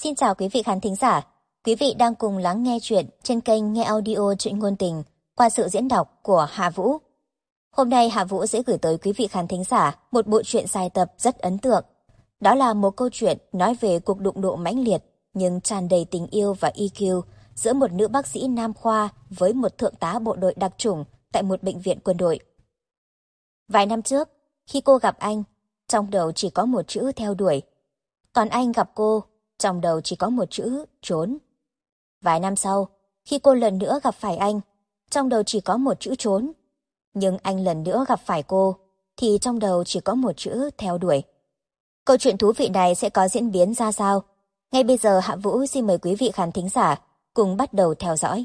Xin chào quý vị khán thính giả. Quý vị đang cùng lắng nghe chuyện trên kênh Nghe Audio Truyện Ngôn Tình qua sự diễn đọc của Hạ Vũ. Hôm nay Hạ Vũ sẽ gửi tới quý vị khán thính giả một bộ truyện dài tập rất ấn tượng. Đó là một câu chuyện nói về cuộc đụng độ mãnh liệt nhưng tràn đầy tình yêu và EQ giữa một nữ bác sĩ nam khoa với một thượng tá bộ đội đặc chủng tại một bệnh viện quân đội. Vài năm trước, khi cô gặp anh, trong đầu chỉ có một chữ theo đuổi. Còn anh gặp cô, trong đầu chỉ có một chữ trốn. Vài năm sau, khi cô lần nữa gặp phải anh, trong đầu chỉ có một chữ trốn. Nhưng anh lần nữa gặp phải cô, thì trong đầu chỉ có một chữ theo đuổi. Câu chuyện thú vị này sẽ có diễn biến ra sao? Ngay bây giờ Hạ Vũ xin mời quý vị khán thính giả cùng bắt đầu theo dõi.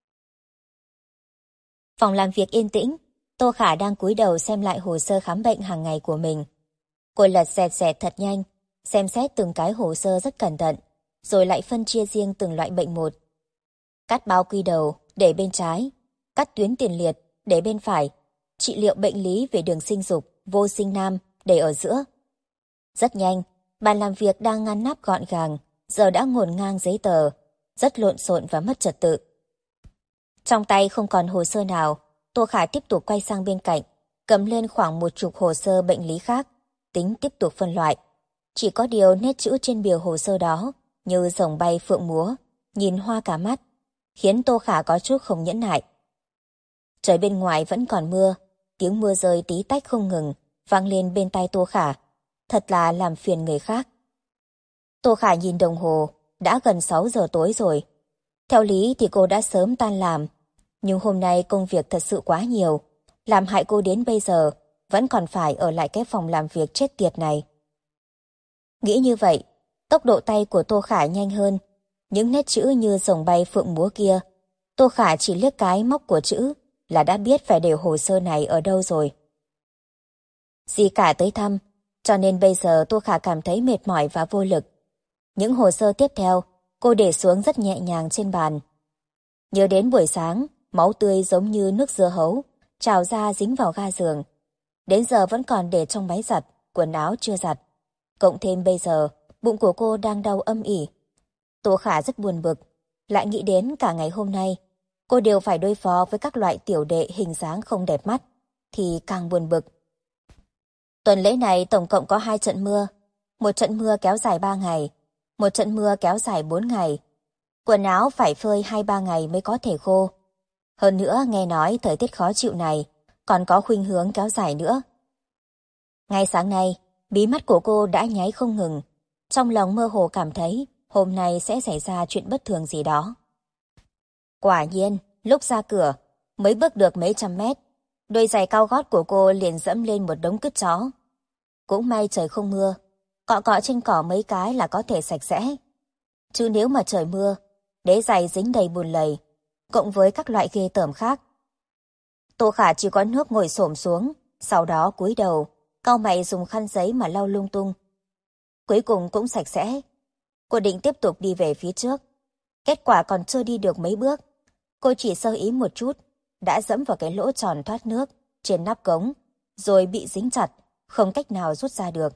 Phòng làm việc yên tĩnh, Tô Khả đang cúi đầu xem lại hồ sơ khám bệnh hàng ngày của mình. Cô lật dẹt thật nhanh, xem xét từng cái hồ sơ rất cẩn thận, rồi lại phân chia riêng từng loại bệnh một. Cắt bao quy đầu để bên trái, cắt tuyến tiền liệt để bên phải, trị liệu bệnh lý về đường sinh dục, vô sinh nam để ở giữa. Rất nhanh, bàn làm việc đang ngăn nắp gọn gàng, giờ đã ngổn ngang giấy tờ, rất lộn xộn và mất trật tự. Trong tay không còn hồ sơ nào, Tô Khả tiếp tục quay sang bên cạnh, cầm lên khoảng 10 hồ sơ bệnh lý khác, tính tiếp tục phân loại. Chỉ có điều nét chữ trên bìa hồ sơ đó, như rồng bay phượng múa, nhìn hoa cả mắt, khiến Tô Khả có chút không nhẫn nại. Trời bên ngoài vẫn còn mưa, tiếng mưa rơi tí tách không ngừng, vang lên bên tai Tô Khả, thật là làm phiền người khác. Tô Khả nhìn đồng hồ, đã gần 6 giờ tối rồi. Theo lý thì cô đã sớm tan làm, nhưng hôm nay công việc thật sự quá nhiều, làm hại cô đến bây giờ vẫn còn phải ở lại cái phòng làm việc chết tiệt này. Nghĩ như vậy, tốc độ tay của Tô Khả nhanh hơn, những nét chữ như rồng bay phượng múa kia, Tô Khả chỉ liếc cái móc của chữ là đã biết phải để hồ sơ này ở đâu rồi. Dì cả tới thăm, cho nên bây giờ Tô Khả cảm thấy mệt mỏi và vô lực. Những hồ sơ tiếp theo, cô để xuống rất nhẹ nhàng trên bàn. Nhớ đến buổi sáng, máu tươi giống như nước dưa hấu, trào ra dính vào ga giường. Đến giờ vẫn còn để trong máy giặt, quần áo chưa giặt. Cộng thêm bây giờ, bụng của cô đang đau âm ỉ. Tô Khả rất buồn bực, lại nghĩ đến cả ngày hôm nay, cô đều phải đối phó với các loại tiểu đệ hình dáng không đẹp mắt, thì càng buồn bực. Tuần lễ này tổng cộng có 2 trận mưa, một trận mưa kéo dài 3 ngày, một trận mưa kéo dài 4 ngày. Quần áo phải phơi 2-3 ngày mới có thể khô. Hơn nữa nghe nói thời tiết khó chịu này còn có khuynh hướng kéo dài nữa. Ngay sáng nay, bí mắt của cô đã nháy không ngừng, trong lòng mơ hồ cảm thấy hôm nay sẽ xảy ra chuyện bất thường gì đó. Quả nhiên, lúc ra cửa, mới bước được mấy trăm mét, đôi giày cao gót của cô liền dẫm lên một đống cứt chó. Cũng may trời không mưa, cọ cọ trên cỏ mấy cái là có thể sạch sẽ. Chứ nếu mà trời mưa, đế giày dính đầy bùn lầy, cộng với các loại ghê tởm khác. Tô Khả chỉ có nước ngồi xổm xuống, sau đó cúi đầu, cau mày dùng khăn giấy mà lau lung tung. Cuối cùng cũng sạch sẽ. Cô định tiếp tục đi về phía trước. Kết quả còn chưa đi được mấy bước, cô chỉ sơ ý một chút, đã dẫm vào cái lỗ tròn thoát nước trên nắp cống, rồi bị dính chặt, không cách nào rút ra được.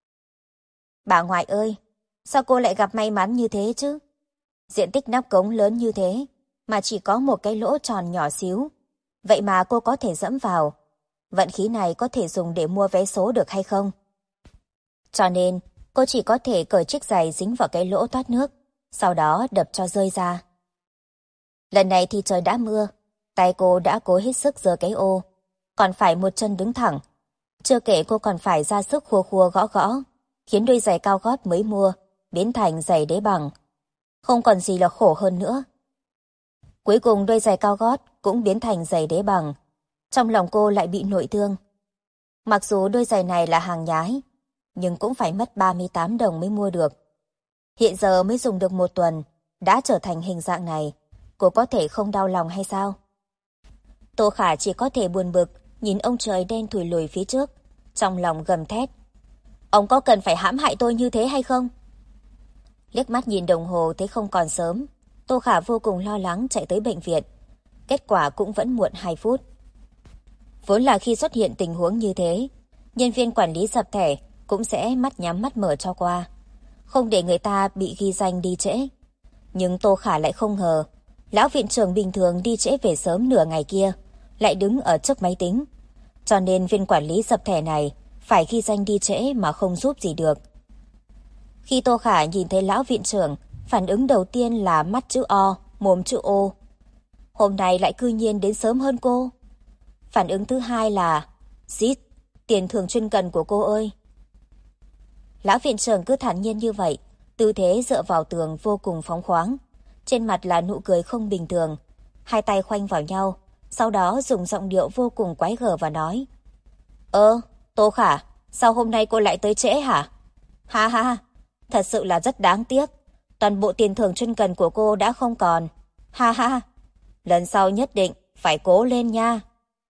Bà ngoại ơi, sao cô lại gặp may mắn như thế chứ? Diện tích nắp cống lớn như thế, mà chỉ có một cái lỗ tròn nhỏ xíu. Vậy mà cô có thể dẫm vào. Vận khí này có thể dùng để mua vé số được hay không? Cho nên, cô chỉ có thể cởi chiếc giày dính vào cái lỗ thoát nước, sau đó đập cho rơi ra. Lần này thì trời đã mưa, tay cô đã cố hết sức giơ cái ô, còn phải một chân đứng thẳng. Chưa kể cô còn phải ra sức khua khua gõ gõ, khiến đôi giày cao gót mới mua biến thành giày đế bằng. Không còn gì là khổ hơn nữa. Cuối cùng đôi giày cao gót cũng biến thành giày đế bằng. Trong lòng cô lại bị nội thương. Mặc dù đôi giày này là hàng nhái, nhưng cũng phải mất 38 đồng mới mua được. Hiện giờ mới dùng được 1 tuần, đã trở thành hình dạng này. Cô có thể không đau lòng hay sao? Tô Khả chỉ có thể buồn bực, nhìn ông trời đen thùi lùi phía trước, trong lòng gầm thét. Ông có cần phải hãm hại tôi như thế hay không? Liếc mắt nhìn đồng hồ thấy không còn sớm, Tô Khả vô cùng lo lắng chạy tới bệnh viện. Kết quả cũng vẫn muộn 2 phút. Vốn là khi xuất hiện tình huống như thế, nhân viên quản lý dập thẻ cũng sẽ mắt nhắm mắt mở cho qua. không để người ta bị ghi danh đi trễ. Nhưng Tô Khả lại không ngờ, lão viện trưởng bình thường đi trễ về sớm nửa ngày kia, lại đứng ở trước máy tính. Cho nên viên quản lý dập thẻ này phải ghi danh đi trễ mà không giúp gì được. Khi Tô Khả nhìn thấy lão viện trưởng, phản ứng đầu tiên là mắt chữ O, mồm chữ O. Hôm nay lại cư nhiên đến sớm hơn cô. Phản ứng thứ hai là Zít, tiền thưởng chuyên cần của cô ơi. Lão viện trưởng cứ thản nhiên như vậy, tư thế dựa vào tường vô cùng phóng khoáng. Trên mặt là nụ cười không bình thường, hai tay khoanh vào nhau, sau đó dùng giọng điệu vô cùng quái gở và nói: Tô Khả, sao hôm nay cô lại tới trễ hả? Ha ha, thật sự là rất đáng tiếc. Toàn bộ tiền thưởng chuyên cần của cô đã không còn. Ha ha, lần sau nhất định phải cố lên nha.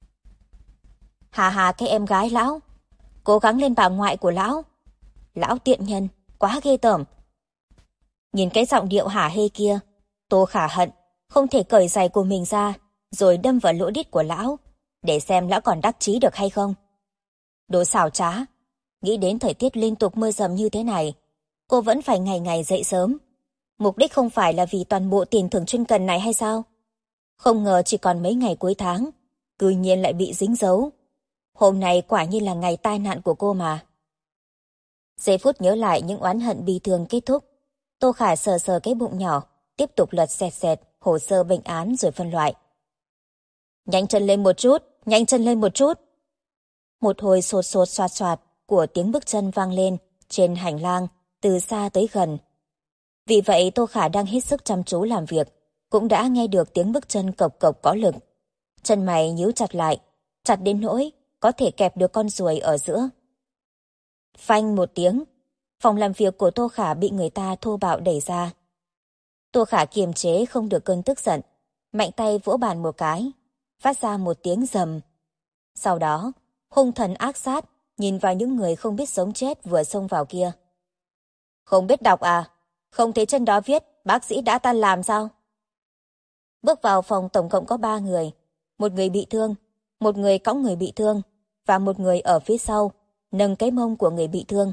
Ha ha, cái em gái lão, cố gắng lên bà ngoại của lão. Lão tiện nhân, quá ghê tởm. Nhìn cái giọng điệu hả hê kia, Tô Khả hận, không thể cởi giày của mình ra, rồi đâm vào lỗ đít của lão, để xem lão còn đắc chí được hay không. Đồ xảo trá, nghĩ đến thời tiết liên tục mưa dầm như thế này, cô vẫn phải ngày ngày dậy sớm. Mục đích không phải là vì toàn bộ tiền thưởng chuyên cần này hay sao? Không ngờ chỉ còn mấy ngày cuối tháng, cư nhiên lại bị dính dấu. Hôm nay quả nhiên là ngày tai nạn của cô mà. Giây phút nhớ lại những oán hận bi thương kết thúc, Tô Khả sờ sờ cái bụng nhỏ, tiếp tục lật xẹt xẹt hồ sơ bệnh án rồi phân loại. Nhanh chân lên một chút, nhanh chân lên một chút. Một hồi sột sột soạt soạt của tiếng bước chân vang lên trên hành lang, từ xa tới gần. Vì vậy Tô Khả đang hết sức chăm chú làm việc, cũng đã nghe được tiếng bước chân cộc cộc có lực. Chân mày nhíu chặt lại, chặt đến nỗi có thể kẹp được con ruồi ở giữa. Phanh một tiếng, phòng làm việc của Tô Khả bị người ta thô bạo đẩy ra. Tô Khả kiềm chế không được cơn tức giận, mạnh tay vỗ bàn một cái, phát ra một tiếng rầm. Sau đó, hung thần ác sát nhìn vào những người không biết sống chết vừa xông vào kia. Không biết đọc à? Không thấy trên đó viết bác sĩ đã tan làm sao? Bước vào phòng tổng cộng có 3 người, một người bị thương, một người cõng người bị thương và một người ở phía sau nâng cái mông của người bị thương.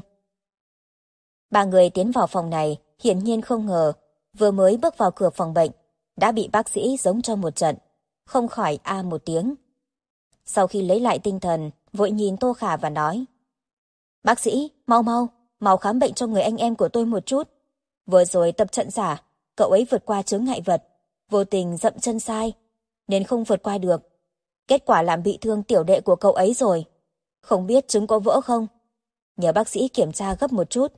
3 người tiến vào phòng này hiển nhiên không ngờ vừa mới bước vào cửa phòng bệnh đã bị bác sĩ giống cho một trận, không khỏi a một tiếng. Sau khi lấy lại tinh thần, vội nhìn Tô Khả và nói: Bác sĩ, mau khám bệnh cho người anh em của tôi một chút. Vừa rồi tập trận giả, cậu ấy vượt qua chướng ngại vật, vô tình dậm chân sai, nên không vượt qua được. Kết quả làm bị thương tiểu đệ của cậu ấy rồi. Không biết trứng có vỡ không? Nhờ bác sĩ kiểm tra gấp một chút.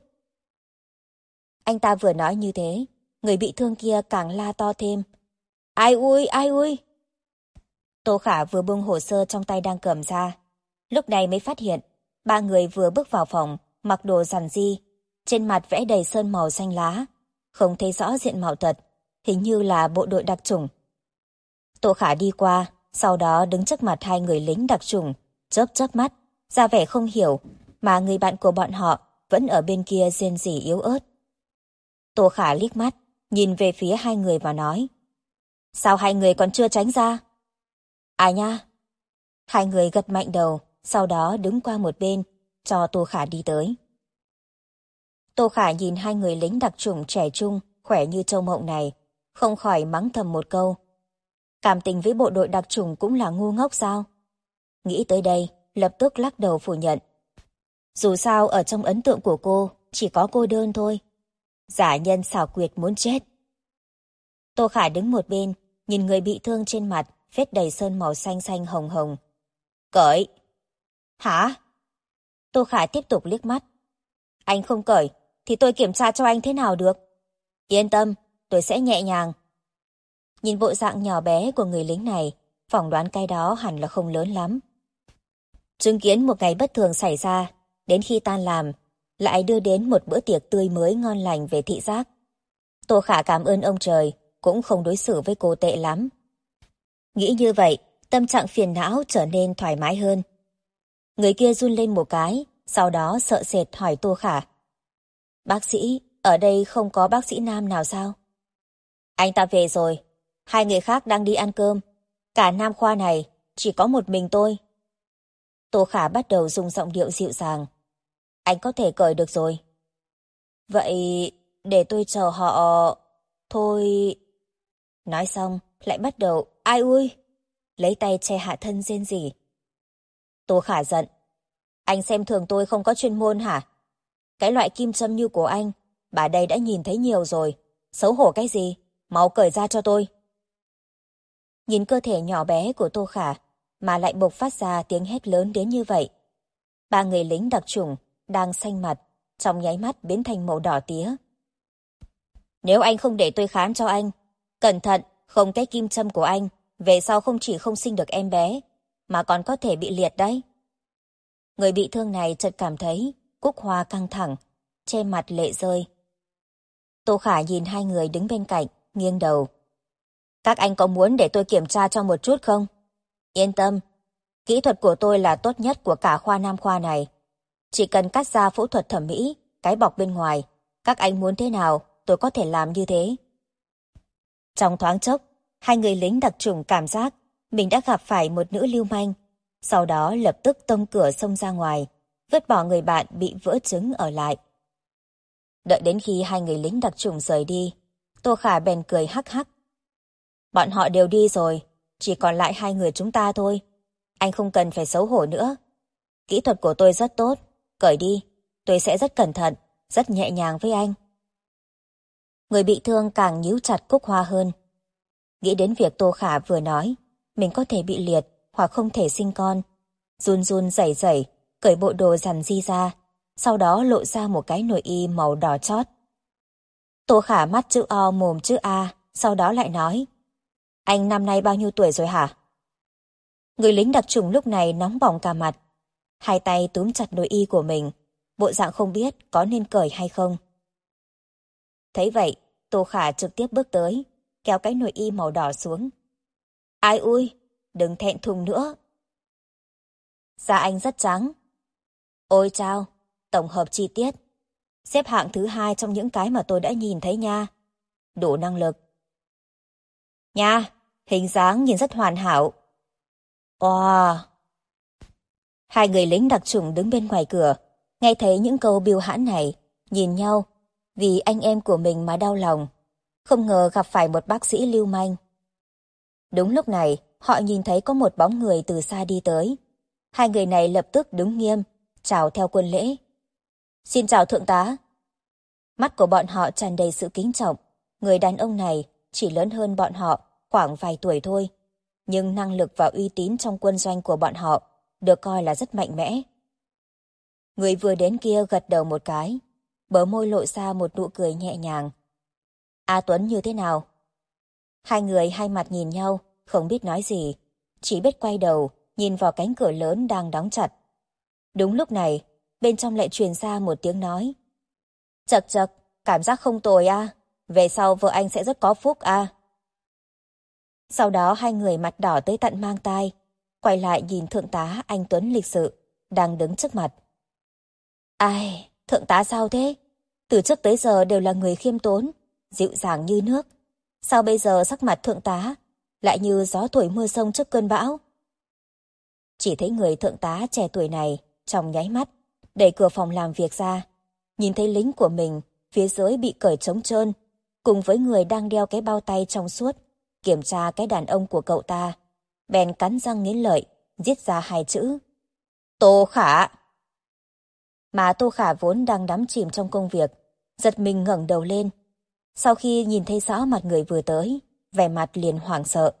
Anh ta vừa nói như thế, người bị thương kia càng la to thêm: Ai ui, ai ui! Tô Khả vừa buông hồ sơ trong tay đang cầm ra. Lúc này mới phát hiện, 3 người vừa bước vào phòng, mặc đồ rằn ri, trên mặt vẽ đầy sơn màu xanh lá, không thấy rõ diện mạo thật, hình như là bộ đội đặc chủng. Tô Khả đi qua, sau đó đứng trước mặt 2 người lính đặc chủng, chớp chớp mắt, ra vẻ không hiểu, mà người bạn của bọn họ vẫn ở bên kia rên rỉ yếu ớt. Tô Khả liếc mắt, nhìn về phía 2 người và nói: Sao 2 người còn chưa tránh ra? À nha! 2 người gật mạnh đầu, sau đó đứng qua một bên, cho Tô Khả đi tới. Tô Khả nhìn 2 người lính đặc chủng trẻ trung, khỏe như trâu mộng này, không khỏi mắng thầm một câu: Cảm tình với bộ đội đặc chủng cũng là ngu ngốc sao? Nghĩ tới đây, lập tức lắc đầu phủ nhận. Dù sao ở trong ấn tượng của cô, chỉ có cô đơn thôi. Giả nhân xảo quyệt muốn chết. Tô Khả đứng một bên, nhìn người bị thương trên mặt, vết đầy sơn màu xanh xanh hồng hồng. Cởi! Hả? Tô Khả tiếp tục liếc mắt. Anh không cởi, thì tôi kiểm tra cho anh thế nào được? Yên tâm, tôi sẽ nhẹ nhàng. Nhìn bộ dạng nhỏ bé của người lính này, phỏng đoán cái đó hẳn là không lớn lắm. Chứng kiến một ngày bất thường xảy ra, đến khi tan làm, lại đưa đến một bữa tiệc tươi mới ngon lành về thị giác. Tô Khả cảm ơn ông trời, cũng không đối xử với cô tệ lắm. Nghĩ như vậy, tâm trạng phiền não trở nên thoải mái hơn. Người kia run lên một cái, sau đó sợ sệt hỏi Tô Khả: Bác sĩ, ở đây không có bác sĩ nam nào sao? Anh ta về rồi, 2 người khác đang đi ăn cơm. Cả nam khoa này, chỉ có một mình tôi. Tô Khả bắt đầu dùng giọng điệu dịu dàng. Anh có thể cởi được rồi. Vậy để tôi chờ họ... Thôi... Nói xong, lại bắt đầu, ai ui, lấy tay che hạ thân rên rỉ. Tô Khả giận. Anh xem thường tôi không có chuyên môn hả? Cái loại kim châm như của anh, bà đây đã nhìn thấy nhiều rồi. Xấu hổ cái gì? Mau cởi ra cho tôi. Nhìn cơ thể nhỏ bé của Tô Khả, mà lại bộc phát ra tiếng hét lớn đến như vậy. Ba người lính đặc chủng, đang xanh mặt, trong nháy mắt biến thành màu đỏ tía. Nếu anh không để tôi khám cho anh, cẩn thận, không cái kim châm của anh, về sau không chỉ không sinh được em bé, mà còn có thể bị liệt đấy. Người bị thương này chợt cảm thấy Cúc Hoa căng thẳng, che mặt lệ rơi. Tô Khả nhìn hai người đứng bên cạnh, nghiêng đầu. Các anh có muốn để tôi kiểm tra cho một chút không? Yên tâm, kỹ thuật của tôi là tốt nhất của cả khoa nam khoa này. Chỉ cần cắt ra phẫu thuật thẩm mỹ, cái bọc bên ngoài, các anh muốn thế nào, tôi có thể làm như thế. Trong thoáng chốc, hai người lính đặc chủng cảm giác mình đã gặp phải một nữ lưu manh. Sau đó lập tức tông cửa xông ra ngoài, vứt bỏ người bạn bị vỡ trứng ở lại. Đợi đến khi hai người lính đặc chủng rời đi, Tô Khả bèn cười hắc hắc. Bọn họ đều đi rồi, chỉ còn lại hai người chúng ta thôi. Anh không cần phải xấu hổ nữa. Kỹ thuật của tôi rất tốt, cởi đi, tôi sẽ rất cẩn thận, rất nhẹ nhàng với anh. Người bị thương càng nhíu chặt Cúc Hoa hơn. Nghĩ đến việc Tô Khả vừa nói, mình có thể bị liệt hoặc không thể sinh con. Run run rẩy rẩy, cởi bộ đồ rằn ri ra, sau đó lộ ra một cái nội y màu đỏ chót. Tô Khả mắt chữ O mồm chữ A, sau đó lại nói. Anh năm nay bao nhiêu tuổi rồi hả? Người lính đặc chủng lúc này nóng bỏng cả mặt. Hai tay túm chặt nội y của mình, bộ dạng không biết có nên cởi hay không. Thấy vậy, Tô Khả trực tiếp bước tới, kéo cái nội y màu đỏ xuống. Ai ui, đừng thẹn thùng nữa. Da anh rất trắng. Ôi chao, tổng hợp chi tiết. Xếp hạng thứ 2 trong những cái mà tôi đã nhìn thấy nha. Đủ năng lực. Nha, hình dáng nhìn rất hoàn hảo. Wow. Hai người lính đặc chủng đứng bên ngoài cửa, nghe thấy những câu biêu hãn này, nhìn nhau, vì anh em của mình mà đau lòng. Không ngờ gặp phải một bác sĩ lưu manh. Đúng lúc này, họ nhìn thấy có một bóng người từ xa đi tới. Hai người này lập tức đứng nghiêm, chào theo quân lễ. Xin chào thượng tá. Mắt của bọn họ tràn đầy sự kính trọng. Người đàn ông này chỉ lớn hơn bọn họ khoảng vài tuổi thôi. Nhưng năng lực và uy tín trong quân doanh của bọn họ được coi là rất mạnh mẽ. Người vừa đến kia gật đầu một cái, bờ môi lộ ra một nụ cười nhẹ nhàng. A Tuấn như thế nào? Hai người hai mặt nhìn nhau, không biết nói gì, chỉ biết quay đầu, nhìn vào cánh cửa lớn đang đóng chặt. Đúng lúc này, bên trong lại truyền ra một tiếng nói. Chậc chậc, cảm giác không tồi a, về sau vợ anh sẽ rất có phúc a. Sau đó hai người mặt đỏ tới tận mang tai, quay lại nhìn thượng tá anh Tuấn lịch sự, đang đứng trước mặt. Ai, thượng tá sao thế? Từ trước tới giờ đều là người khiêm tốn, dịu dàng như nước. Sao bây giờ sắc mặt thượng tá lại như gió thổi mưa sông trước cơn bão? Chỉ thấy người thượng tá trẻ tuổi này trong nháy mắt đẩy cửa phòng làm việc ra, nhìn thấy lính của mình phía dưới bị cởi trống trơn, cùng với người đang đeo cái bao tay trong suốt kiểm tra cái đàn ông của cậu ta, bèn cắn răng nghiến lợi giết ra hai chữ: Tô Khả. Mà Tô Khả vốn đang đắm chìm trong công việc, giật mình ngẩng đầu lên. Sau khi nhìn thấy rõ mặt người vừa tới, vẻ mặt liền hoảng sợ.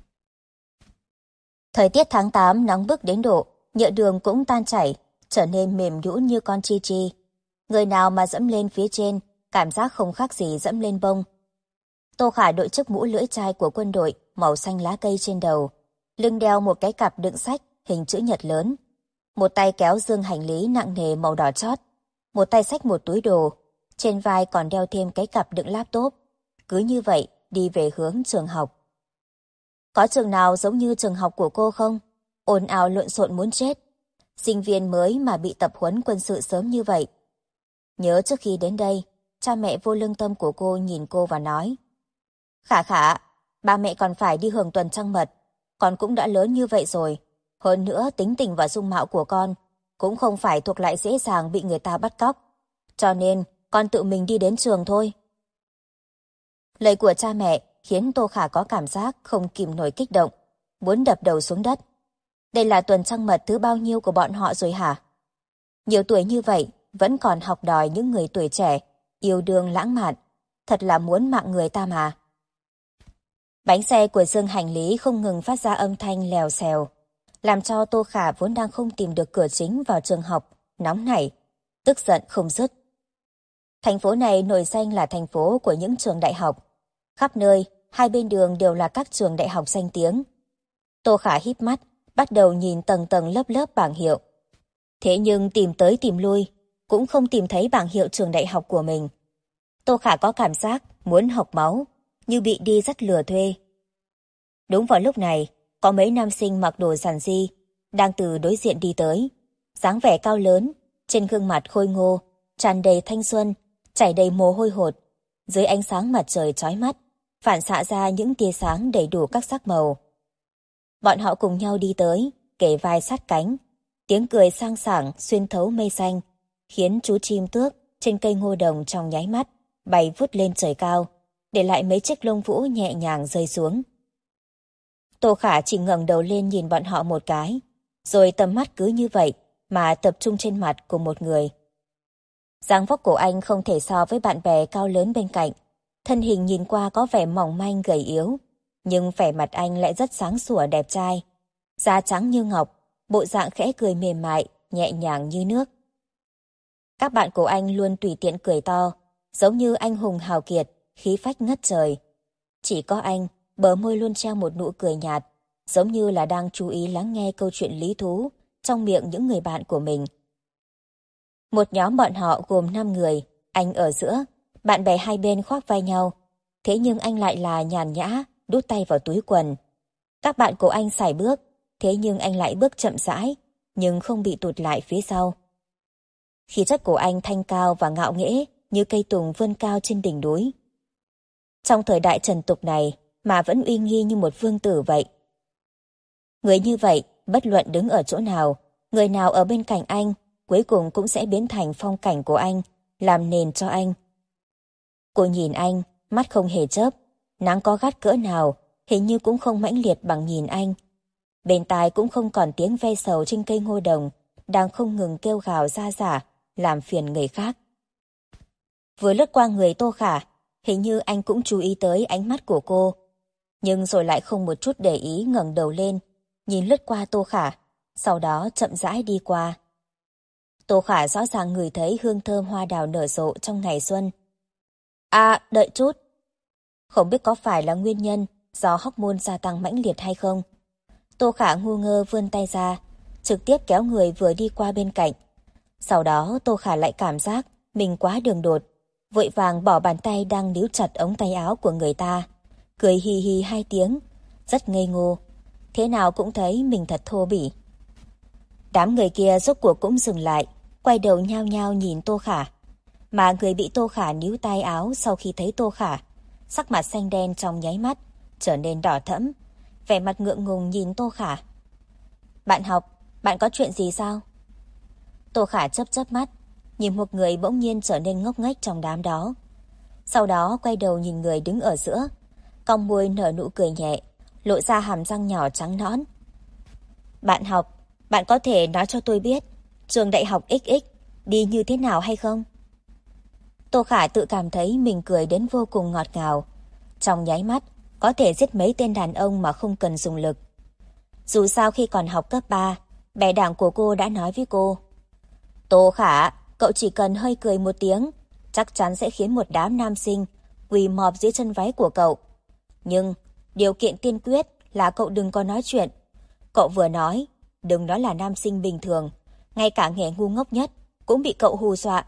Thời tiết tháng 8 nóng bức đến độ nhựa đường cũng tan chảy, trở nên mềm nhũn như con chi chi. Người nào mà dẫm lên phía trên, cảm giác không khác gì dẫm lên bông. Tô Khả đội chiếc mũ lưỡi chai của quân đội màu xanh lá cây trên đầu, lưng đeo một cái cặp đựng sách hình chữ nhật lớn. Một tay kéo dương hành lý nặng nề màu đỏ chót, một tay xách một túi đồ, trên vai còn đeo thêm cái cặp đựng laptop. Cứ như vậy đi về hướng trường học. Có trường nào giống như trường học của cô không? Ồn ào lộn xộn muốn chết. Sinh viên mới mà bị tập huấn quân sự sớm như vậy. Nhớ trước khi đến đây, cha mẹ vô lương tâm của cô nhìn cô và nói: Khả Khả, ba mẹ còn phải đi hưởng tuần trăng mật, con cũng đã lớn như vậy rồi. Hơn nữa tính tình và dung mạo của con cũng không phải thuộc lại dễ dàng bị người ta bắt cóc. Cho nên con tự mình đi đến trường thôi. Lời của cha mẹ khiến Tô Khả có cảm giác không kìm nổi kích động, muốn đập đầu xuống đất. Đây là tuần trăng mật thứ bao nhiêu của bọn họ rồi hả? Nhiều tuổi như vậy, vẫn còn học đòi những người tuổi trẻ, yêu đương lãng mạn, thật là muốn mạng người ta mà. Bánh xe của Dương hành lý không ngừng phát ra âm thanh lèo xèo, làm cho Tô Khả vốn đang không tìm được cửa chính vào trường học, nóng nảy, tức giận không dứt. Thành phố này nổi danh là thành phố của những trường đại học. Khắp nơi, hai bên đường đều là các trường đại học danh tiếng. Tô Khả híp mắt, bắt đầu nhìn tầng tầng lớp lớp bảng hiệu. Thế nhưng tìm tới tìm lui, cũng không tìm thấy bảng hiệu trường đại học của mình. Tô Khả có cảm giác muốn hộc máu, như bị đi dắt lừa thuê. Đúng vào lúc này, có mấy nam sinh mặc đồ giản dị, đang từ đối diện đi tới. Dáng vẻ cao lớn, trên gương mặt khôi ngô, tràn đầy thanh xuân, chảy đầy mồ hôi hột. Dưới ánh sáng mặt trời chói mắt, phản xạ ra những tia sáng đầy đủ các sắc màu. Bọn họ cùng nhau đi tới, kề vai sát cánh. Tiếng cười sang sảng xuyên thấu mây xanh, khiến chú chim tước trên cây ngô đồng trong nháy mắt bay vút lên trời cao, để lại mấy chiếc lông vũ nhẹ nhàng rơi xuống. Tô Khả chỉ ngẩng đầu lên nhìn bọn họ một cái, rồi tầm mắt cứ như vậy mà tập trung trên mặt của một người. Dáng vóc của anh không thể so với bạn bè cao lớn bên cạnh, thân hình nhìn qua có vẻ mỏng manh gầy yếu, nhưng vẻ mặt anh lại rất sáng sủa đẹp trai, da trắng như ngọc, bộ dạng khẽ cười mềm mại, nhẹ nhàng như nước. Các bạn của anh luôn tùy tiện cười to, giống như anh hùng hào kiệt, khí phách ngất trời. Chỉ có anh, bờ môi luôn treo một nụ cười nhạt, giống như là đang chú ý lắng nghe câu chuyện lý thú trong miệng những người bạn của mình. Một nhóm bọn họ gồm 5 người, anh ở giữa, bạn bè hai bên khoác vai nhau. Thế nhưng anh lại là nhàn nhã, đút tay vào túi quần. Các bạn của anh sải bước, thế nhưng anh lại bước chậm rãi, nhưng không bị tụt lại phía sau. Khí chất của anh thanh cao và ngạo nghễ như cây tùng vươn cao trên đỉnh núi. Trong thời đại trần tục này mà vẫn uy nghi như một vương tử vậy. Người như vậy, bất luận đứng ở chỗ nào, người nào ở bên cạnh anh, cuối cùng cũng sẽ biến thành phong cảnh của anh, làm nền cho anh. Cô nhìn anh, mắt không hề chớp, nắng có gắt cỡ nào, hình như cũng không mãnh liệt bằng nhìn anh. Bên tai cũng không còn tiếng ve sầu trên cây ngô đồng, đang không ngừng kêu gào ra giả, làm phiền người khác. Vừa lướt qua người Tô Khả, hình như anh cũng chú ý tới ánh mắt của cô. Nhưng rồi lại không một chút để ý ngẩng đầu lên, nhìn lướt qua Tô Khả, sau đó chậm rãi đi qua. Tô Khả rõ ràng ngửi thấy hương thơm hoa đào nở rộ trong ngày xuân. À, đợi chút. Không biết có phải là nguyên nhân do hormone gia tăng mãnh liệt hay không? Tô Khả ngu ngơ vươn tay ra, trực tiếp kéo người vừa đi qua bên cạnh. Sau đó Tô Khả lại cảm giác mình quá đường đột, vội vàng bỏ bàn tay đang níu chặt ống tay áo của người ta, cười hì hì 2 tiếng, rất ngây ngô. Thế nào cũng thấy mình thật thô bỉ. Đám người kia rốt cuộc cũng dừng lại, quay đầu nhao nhao nhìn Tô Khả. Mà người bị Tô Khả níu tay áo sau khi thấy Tô Khả, sắc mặt xanh đen trong nháy mắt, trở nên đỏ thẫm, vẻ mặt ngượng ngùng nhìn Tô Khả. Bạn học, bạn có chuyện gì sao? Tô Khả chớp chớp mắt, nhìn một người bỗng nhiên trở nên ngốc nghếch trong đám đó. Sau đó quay đầu nhìn người đứng ở giữa, cong môi nở nụ cười nhẹ, lộ ra hàm răng nhỏ trắng nõn. Bạn học, bạn có thể nói cho tôi biết trường đại học XX đi như thế nào hay không? Tô Khả tự cảm thấy mình cười đến vô cùng ngọt ngào. Trong nháy mắt, có thể giết mấy tên đàn ông mà không cần dùng lực. Dù sao khi còn học cấp 3, bè đảng của cô đã nói với cô. Tô Khả, cậu chỉ cần hơi cười một tiếng, chắc chắn sẽ khiến một đám nam sinh quỳ mọp dưới chân váy của cậu. Nhưng, điều kiện tiên quyết là cậu đừng có nói chuyện. Cậu vừa nói, đừng nói là nam sinh bình thường, ngay cả nghề ngu ngốc nhất cũng bị cậu hù dọa.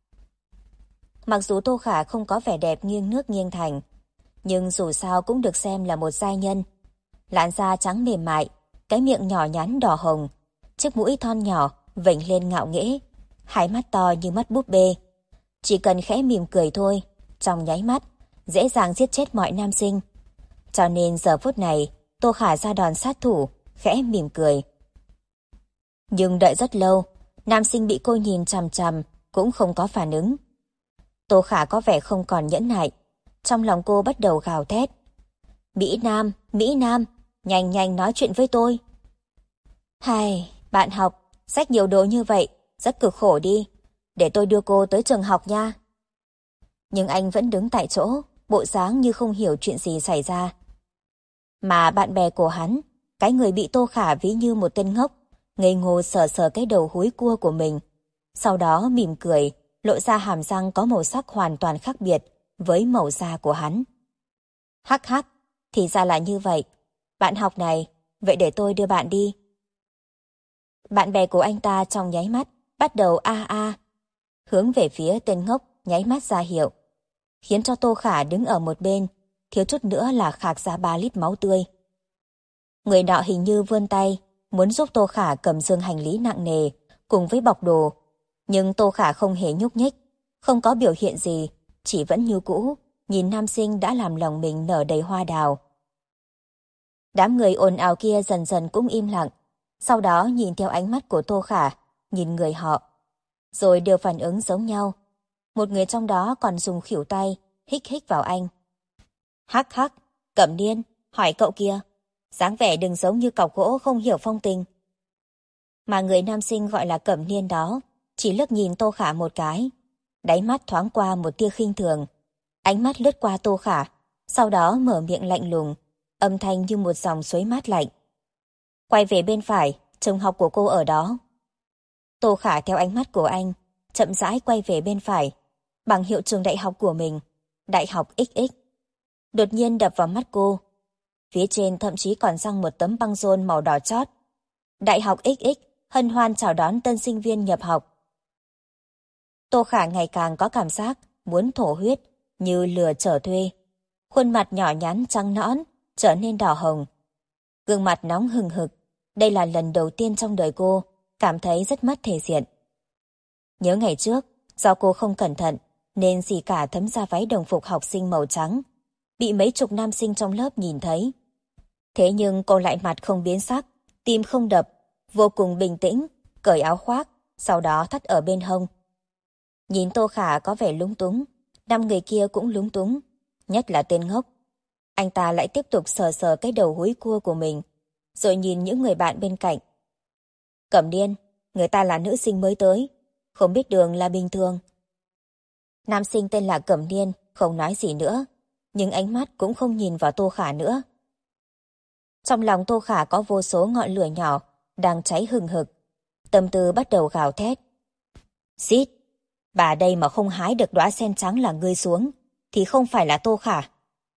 Mặc dù Tô Khả không có vẻ đẹp nghiêng nước nghiêng thành, nhưng dù sao cũng được xem là một giai nhân. Làn da trắng mềm mại, cái miệng nhỏ nhắn đỏ hồng, chiếc mũi thon nhỏ vểnh lên ngạo nghễ, hai mắt to như mắt búp bê. Chỉ cần khẽ mỉm cười thôi, trong nháy mắt, dễ dàng giết chết mọi nam sinh. Cho nên giờ phút này, Tô Khả ra đòn sát thủ, khẽ mỉm cười. Nhưng đợi rất lâu, nam sinh bị cô nhìn chằm chằm cũng không có phản ứng. Tô Khả có vẻ không còn nhẫn nại. Trong lòng cô bắt đầu gào thét. Mỹ Nam, nhanh nhanh nói chuyện với tôi. Hay, bạn học, xách nhiều đồ như vậy, rất cực khổ đi. Để tôi đưa cô tới trường học nha. Nhưng anh vẫn đứng tại chỗ, bộ dáng như không hiểu chuyện gì xảy ra. Mà bạn bè của hắn, cái người bị Tô Khả ví như một tên ngốc, ngây ngô sờ sờ cái đầu húi cua của mình. Sau đó mỉm cười, lộ ra hàm răng có màu sắc hoàn toàn khác biệt với màu da của hắn. Hắc hắc, thì ra là như vậy. Bạn học này, vậy để tôi đưa bạn đi. Bạn bè của anh ta trong nháy mắt, bắt đầu hướng về phía tên ngốc, nháy mắt ra hiệu. Khiến cho Tô Khả đứng ở một bên, thiếu chút nữa là khạc ra 3 lít máu tươi. Người nọ hình như vươn tay, muốn giúp Tô Khả cầm dương hành lý nặng nề, cùng với bọc đồ. Nhưng Tô Khả không hề nhúc nhích, không có biểu hiện gì, chỉ vẫn như cũ, nhìn nam sinh đã làm lòng mình nở đầy hoa đào. Đám người ồn ào kia dần dần cũng im lặng, sau đó nhìn theo ánh mắt của Tô Khả, nhìn người họ. Rồi đều phản ứng giống nhau. Một người trong đó còn dùng khuỷu tay, hích hích vào anh. Hắc hắc, Cẩm Niên, hỏi cậu kia, dáng vẻ đừng giống như cọc gỗ không hiểu phong tình. Mà người nam sinh gọi là Cẩm Niên đó, chỉ liếc nhìn Tô Khả một cái. Đáy mắt thoáng qua một tia khinh thường. Ánh mắt lướt qua Tô Khả, sau đó mở miệng lạnh lùng, âm thanh như một dòng suối mát lạnh. Quay về bên phải, trường học của cô ở đó. Tô Khả theo ánh mắt của anh, chậm rãi quay về bên phải, bằng hiệu trường đại học của mình, Đại học XX. Đột nhiên đập vào mắt cô. Phía trên thậm chí còn răng một tấm băng rôn màu đỏ chót. Đại học XX hân hoan chào đón tân sinh viên nhập học. Tô Khả ngày càng có cảm giác muốn thổ huyết, như lừa chở thuê. Khuôn mặt nhỏ nhắn trắng nõn, trở nên đỏ hồng. Gương mặt nóng hừng hực. Đây là lần đầu tiên trong đời cô cảm thấy rất mất thể diện. Nhớ ngày trước, do cô không cẩn thận, nên xì cả thấm ra váy đồng phục học sinh màu trắng, bị mấy chục nam sinh trong lớp nhìn thấy. Thế nhưng cô lại mặt không biến sắc, tim không đập, vô cùng bình tĩnh, cởi áo khoác, sau đó thắt ở bên hông. Nhìn Tô Khả có vẻ lúng túng, 5 người kia cũng lúng túng, nhất là tên ngốc. Anh ta lại tiếp tục sờ sờ cái đầu húi cua của mình, rồi nhìn những người bạn bên cạnh. Cẩm Niên, người ta là nữ sinh mới tới, không biết đường là bình thường. Nam sinh tên là Cẩm Niên, không nói gì nữa, nhưng ánh mắt cũng không nhìn vào Tô Khả nữa. Trong lòng Tô Khả có vô số ngọn lửa nhỏ, đang cháy hừng hực. Tâm tư bắt đầu gào thét. Xít, bà đây mà không hái được đóa sen trắng là ngươi xuống, thì không phải là Tô Khả.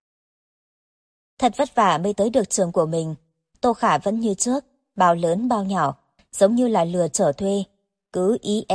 Thật vất vả mới tới được trường của mình, Tô Khả vẫn như trước, bao lớn bao nhỏ, giống như là lừa chở thuê, cứ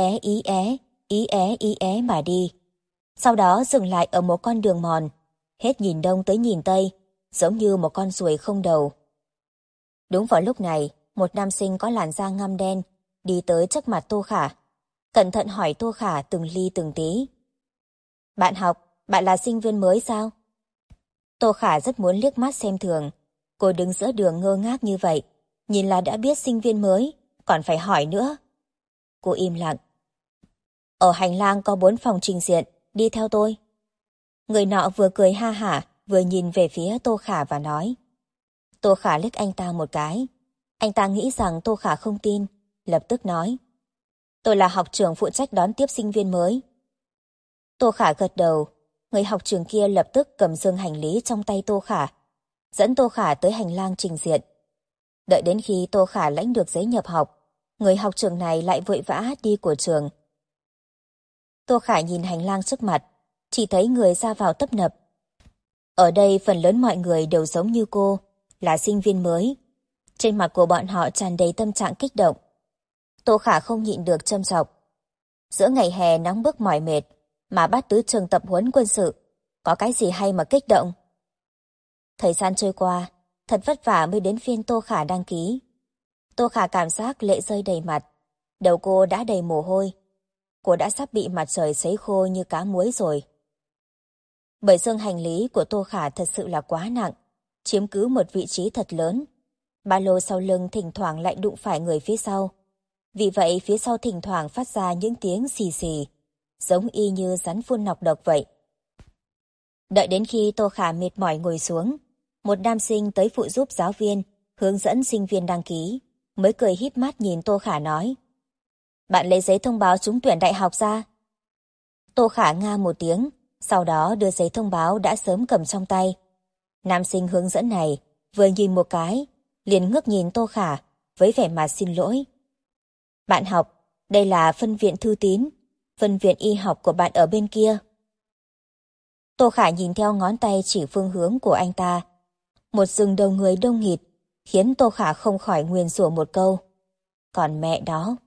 ý é mà đi. Sau đó dừng lại ở một con đường mòn, hết nhìn đông tới nhìn tây, giống như một con ruồi không đầu. Đúng vào lúc này, một nam sinh có làn da ngăm đen, đi tới trước mặt Tô Khả, cẩn thận hỏi Tô Khả từng ly từng tí. Bạn học, bạn là sinh viên mới sao? Tô Khả rất muốn liếc mắt xem thường. Cô đứng giữa đường ngơ ngác như vậy, nhìn là đã biết sinh viên mới, còn phải hỏi nữa. Cô im lặng. Ở hành lang có 4 phòng trình diện, đi theo tôi. Người nọ vừa cười ha hả, vừa nhìn về phía Tô Khả và nói. Tô Khả liếc anh ta một cái. Anh ta nghĩ rằng Tô Khả không tin, lập tức nói. Tôi là học trưởng phụ trách đón tiếp sinh viên mới. Tô Khả gật đầu. Người học trưởng kia lập tức cầm dương hành lý trong tay Tô Khả, dẫn Tô Khả tới hành lang trình diện. Đợi đến khi Tô Khả lãnh được giấy nhập học, người học trưởng này lại vội vã đi của trường. Tô Khả nhìn hành lang trước mặt, chỉ thấy người ra vào tấp nập. Ở đây phần lớn mọi người đều giống như cô, là sinh viên mới. Trên mặt của bọn họ tràn đầy tâm trạng kích động. Tô Khả không nhịn được châm chọc. Giữa ngày hè nắng bức mỏi mệt, mà bắt tứ trường tập huấn quân sự, có cái gì hay mà kích động? Thời gian trôi qua, thật vất vả mới đến phiên Tô Khả đăng ký. Tô Khả cảm giác lệ rơi đầy mặt, đầu cô đã đầy mồ hôi. Cô đã sắp bị mặt trời sấy khô như cá muối rồi. Bởi dương hành lý của Tô Khả thật sự là quá nặng, chiếm cứ một vị trí thật lớn. Ba lô sau lưng thỉnh thoảng lại đụng phải người phía sau. Vì vậy phía sau thỉnh thoảng phát ra những tiếng xì xì. giống y như rắn phun nọc độc vậy. Đợi đến khi Tô Khả mệt mỏi ngồi xuống, một nam sinh tới phụ giúp giáo viên, hướng dẫn sinh viên đăng ký, mới cười híp mắt nhìn Tô Khả nói. Bạn lấy giấy thông báo trúng tuyển đại học ra. Tô Khả nga một tiếng, sau đó đưa giấy thông báo đã sớm cầm trong tay. Nam sinh hướng dẫn này vừa nhìn một cái, liền ngước nhìn Tô Khả với vẻ mặt xin lỗi. Bạn học, đây là phân viện Thư Tín, phân viện y học của bạn ở bên kia. Tô Khả nhìn theo ngón tay chỉ phương hướng của anh ta. Một rừng đầu người đông nghịt, khiến Tô Khả không khỏi nguyền rủa một câu. Còn mẹ đó.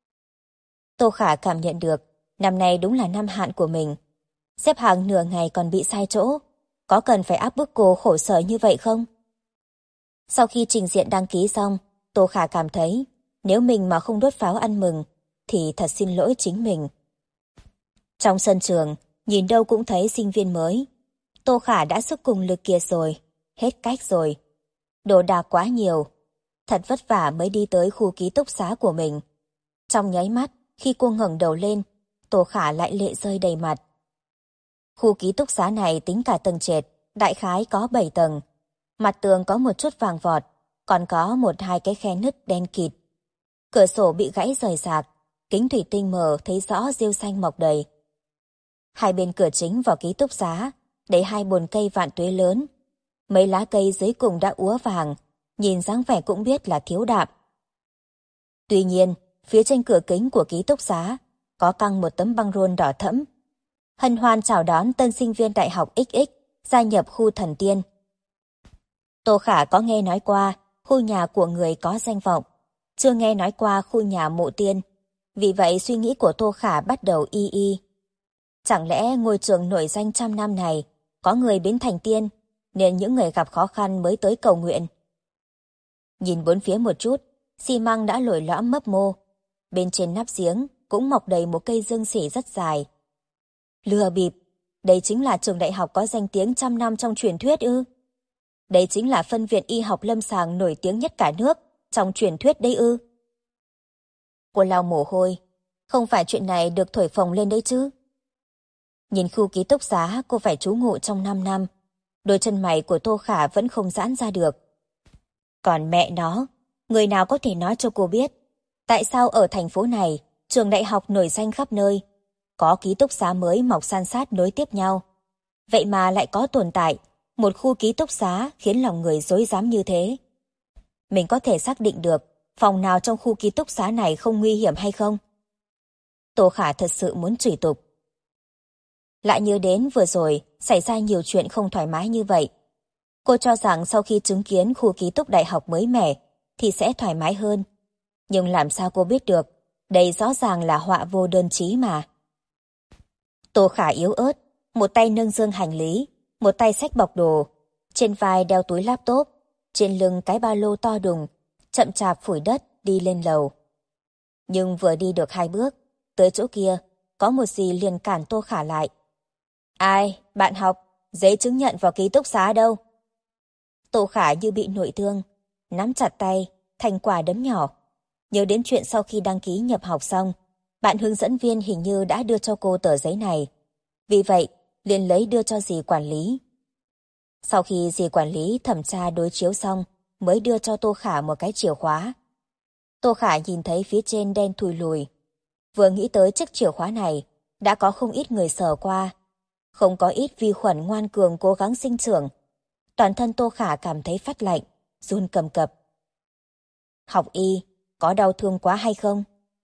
Tô Khả cảm nhận được, năm nay đúng là năm hạn của mình. Xếp hàng nửa ngày còn bị sai chỗ, có cần phải áp bức cô khổ sở như vậy không? Sau khi trình diện đăng ký xong, Tô Khả cảm thấy, nếu mình mà không đốt pháo ăn mừng, thì thật xin lỗi chính mình. Trong sân trường, nhìn đâu cũng thấy sinh viên mới. Tô Khả đã sức cùng lực kiệt rồi, hết cách rồi. Đồ đạc quá nhiều, thật vất vả mới đi tới khu ký túc xá của mình. Trong nháy mắt, khi cô ngẩng đầu lên, Tô Khả lại lệ rơi đầy mặt. Khu ký túc xá này tính cả tầng trệt, đại khái có 7 tầng. Mặt tường có một chút vàng vọt, còn có một hai cái khe nứt đen kịt. Cửa sổ bị gãy rời rạc, kính thủy tinh mờ thấy rõ rêu xanh mọc đầy. Hai bên cửa chính vào ký túc xá, để hai bồn cây vạn tuế lớn. Mấy lá cây dưới cùng đã úa vàng, nhìn dáng vẻ cũng biết là thiếu đạm. Tuy nhiên, phía trên cửa kính của ký túc xá, có căng một tấm băng rôn đỏ thẫm. Hân hoan chào đón tân sinh viên đại học XX gia nhập khu thần tiên. Tô Khả có nghe nói qua khu nhà của người có danh vọng, chưa nghe nói qua khu nhà mộ tiên. Vì vậy suy nghĩ của Tô Khả bắt đầu y y. Chẳng lẽ ngôi trường nổi danh trăm năm này có người biến thành tiên, nên những người gặp khó khăn mới tới cầu nguyện? Nhìn bốn phía một chút, xi măng đã lồi lõm mấp mô. Bên trên nắp giếng cũng mọc đầy một cây dương sỉ rất dài. Lừa bịp, đây chính là trường đại học có danh tiếng trăm năm trong truyền thuyết ư? Đây chính là phân viện y học lâm sàng nổi tiếng nhất cả nước trong truyền thuyết đấy ư? Cô lau mồ hôi, không phải chuyện này được thổi phồng lên đấy chứ? Nhìn khu ký túc xá cô phải trú ngụ trong 5 năm, đôi chân mày của Tô Khả vẫn không giãn ra được. Còn mẹ nó, người nào có thể nói cho cô biết, tại sao ở thành phố này, trường đại học nổi danh khắp nơi, có ký túc xá mới mọc san sát nối tiếp nhau. Vậy mà lại có tồn tại một khu ký túc xá khiến lòng người rối rắm như thế. Mình có thể xác định được phòng nào trong khu ký túc xá này không nguy hiểm hay không? Tô Khả thật sự muốn chửi tục. Lại nhớ đến vừa rồi xảy ra nhiều chuyện không thoải mái như vậy. Cô cho rằng sau khi chứng kiến khu ký túc đại học mới mẻ thì sẽ thoải mái hơn. Nhưng làm sao cô biết được, đây rõ ràng là họa vô đơn chí mà. Tô Khả yếu ớt, một tay nâng dương hành lý, một tay xách bọc đồ, trên vai đeo túi laptop, trên lưng cái ba lô to đùng, chậm chạp phủi đất đi lên lầu. Nhưng vừa đi được 2 bước, tới chỗ kia, có một gì liền cản Tô Khả lại. Ai, bạn học, giấy chứng nhận vào ký túc xá đâu? Tô Khả như bị nội thương, nắm chặt tay, thành quả đấm nhỏ. Nhớ đến chuyện sau khi đăng ký nhập học xong, bạn hướng dẫn viên hình như đã đưa cho cô tờ giấy này. Vì vậy, liền lấy đưa cho dì quản lý. Sau khi dì quản lý thẩm tra đối chiếu xong, mới đưa cho Tô Khả một cái chìa khóa. Tô Khả nhìn thấy phía trên đen thùi lùi. Vừa nghĩ tới chiếc chìa khóa này, đã có không ít người sờ qua. Không có ít vi khuẩn ngoan cường cố gắng sinh trưởng. Toàn thân Tô Khả cảm thấy phát lạnh, run cầm cập. Học y, có đau thương quá hay không?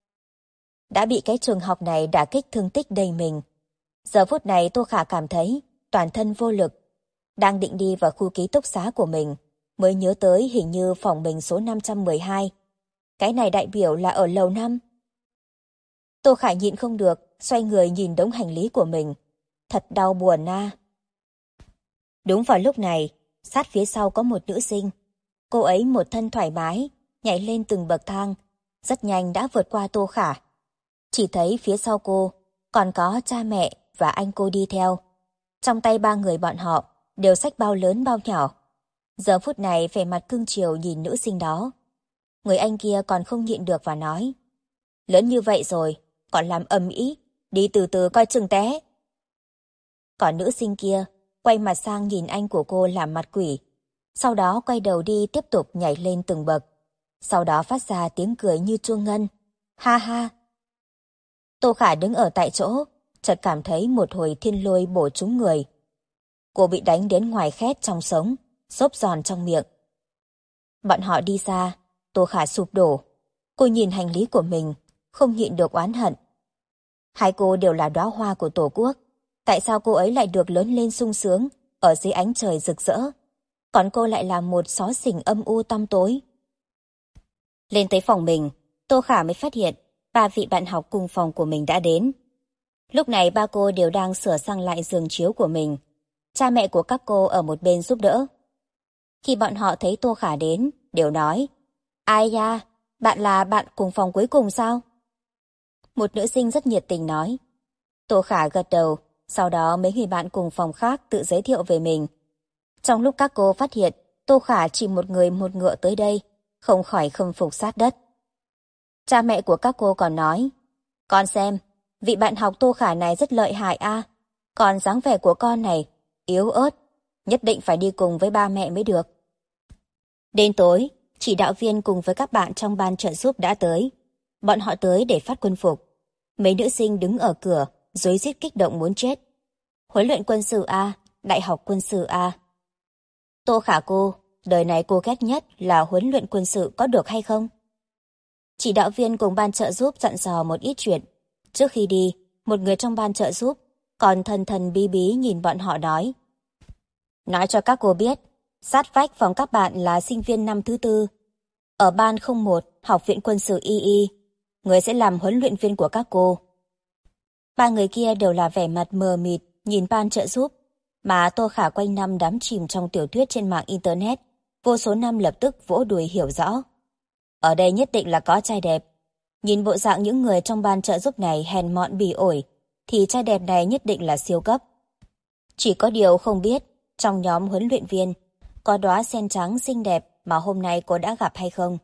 Đã bị cái trường học này đả kích thương tích đầy mình. Giờ phút này Tô Khả cảm thấy toàn thân vô lực. Đang định đi vào khu ký túc xá của mình, mới nhớ tới hình như phòng mình số 512. Cái này đại biểu là ở lầu 5. Tô Khả nhịn không được, xoay người nhìn đống hành lý của mình. Thật đau buồn à. Đúng vào lúc này, sát phía sau có một nữ sinh. Cô ấy một thân thoải mái, nhảy lên từng bậc thang, rất nhanh đã vượt qua Tô Khả. Chỉ thấy phía sau cô, còn có cha mẹ và anh cô đi theo. Trong tay 3 người bọn họ, đều xách bao lớn bao nhỏ. Giờ phút này vẻ mặt cưng chiều nhìn nữ sinh đó. Người anh kia còn không nhịn được và nói. Lớn như vậy rồi, còn làm ầm ĩ, đi từ từ coi chừng té. Còn nữ sinh kia, quay mặt sang nhìn anh của cô làm mặt quỷ. Sau đó quay đầu đi tiếp tục nhảy lên từng bậc. Sau đó phát ra tiếng cười như chuông ngân. Ha ha! Tô Khả đứng ở tại chỗ, chợt cảm thấy một hồi thiên lôi bổ trúng người. Cô bị đánh đến ngoài khét trong sống, xốp giòn trong miệng. Bọn họ đi xa, Tô Khả sụp đổ. Cô nhìn hành lý của mình, không nhịn được oán hận. Hai cô đều là đóa hoa của Tổ quốc. Tại sao cô ấy lại được lớn lên sung sướng, ở dưới ánh trời rực rỡ? Còn cô lại là một xó xỉnh âm u tăm tối. Lên tới phòng mình, Tô Khả mới phát hiện ba vị bạn học cùng phòng của mình đã đến. Lúc này ba cô đều đang sửa sang lại giường chiếu của mình. Cha mẹ của các cô ở một bên giúp đỡ. Khi bọn họ thấy Tô Khả đến, đều nói: Ai da, bạn là bạn cùng phòng cuối cùng sao? Một nữ sinh rất nhiệt tình nói. Tô Khả gật đầu, sau đó mấy người bạn cùng phòng khác tự giới thiệu về mình. Trong lúc các cô phát hiện Tô Khả chỉ một người một ngựa tới đây, không khỏi khâm phục sát đất. Cha mẹ của các cô còn nói: Con xem, vị bạn học Tô Khả này rất lợi hại a. Còn dáng vẻ của con này, yếu ớt, nhất định phải đi cùng với ba mẹ mới được. Đến tối, chỉ đạo viên cùng với các bạn trong ban trợ giúp đã tới. Bọn họ tới để phát quân phục. Mấy nữ sinh đứng ở cửa, rối rít kích động muốn chết. Huấn luyện quân sự A, đại học quân sự A. Tô Khả cô, đời này cô ghét nhất là huấn luyện quân sự có được hay không? Chỉ đạo viên cùng ban trợ giúp dặn dò một ít chuyện. Trước khi đi, một người trong ban trợ giúp còn thần thần bí bí nhìn bọn họ nói. Nói cho các cô biết, sát vách phòng các bạn là sinh viên năm thứ 4. Ở ban 01, học viện quân sự II, người sẽ làm huấn luyện viên của các cô. Ba người kia đều là vẻ mặt mờ mịt nhìn ban trợ giúp, mà Tô Khả quanh năm đắm chìm trong tiểu thuyết trên mạng Internet, vô số năm lập tức vỗ đùi hiểu rõ. Ở đây nhất định là có trai đẹp. Nhìn bộ dạng những người trong ban trợ giúp này hèn mọn bỉ ổi, thì trai đẹp này nhất định là siêu cấp. Chỉ có điều không biết, trong nhóm huấn luyện viên, có đóa sen trắng xinh đẹp mà hôm nay cô đã gặp hay không?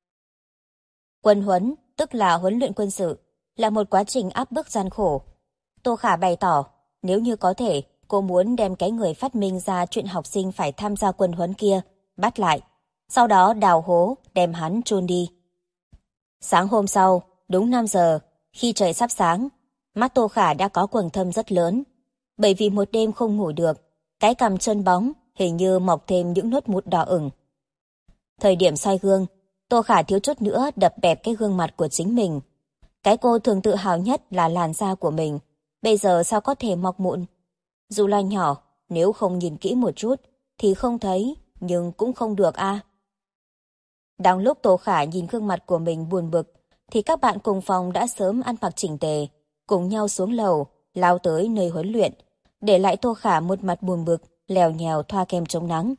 Quân huấn, tức là huấn luyện quân sự, là một quá trình áp bức gian khổ. Tô Khả bày tỏ, nếu như có thể, cô muốn đem cái người phát minh ra chuyện học sinh phải tham gia quân huấn kia, bắt lại, sau đó đào hố, đem hắn chôn đi. Sáng hôm sau, đúng 5 giờ, khi trời sắp sáng, mắt Tô Khả đã có quầng thâm rất lớn. Bởi vì một đêm không ngủ được, cái cằm trơn bóng, hình như mọc thêm những nốt mụn đỏ ửng. Thời điểm soi gương, Tô Khả thiếu chút nữa đập bẹp cái gương mặt của chính mình. Cái cô thường tự hào nhất là làn da của mình, bây giờ sao có thể mọc mụn? Dù là nhỏ, nếu không nhìn kỹ một chút, thì không thấy, nhưng cũng không được a. Đang lúc Tô Khả nhìn gương mặt của mình buồn bực, thì các bạn cùng phòng đã sớm ăn mặc chỉnh tề, cùng nhau xuống lầu, lao tới nơi huấn luyện, để lại Tô Khả một mặt buồn bực, lèo nhèo thoa kem chống nắng.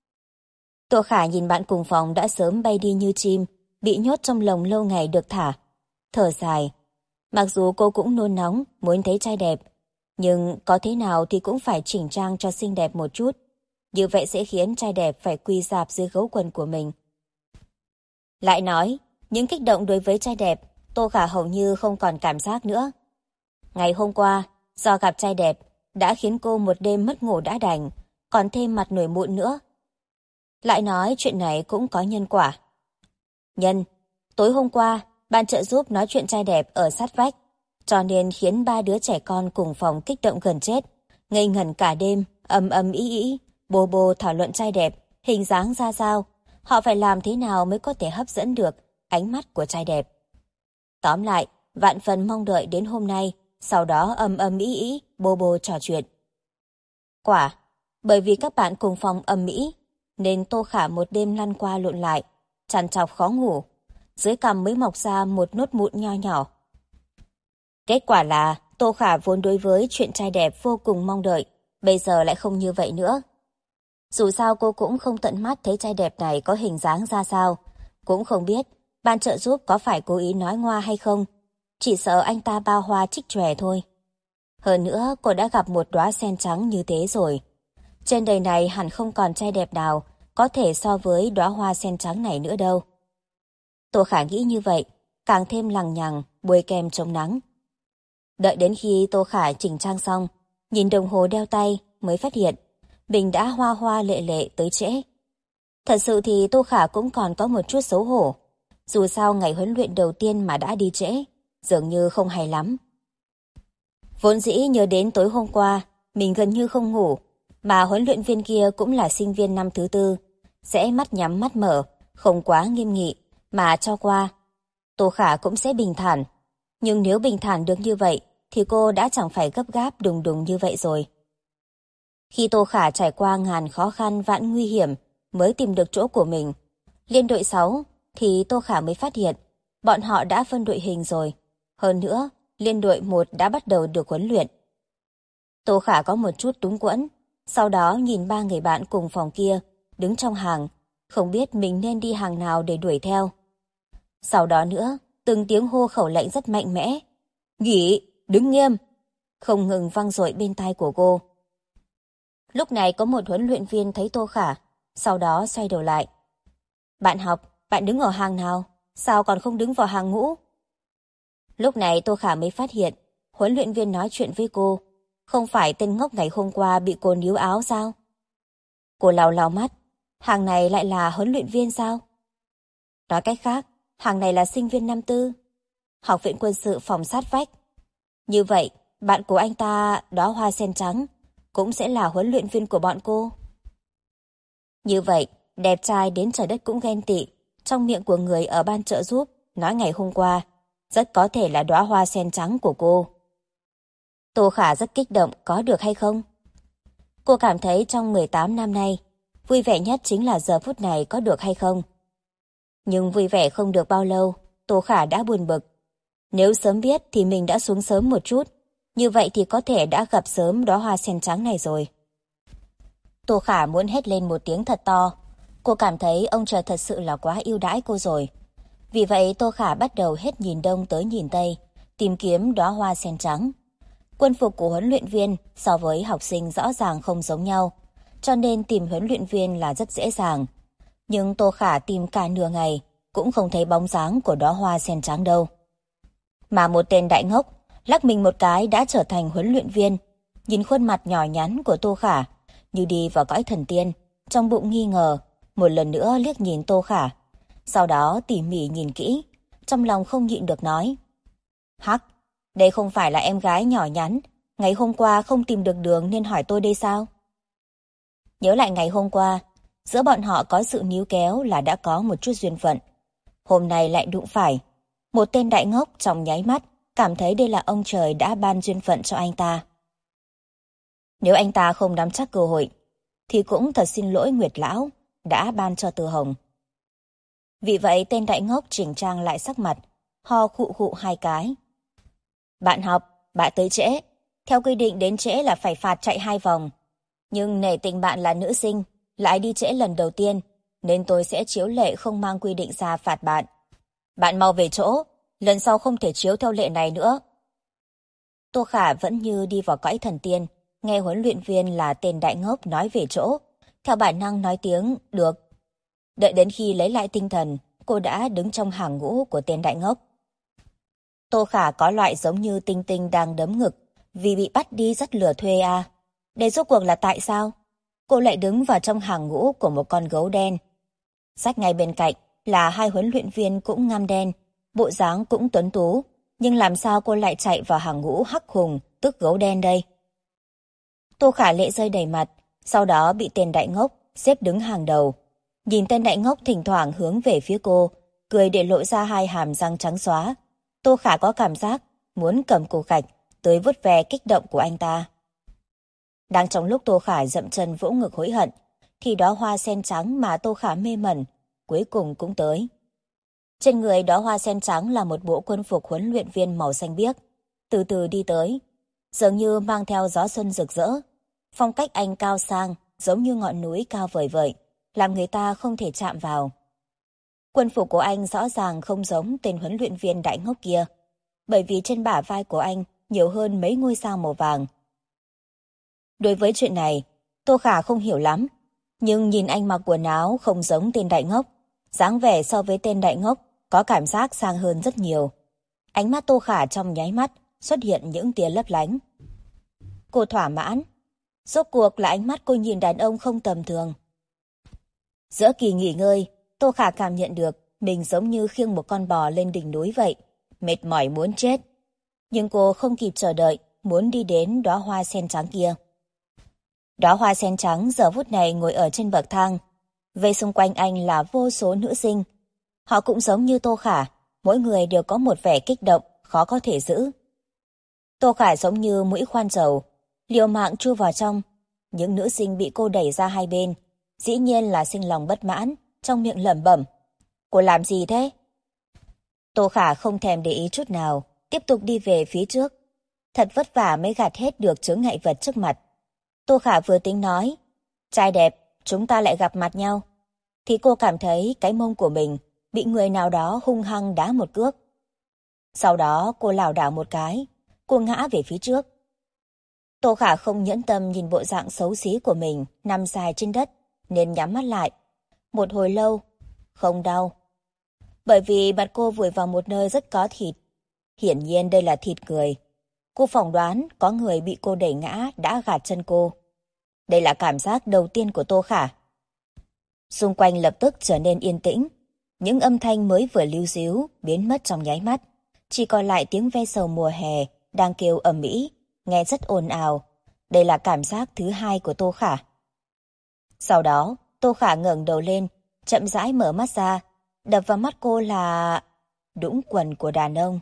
Tô Khả nhìn bạn cùng phòng đã sớm bay đi như chim, bị nhốt trong lồng lâu ngày được thả. Thở dài. Mặc dù cô cũng nôn nóng, muốn thấy trai đẹp, nhưng có thế nào thì cũng phải chỉnh trang cho xinh đẹp một chút. Như vậy sẽ khiến trai đẹp phải quỳ rạp dưới gấu quần của mình. Lại nói, những kích động đối với trai đẹp, Tô Khả hầu như không còn cảm giác nữa. Ngày hôm qua, do gặp trai đẹp, đã khiến cô một đêm mất ngủ đã đành, còn thêm mặt nổi mụn nữa. Lại nói chuyện này cũng có nhân quả. Tối hôm qua, ban trợ giúp nói chuyện trai đẹp ở sát vách, cho nên khiến 3 đứa trẻ con cùng phòng kích động gần chết, ngây ngẩn cả đêm, ầm ý, bô bô thảo luận trai đẹp, hình dáng ra sao, họ phải làm thế nào mới có thể hấp dẫn được ánh mắt của trai đẹp. Tóm lại, vạn phần mong đợi đến hôm nay, sau đó ầm ý, bô bô trò chuyện. Quả, bởi vì các bạn cùng phòng ầm ĩ, nên Tô Khả một đêm lăn qua lộn lại, trằn trọc khó ngủ, dưới cằm mới mọc ra một nốt mụn nho nhỏ. Kết quả là Tô Khả vốn đối với chuyện trai đẹp vô cùng mong đợi, bây giờ lại không như vậy nữa. Dù sao cô cũng không tận mắt thấy trai đẹp này có hình dáng ra sao, cũng không biết ban trợ giúp có phải cố ý nói ngoa hay không, chỉ sợ anh ta bao hoa trích chòe thôi. Hơn nữa cô đã gặp một đóa sen trắng như thế rồi. Trên đời này hẳn không còn trai đẹp nào có thể so với đóa hoa sen trắng này nữa đâu. Tô Khả nghĩ như vậy, càng thêm lằng nhằng, bôi kem chống nắng. Đợi đến khi Tô Khả chỉnh trang xong, nhìn đồng hồ đeo tay mới phát hiện mình đã hoa hoa lệ lệ tới trễ. Thật sự thì Tô Khả cũng còn có một chút xấu hổ. Dù sao ngày huấn luyện đầu tiên mà đã đi trễ, dường như không hay lắm. Vốn dĩ nhớ đến tối hôm qua, mình gần như không ngủ, mà huấn luyện viên kia cũng là sinh viên năm thứ tư, sẽ mắt nhắm mắt mở, không quá nghiêm nghị, mà cho qua. Tô Khả cũng sẽ bình thản. Nhưng nếu bình thản được như vậy, thì cô đã chẳng phải gấp gáp đùng đùng như vậy rồi. Khi Tô Khả trải qua ngàn khó khăn vạn nguy hiểm mới tìm được chỗ của mình, liên đội 6 thì Tô Khả mới phát hiện bọn họ đã phân đội hình rồi. Hơn nữa, liên đội 1 đã bắt đầu được huấn luyện. Tô Khả có một chút túng quẫn, sau đó nhìn 3 người bạn cùng phòng kia đứng trong hàng, không biết mình nên đi hàng nào để đuổi theo. Sau đó nữa, từng tiếng hô khẩu lệnh rất mạnh mẽ. Nghỉ, đứng nghiêm, không ngừng vang dội bên tai của cô. Lúc này có một huấn luyện viên thấy Tô Khả, sau đó xoay đầu lại. Bạn học, bạn đứng ở hàng nào? Sao còn không đứng vào hàng ngũ? Lúc này Tô Khả mới phát hiện, huấn luyện viên nói chuyện với cô. Không phải tên ngốc ngày hôm qua bị cô níu áo sao? Cô lau lau mắt, hàng này lại là huấn luyện viên sao? Nói cách khác, hàng này là sinh viên năm tư, học viện quân sự phòng sát vách. Như vậy, bạn của anh ta, đóa hoa sen trắng, cũng sẽ là huấn luyện viên của bọn cô. Như vậy, đẹp trai đến trời đất cũng ghen tị, trong miệng của người ở ban trợ giúp nói ngày hôm qua, rất có thể là đóa hoa sen trắng của cô. Tô Khả rất kích động, có được hay không? Cô cảm thấy trong 18 năm nay, vui vẻ nhất chính là giờ phút này có được hay không. Nhưng vui vẻ không được bao lâu, Tô Khả đã buồn bực. Nếu sớm biết thì mình đã xuống sớm một chút, như vậy thì có thể đã gặp sớm đóa hoa sen trắng này rồi. Tô Khả muốn hét lên một tiếng thật to. Cô cảm thấy ông trời thật sự là quá ưu đãi cô rồi. Vì vậy Tô Khả bắt đầu hết nhìn đông tới nhìn tây, tìm kiếm đóa hoa sen trắng. Quân phục của huấn luyện viên so với học sinh rõ ràng không giống nhau, cho nên tìm huấn luyện viên là rất dễ dàng. Nhưng Tô Khả tìm cả nửa ngày, cũng không thấy bóng dáng của đóa hoa sen trắng đâu. Mà một tên đại ngốc, lắc mình một cái đã trở thành huấn luyện viên, nhìn khuôn mặt nhỏ nhắn của Tô Khả, như đi vào cõi thần tiên, trong bụng nghi ngờ, một lần nữa liếc nhìn Tô Khả. Sau đó tỉ mỉ nhìn kỹ, trong lòng không nhịn được nói. Hắc, đây không phải là em gái nhỏ nhắn, ngày hôm qua không tìm được đường nên hỏi tôi đây sao? Nhớ lại ngày hôm qua, giữa bọn họ có sự níu kéo là đã có một chút duyên phận. Hôm nay lại đụng phải. Một tên đại ngốc trong nháy mắt, cảm thấy đây là ông trời đã ban duyên phận cho anh ta. Nếu anh ta không nắm chắc cơ hội, thì cũng thật xin lỗi Nguyệt Lão, đã ban cho Từ Hồng. Vì vậy tên đại ngốc chỉnh trang lại sắc mặt, ho khụ khụ 2 cái. Bạn học, bạn tới trễ. Theo quy định đến trễ là phải phạt chạy 2 vòng. Nhưng nể tình bạn là nữ sinh, lại đi trễ lần đầu tiên, nên tôi sẽ chiếu lệ không mang quy định ra phạt bạn. Bạn mau về chỗ, lần sau không thể chiếu theo lệ này nữa. Tô Khả vẫn như đi vào cõi thần tiên, nghe huấn luyện viên là tên đại ngốc nói về chỗ, theo bản năng nói tiếng được. Đợi đến khi lấy lại tinh thần, cô đã đứng trong hàng ngũ của tên đại ngốc. Tô Khả có loại giống như Tinh Tinh đang đấm ngực vì bị bắt đi dắt lừa thuê à. Đây rốt cuộc là tại sao? Cô lại đứng vào trong hàng ngũ của một con gấu đen. Sách ngay bên cạnh là 2 huấn luyện viên cũng ngăm đen, bộ dáng cũng tuấn tú, nhưng làm sao cô lại chạy vào hàng ngũ hắc hùng, tức gấu đen đây? Tô Khả lệ rơi đầy mặt, sau đó bị tên đại ngốc xếp đứng hàng đầu. Nhìn tên đại ngốc thỉnh thoảng hướng về phía cô, cười để lộ ra 2 hàm răng trắng xóa. Tô Khả có cảm giác muốn cầm cổ gạch tới vuốt ve kích động của anh ta. Đang trong lúc Tô Khả dậm chân vỗ ngực hối hận, thì đóa hoa sen trắng mà Tô Khả mê mẩn cuối cùng cũng tới. Trên người đóa hoa sen trắng là một bộ quân phục huấn luyện viên màu xanh biếc, từ từ đi tới, dường như mang theo gió xuân rực rỡ. Phong cách anh cao sang, giống như ngọn núi cao vời vợi, làm người ta không thể chạm vào. Quân phục của anh rõ ràng không giống tên huấn luyện viên đại ngốc kia, bởi vì trên bả vai của anh nhiều hơn mấy ngôi sao màu vàng. Đối với chuyện này, Tô Khả không hiểu lắm, nhưng nhìn anh mặc quần áo không giống tên đại ngốc, dáng vẻ so với tên đại ngốc có cảm giác sang hơn rất nhiều. Ánh mắt Tô Khả trong nháy mắt xuất hiện những tia lấp lánh. Cô thỏa mãn. Rốt cuộc là ánh mắt cô nhìn đàn ông không tầm thường. Giữa kỳ nghỉ ngơi, Tô Khả cảm nhận được mình giống như khiêng một con bò lên đỉnh núi vậy, mệt mỏi muốn chết. Nhưng cô không kịp chờ đợi, muốn đi đến đóa hoa sen trắng kia. Đóa hoa sen trắng giờ phút này ngồi ở trên bậc thang. Vây xung quanh anh là vô số nữ sinh. Họ cũng giống như Tô Khả, mỗi người đều có một vẻ kích động, khó có thể giữ. Tô Khả giống như mũi khoan dầu, liều mạng chui vào trong. Những nữ sinh bị cô đẩy ra hai bên, dĩ nhiên là sinh lòng bất mãn, trong miệng lẩm bẩm. Cô làm gì thế? Tô Khả không thèm để ý chút nào, tiếp tục đi về phía trước. Thật vất vả mới gạt hết được chướng ngại vật trước mặt. Tô Khả vừa tính nói, trai đẹp, chúng ta lại gặp mặt nhau. Thì cô cảm thấy cái mông của mình bị người nào đó hung hăng đá một cước. Sau đó cô lảo đảo một cái, cô ngã về phía trước. Tô Khả không nhẫn tâm nhìn bộ dạng xấu xí của mình nằm dài trên đất, nên nhắm mắt lại. Một hồi lâu, không đau. Bởi vì mặt cô vùi vào một nơi rất có thịt. Hiển nhiên đây là thịt người. Cô phỏng đoán có người bị cô đẩy ngã đã gạt chân cô. Đây là cảm giác đầu tiên của Tô Khả. Xung quanh lập tức trở nên yên tĩnh. Những âm thanh mới vừa líu ríu biến mất trong nháy mắt. Chỉ còn lại tiếng ve sầu mùa hè đang kêu ầm ĩ, nghe rất ồn ào. Đây là cảm giác thứ hai của Tô Khả. Sau đó, Tô Khả ngẩng đầu lên, chậm rãi mở mắt ra. Đập vào mắt cô là đũng quần của đàn ông.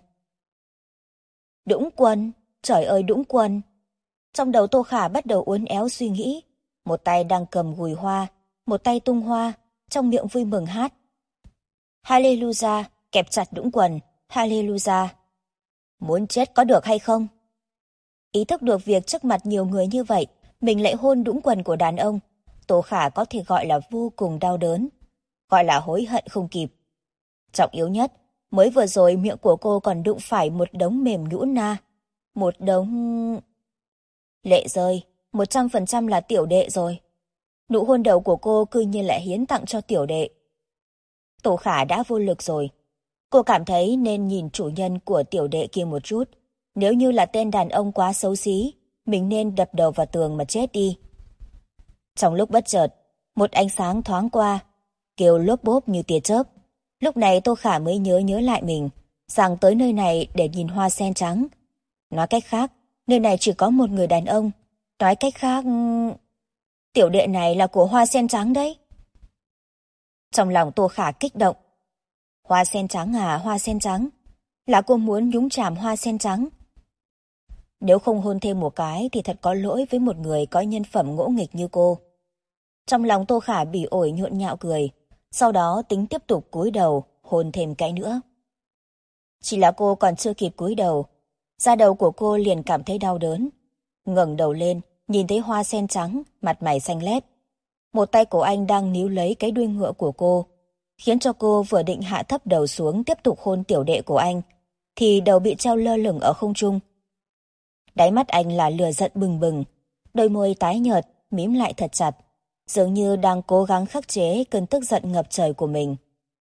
Đũng quần? Trời ơi, đũng quần! Trong đầu Tô Khả bắt đầu uốn éo suy nghĩ. Một tay đang cầm gùi hoa, một tay tung hoa, trong miệng vui mừng hát. Hallelujah, kẹp chặt đũng quần, Hallelujah. Muốn chết có được hay không? Ý thức được việc trước mặt nhiều người như vậy, mình lại hôn đũng quần của đàn ông. Tô Khả có thể gọi là vô cùng đau đớn, gọi là hối hận không kịp. Trọng yếu nhất, mới vừa rồi miệng của cô còn đụng phải một đống mềm nhũn na. Một đống... Lệ rơi, 100% là tiểu đệ rồi. Nụ hôn đầu của cô cư nhiên lại hiến tặng cho tiểu đệ. Tô Khả đã vô lực rồi. Cô cảm thấy nên nhìn chủ nhân của tiểu đệ kia một chút. Nếu như là tên đàn ông quá xấu xí, mình nên đập đầu vào tường mà chết đi. Trong lúc bất chợt, một ánh sáng thoáng qua, kêu lốp bốp như tia chớp. Lúc này Tô Khả mới nhớ lại mình, rằng tới nơi này để nhìn hoa sen trắng. Nói cách khác, nơi này chỉ có một người đàn ông. Nói cách khác... Tiểu đệ này là của hoa sen trắng đấy. Trong lòng Tô Khả kích động. Hoa sen trắng à, hoa sen trắng. Là cô muốn nhúng chàm hoa sen trắng. Nếu không hôn thêm một cái thì thật có lỗi với một người có nhân phẩm ngỗ nghịch như cô. Trong lòng Tô Khả bỉ ổi nhộn nhạo cười. Sau đó tính tiếp tục cúi đầu hôn thêm cái nữa. Chỉ là cô còn chưa kịp cúi đầu, da đầu của cô liền cảm thấy đau đớn. Ngẩng đầu lên, nhìn thấy hoa sen trắng, mặt mày xanh lét. Một tay của anh đang níu lấy cái đuôi ngựa của cô, khiến cho cô vừa định hạ thấp đầu xuống tiếp tục hôn tiểu đệ của anh, thì đầu bị treo lơ lửng ở không trung. Đáy mắt anh là lửa giận bừng bừng, đôi môi tái nhợt, mím lại thật chặt, dường như đang cố gắng khắc chế cơn tức giận ngập trời của mình.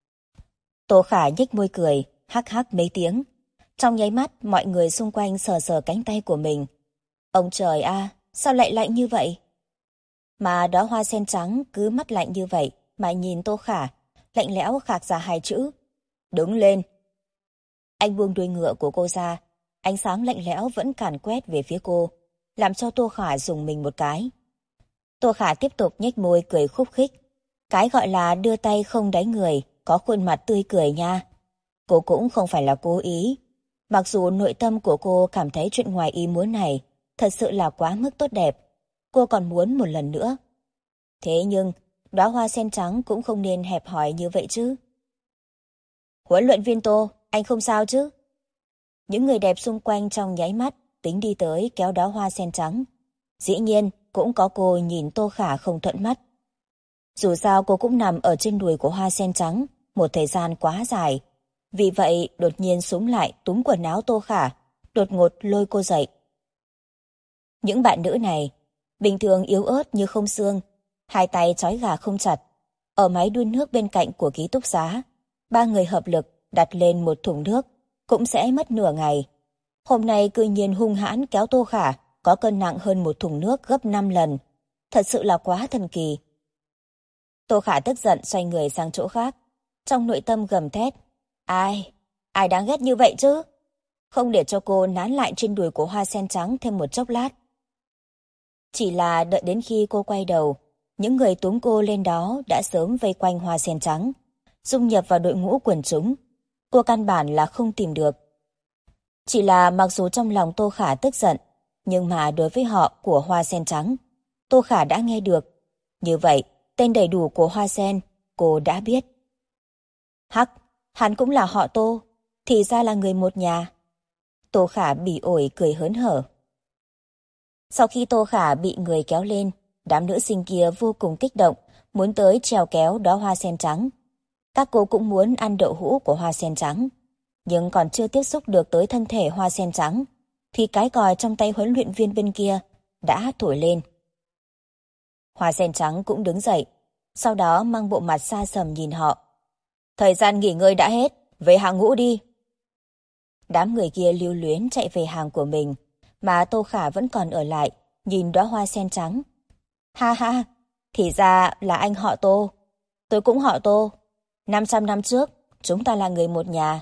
Tô Khả nhếch môi cười, hắc hắc mấy tiếng. Trong nháy mắt, mọi người xung quanh sờ sờ cánh tay của mình. Ông trời a, sao lại lạnh như vậy? Mà đóa hoa sen trắng cứ mắt lạnh như vậy mà nhìn Tô Khả, lạnh lẽo khạc ra hai chữ. Đứng lên! Anh buông đuôi ngựa của cô ra, ánh sáng lạnh lẽo vẫn càn quét về phía cô, làm cho Tô Khả rùng mình một cái. Tô Khả tiếp tục nhếch môi cười khúc khích. Cái gọi là đưa tay không đánh người, có khuôn mặt tươi cười nha. Cô cũng không phải là cố ý. Mặc dù nội tâm của cô cảm thấy chuyện ngoài ý muốn này thật sự là quá mức tốt đẹp, cô còn muốn một lần nữa. Thế nhưng, đóa hoa sen trắng cũng không nên hẹp hòi như vậy chứ. Huấn luyện viên Tô, anh không sao chứ? Những người đẹp xung quanh trong nháy mắt tính đi tới kéo đóa hoa sen trắng. Dĩ nhiên, cũng có cô nhìn Tô Khả không thuận mắt. Dù sao cô cũng nằm ở trên đùi của hoa sen trắng một thời gian quá dài. Vì vậy, đột nhiên súng lại túm quần áo Tô Khả, đột ngột lôi cô dậy. Những bạn nữ này, bình thường yếu ớt như không xương, hai tay trói gà không chặt. Ở máy đun nước bên cạnh của ký túc xá, ba người hợp lực đặt lên một thùng nước, cũng sẽ mất nửa ngày. Hôm nay cư nhiên hung hãn kéo Tô Khả, có cân nặng hơn một thùng nước gấp 5 lần. Thật sự là quá thần kỳ. Tô Khả tức giận xoay người sang chỗ khác. Trong nội tâm gầm thét. Ai đáng ghét như vậy chứ? Không để cho cô nán lại trên đùi của Hoa Sen Trắng thêm một chốc lát. Chỉ là đợi đến khi cô quay đầu, những người túm cô lên đó đã sớm vây quanh Hoa Sen Trắng, dung nhập vào đội ngũ quần chúng. Cô căn bản là không tìm được. Chỉ là mặc dù trong lòng Tô Khả tức giận, nhưng mà đối với họ của Hoa Sen Trắng, Tô Khả đã nghe được. Như vậy, tên đầy đủ của Hoa Sen, cô đã biết. Hắc, hắn cũng là họ Tô, thì ra là người một nhà. Tô Khả bỉ ổi cười hớn hở. Sau khi Tô Khả bị người kéo lên, đám nữ sinh kia vô cùng kích động, muốn tới trèo kéo đóa hoa sen trắng. Các cô cũng muốn ăn đậu hũ của hoa sen trắng, nhưng còn chưa tiếp xúc được tới thân thể hoa sen trắng, thì cái còi trong tay huấn luyện viên bên kia đã thổi lên. Hoa sen trắng cũng đứng dậy, sau đó mang bộ mặt xa sầm nhìn họ. Thời gian nghỉ ngơi đã hết, về hàng ngũ đi. Đám người kia lưu luyến chạy về hàng của mình, mà Tô Khả vẫn còn ở lại, nhìn đóa hoa sen trắng. Ha ha, thì ra là anh họ Tô. Tôi cũng họ Tô. 500 năm trước, chúng ta là người một nhà.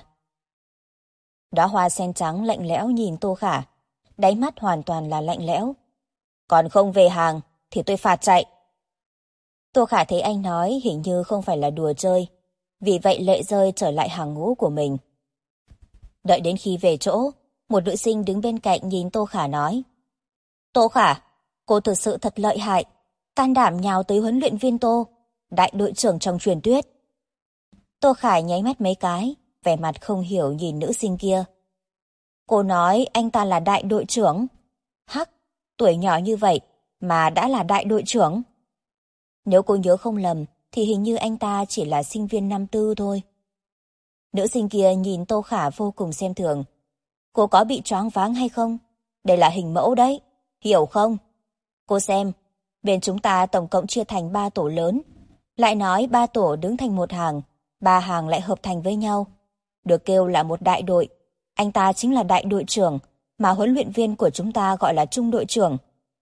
Đóa hoa sen trắng lạnh lẽo nhìn Tô Khả, đáy mắt hoàn toàn là lạnh lẽo. Còn không về hàng, thì tôi phạt chạy. Tô Khả thấy anh nói hình như không phải là đùa chơi, vì vậy lệ rơi trở lại hàng ngũ của mình. Đợi đến khi về chỗ, một nữ sinh đứng bên cạnh nhìn Tô Khả nói. Tô Khả, cô thực sự thật lợi hại, can đảm nhào tới huấn luyện viên Tô, đại đội trưởng trong truyền thuyết. Tô Khả nháy mắt mấy cái, vẻ mặt không hiểu nhìn nữ sinh kia. Cô nói anh ta là đại đội trưởng. Hắc, tuổi nhỏ như vậy mà đã là đại đội trưởng. Nếu cô nhớ không lầm, thì hình như anh ta chỉ là sinh viên năm tư thôi. Nữ sinh kia nhìn Tô Khả vô cùng xem thường. Cô có bị choáng váng hay không? Đây là hình mẫu đấy, hiểu không? Cô xem, bên chúng ta tổng cộng chia thành 3 tổ lớn. Lại nói 3 tổ đứng thành một hàng, 3 hàng lại hợp thành với nhau. Được kêu là một đại đội. Anh ta chính là đại đội trưởng, mà huấn luyện viên của chúng ta gọi là trung đội trưởng.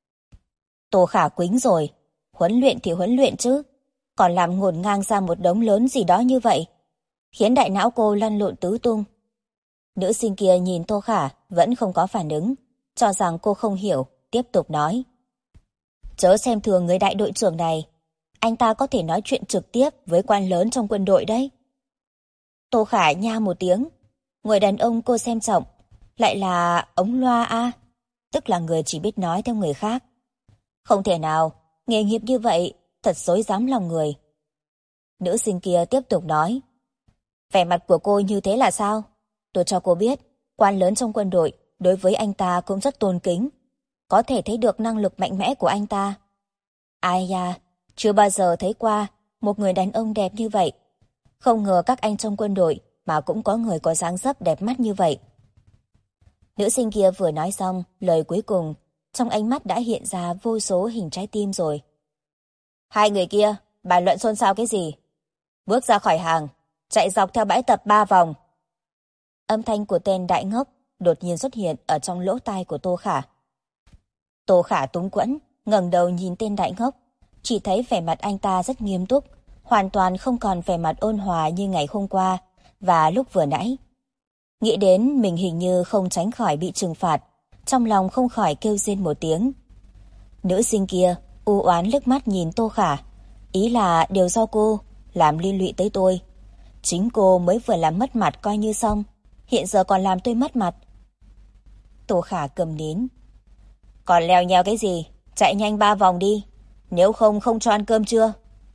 Tô Khả quính rồi. Huấn luyện thì huấn luyện chứ, còn làm ngổn ngang ra một đống lớn gì đó như vậy, khiến đại não cô lăn lộn tứ tung. Nữ sinh kia nhìn Tô Khả vẫn không có phản ứng, cho rằng cô không hiểu, tiếp tục nói. Chớ xem thường người đại đội trưởng này, anh ta có thể nói chuyện trực tiếp với quan lớn trong quân đội đấy. Tô Khả nha một tiếng, người đàn ông cô xem trọng, lại là ống loa a, tức là người chỉ biết nói theo người khác. Không thể nào, nghề nghiệp như vậy thật dối dám lòng người. Nữ sinh kia tiếp tục nói. Vẻ mặt của cô như thế là sao? Tôi cho cô biết, quan lớn trong quân đội đối với anh ta cũng rất tôn kính. Có thể thấy được năng lực mạnh mẽ của anh ta. Ai da, chưa bao giờ thấy qua một người đàn ông đẹp như vậy. Không ngờ các anh trong quân đội mà cũng có người có dáng dấp đẹp mắt như vậy. Nữ sinh kia vừa nói xong, lời cuối cùng, trong ánh mắt đã hiện ra vô số hình trái tim rồi. Hai người kia, bàn luận xôn xao cái gì? Bước ra khỏi hàng, chạy dọc theo bãi tập 3 vòng. Âm thanh của tên đại ngốc đột nhiên xuất hiện ở trong lỗ tai của Tô Khả. Tô Khả túng quẫn, ngẩng đầu nhìn tên đại ngốc, chỉ thấy vẻ mặt anh ta rất nghiêm túc, hoàn toàn không còn vẻ mặt ôn hòa như ngày hôm qua và lúc vừa nãy. Nghĩ đến mình hình như không tránh khỏi bị trừng phạt, trong lòng không khỏi kêu rên một tiếng. Nữ sinh kia u oán liếc mắt nhìn Tô Khả, ý là đều do cô làm liên lụy tới tôi. Chính cô mới vừa làm mất mặt coi như xong, hiện giờ còn làm tôi mất mặt. Tô Khả cầm nín. Còn leo nheo cái gì, chạy nhanh 3 vòng đi, nếu không không cho ăn cơm trưa.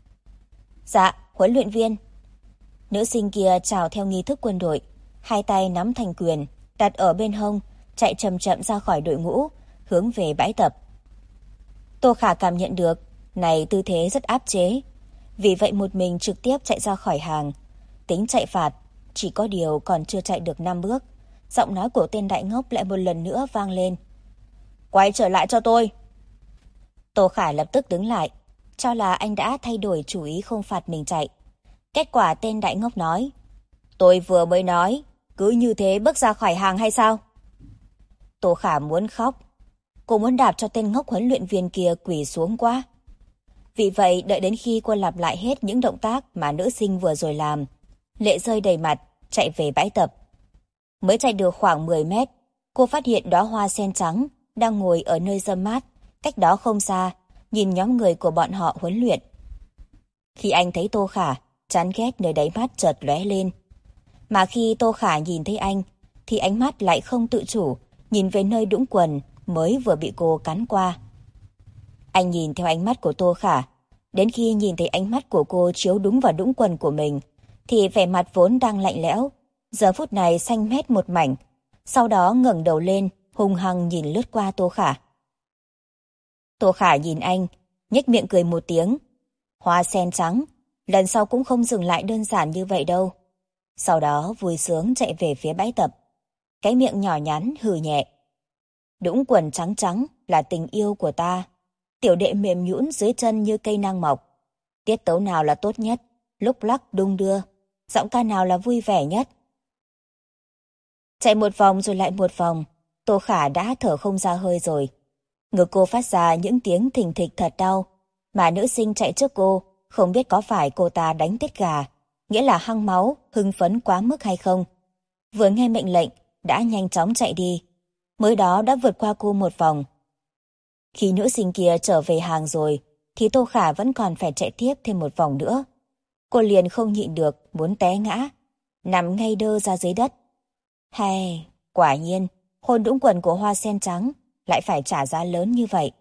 Dạ, huấn luyện viên. Nữ sinh kia chào theo nghi thức quân đội, hai tay nắm thành quyền, đặt ở bên hông, chạy chậm chậm ra khỏi đội ngũ, hướng về bãi tập. Tô Khả cảm nhận được, này tư thế rất áp chế, vì vậy một mình trực tiếp chạy ra khỏi hàng. Tính chạy phạt, chỉ có điều còn chưa chạy được 5 bước, giọng nói của tên đại ngốc lại một lần nữa vang lên. Quay trở lại cho tôi. Tô Khả lập tức đứng lại, cho là anh đã thay đổi chủ ý không phạt mình chạy. Kết quả tên đại ngốc nói. Tôi vừa mới nói, cứ như thế bước ra khỏi hàng hay sao? Tô Khả muốn khóc. Cô muốn đạp cho tên ngốc huấn luyện viên kia quỳ xuống quá. Vì vậy, đợi đến khi cô lặp lại hết những động tác mà nữ sinh vừa rồi làm, lệ rơi đầy mặt, chạy về bãi tập. Mới chạy được khoảng 10 mét, cô phát hiện đóa hoa sen trắng đang ngồi ở nơi râm mát, cách đó không xa, nhìn nhóm người của bọn họ huấn luyện. Khi anh thấy Tô Khả, chán ghét nơi đáy mắt chợt lóe lên. Mà khi Tô Khả nhìn thấy anh, thì ánh mắt lại không tự chủ, nhìn về nơi đũng quần mới vừa bị cô cắn qua. Anh nhìn theo ánh mắt của Tô Khả, đến khi nhìn thấy ánh mắt của cô chiếu đúng vào đũng quần của mình, thì vẻ mặt vốn đang lạnh lẽo, giờ phút này xanh mét một mảnh, sau đó ngẩng đầu lên, hung hăng nhìn lướt qua Tô Khả. Tô Khả nhìn anh, nhếch miệng cười một tiếng. Hoa sen trắng, lần sau cũng không dừng lại đơn giản như vậy đâu. Sau đó vui sướng chạy về phía bãi tập. Cái miệng nhỏ nhắn hừ nhẹ. Đũng quần trắng trắng là tình yêu của ta. Tiểu đệ mềm nhũn dưới chân như cây nang mọc. Tiết tấu nào là tốt nhất, lúc lắc đung đưa. Giọng ca nào là vui vẻ nhất. Chạy một vòng rồi lại một vòng, Tô Khả đã thở không ra hơi rồi. Ngực cô phát ra những tiếng thình thịch thật đau, mà nữ sinh chạy trước cô, không biết có phải cô ta đánh tiết gà, nghĩa là hăng máu, hưng phấn quá mức hay không. Vừa nghe mệnh lệnh, đã nhanh chóng chạy đi, mới đó đã vượt qua cô một vòng. Khi nữ sinh kia trở về hàng rồi, thì Tô Khả vẫn còn phải chạy tiếp thêm một vòng nữa. Cô liền không nhịn được, muốn té ngã, nằm ngay đơ ra dưới đất. Hay, quả nhiên, hôn đũng quần của hoa sen trắng lại phải trả giá lớn như vậy.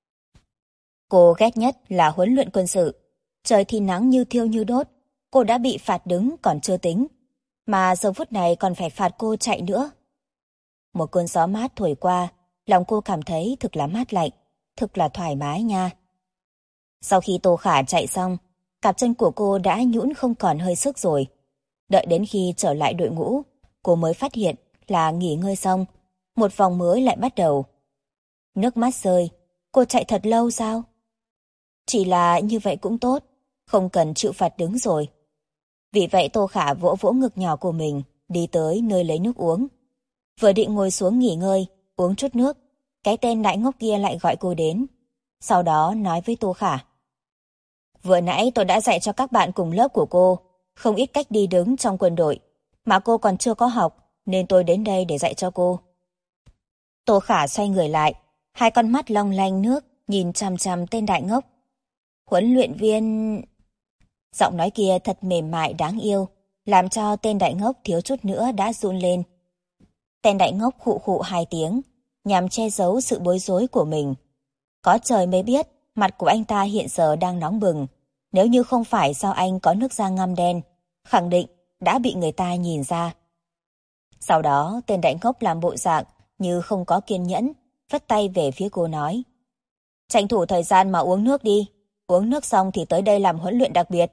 Cô ghét nhất là huấn luyện quân sự. Trời thì nắng như thiêu như đốt, cô đã bị phạt đứng còn chưa tính, mà giờ phút này còn phải phạt cô chạy nữa. Một cơn gió mát thổi qua, lòng cô cảm thấy thực là mát lạnh, thực là thoải mái nha. Sau khi Tô Khả chạy xong, cặp chân của cô đã nhũn không còn hơi sức rồi. Đợi đến khi trở lại đội ngũ, cô mới phát hiện là nghỉ ngơi xong, một vòng mới lại bắt đầu. Nước mắt rơi, cô chạy thật lâu sao? Chỉ là như vậy cũng tốt, không cần chịu phạt đứng rồi. Vì vậy Tô Khả vỗ vỗ ngực nhỏ của mình, đi tới nơi lấy nước uống. Vừa định ngồi xuống nghỉ ngơi, uống chút nước, cái tên đại ngốc kia lại gọi cô đến. Sau đó nói với Tô Khả. Vừa nãy tôi đã dạy cho các bạn cùng lớp của cô, không ít cách đi đứng trong quân đội, mà cô còn chưa có học, nên tôi đến đây để dạy cho cô. Tô Khả xoay người lại, hai con mắt long lanh nước, nhìn chằm chằm tên đại ngốc. Huấn luyện viên... Giọng nói kia thật mềm mại đáng yêu, làm cho tên đại ngốc thiếu chút nữa đã run lên. Tên đại ngốc khụ khụ hai tiếng, nhằm che giấu sự bối rối của mình. Có trời mới biết, mặt của anh ta hiện giờ đang nóng bừng. Nếu như không phải do anh có nước da ngăm đen, khẳng định đã bị người ta nhìn ra. Sau đó, tên đại ngốc làm bộ dạng như không có kiên nhẫn, vất tay về phía cô nói. Tranh thủ thời gian mà uống nước đi, uống nước xong thì tới đây làm huấn luyện đặc biệt.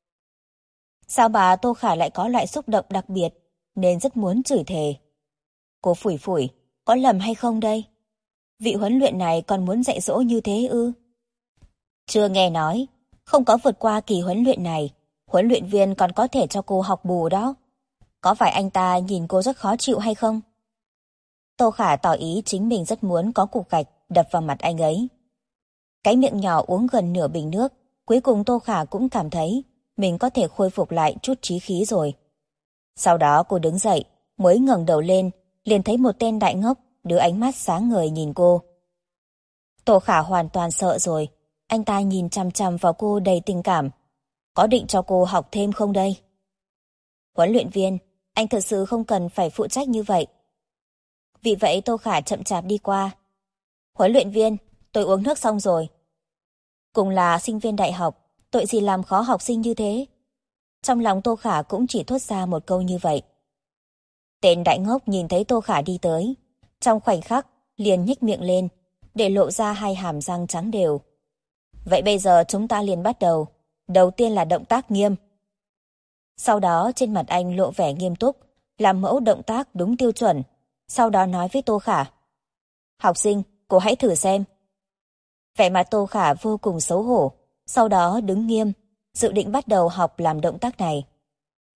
Sao bà Tô Khả lại có loại xúc động đặc biệt, nên rất muốn chửi thề. Cô phủi phủi, có lầm hay không đây? Vị huấn luyện này còn muốn dạy dỗ như thế ư? Chưa nghe nói, không có vượt qua kỳ huấn luyện này, huấn luyện viên còn có thể cho cô học bù đó. Có phải anh ta nhìn cô rất khó chịu hay không? Tô Khả tỏ ý chính mình rất muốn có cục gạch đập vào mặt anh ấy. Cái miệng nhỏ uống gần nửa bình nước, cuối cùng Tô Khả cũng cảm thấy mình có thể khôi phục lại chút trí khí rồi. Sau đó cô đứng dậy, mới ngẩng đầu lên, liền thấy một tên đại ngốc đưa ánh mắt sáng ngời nhìn cô. Tô Khả hoàn toàn sợ rồi, anh ta nhìn chằm chằm vào cô đầy tình cảm. Có định cho cô học thêm không đây? Huấn luyện viên, anh thật sự không cần phải phụ trách như vậy. Vì vậy Tô Khả chậm chạp đi qua. Huấn luyện viên, tôi uống nước xong rồi. Cùng là sinh viên đại học, tội gì làm khó học sinh như thế? Trong lòng Tô Khả cũng chỉ thốt ra một câu như vậy. Tên đại ngốc nhìn thấy Tô Khả đi tới, trong khoảnh khắc liền nhếch miệng lên, để lộ ra hai hàm răng trắng đều. Vậy bây giờ chúng ta liền bắt đầu. Đầu tiên là động tác nghiêm. Sau đó trên mặt anh lộ vẻ nghiêm túc, làm mẫu động tác đúng tiêu chuẩn. Sau đó nói với Tô Khả. Học sinh, cô hãy thử xem. Vẻ mặt Tô Khả vô cùng xấu hổ, sau đó đứng nghiêm, dự định bắt đầu học làm động tác này.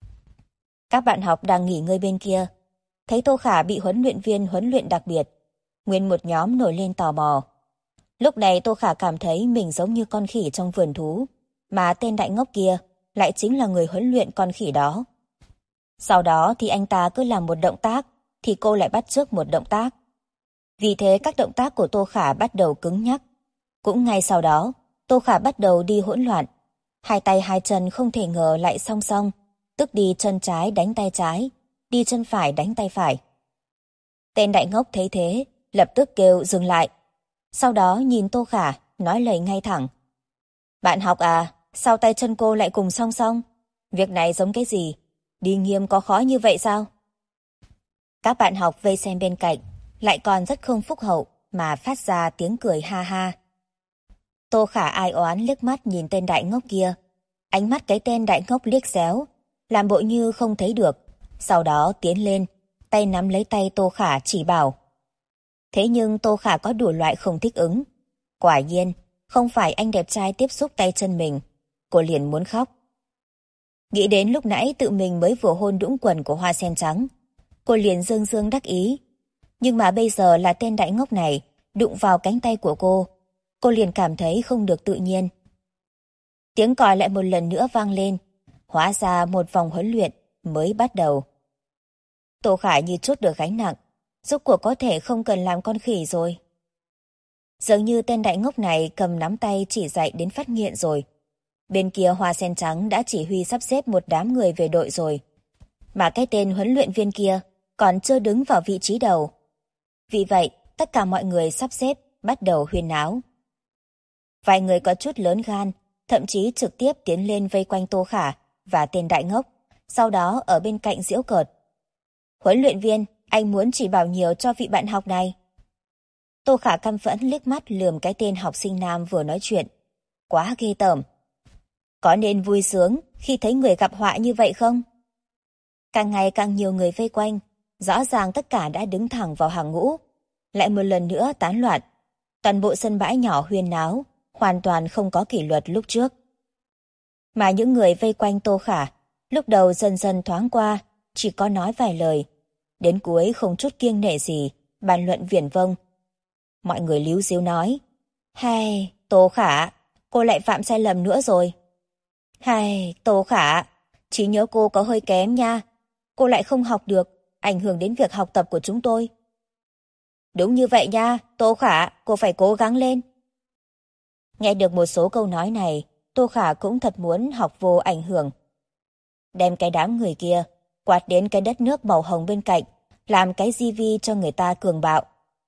Các bạn học đang nghỉ ngơi bên kia, thấy Tô Khả bị huấn luyện viên huấn luyện đặc biệt, Nguyên một nhóm nổi lên tò mò. Lúc này Tô Khả cảm thấy mình giống như con khỉ trong vườn thú, mà tên đại ngốc kia lại chính là người huấn luyện con khỉ đó. Sau đó thì anh ta cứ làm một động tác, thì cô lại bắt chước một động tác. Vì thế các động tác của Tô Khả bắt đầu cứng nhắc. Cũng ngay sau đó, Tô Khả bắt đầu đi hỗn loạn. Hai tay hai chân không thể ngờ lại song song, tức đi chân trái đánh tay trái, đi chân phải đánh tay phải. Tên đại ngốc thấy thế, lập tức kêu dừng lại. Sau đó nhìn Tô Khả, nói lời ngay thẳng. Bạn học à, sao tay chân cô lại cùng song song? Việc này giống cái gì? Đi nghiêm có khó như vậy sao? Các bạn học vây xem bên cạnh, lại còn rất không phúc hậu mà phát ra tiếng cười ha ha. Tô Khả ai oán liếc mắt nhìn tên đại ngốc kia. Ánh mắt cái tên đại ngốc liếc xéo, làm bộ như không thấy được. Sau đó tiến lên, tay nắm lấy tay Tô Khả chỉ bảo. Thế nhưng Tô Khả có đủ loại không thích ứng. Quả nhiên, không phải anh đẹp trai tiếp xúc tay chân mình. Cô liền muốn khóc. Nghĩ đến lúc nãy tự mình mới vừa hôn đũng quần của Hoa Sen Trắng, cô liền dương dương đắc ý. Nhưng mà bây giờ là tên đại ngốc này đụng vào cánh tay của cô liền cảm thấy không được tự nhiên. Tiếng còi lại một lần nữa vang lên, hóa ra một vòng huấn luyện mới bắt đầu. Tô Khả như trút được gánh nặng, rốt cuộc có thể không cần làm con khỉ rồi. Dường như tên đại ngốc này cầm nắm tay chỉ dạy đến phát nghiện rồi. Bên kia Hoa Sen Trắng đã chỉ huy sắp xếp một đám người về đội rồi. Mà cái tên huấn luyện viên kia còn chưa đứng vào vị trí đầu. Vì vậy, tất cả mọi người sắp xếp bắt đầu huyên náo. Vài người có chút lớn gan, thậm chí trực tiếp tiến lên vây quanh Tô Khả và tên đại ngốc, sau đó ở bên cạnh giễu cợt. Huấn luyện viên, anh muốn chỉ bảo nhiều cho vị bạn học này. Tô Khả căm phẫn liếc mắt lườm cái tên học sinh nam vừa nói chuyện. Quá ghê tởm. Có nên vui sướng khi thấy người gặp họa như vậy không? Càng ngày càng nhiều người vây quanh, rõ ràng tất cả đã đứng thẳng vào hàng ngũ. Lại một lần nữa tán loạn. Toàn bộ sân bãi nhỏ huyên náo, hoàn toàn không có kỷ luật lúc trước. Mà những người vây quanh Tô Khả, lúc đầu dần dần thoáng qua, chỉ có nói vài lời. Đến cuối không chút kiêng nể gì, bàn luận viển vông. Mọi người líu ríu nói, hay, Tô Khả, cô lại phạm sai lầm nữa rồi. Hay, Tô Khả, trí nhớ cô có hơi kém nha. Cô lại không học được, ảnh hưởng đến việc học tập của chúng tôi. Đúng như vậy nha, Tô Khả, cô phải cố gắng lên. Nghe được một số câu nói này, Tô Khả cũng thật muốn học vô ảnh hưởng. Đem cái đám người kia, quạt đến cái đất nước màu hồng bên cạnh, làm cái di cho người ta cường bạo.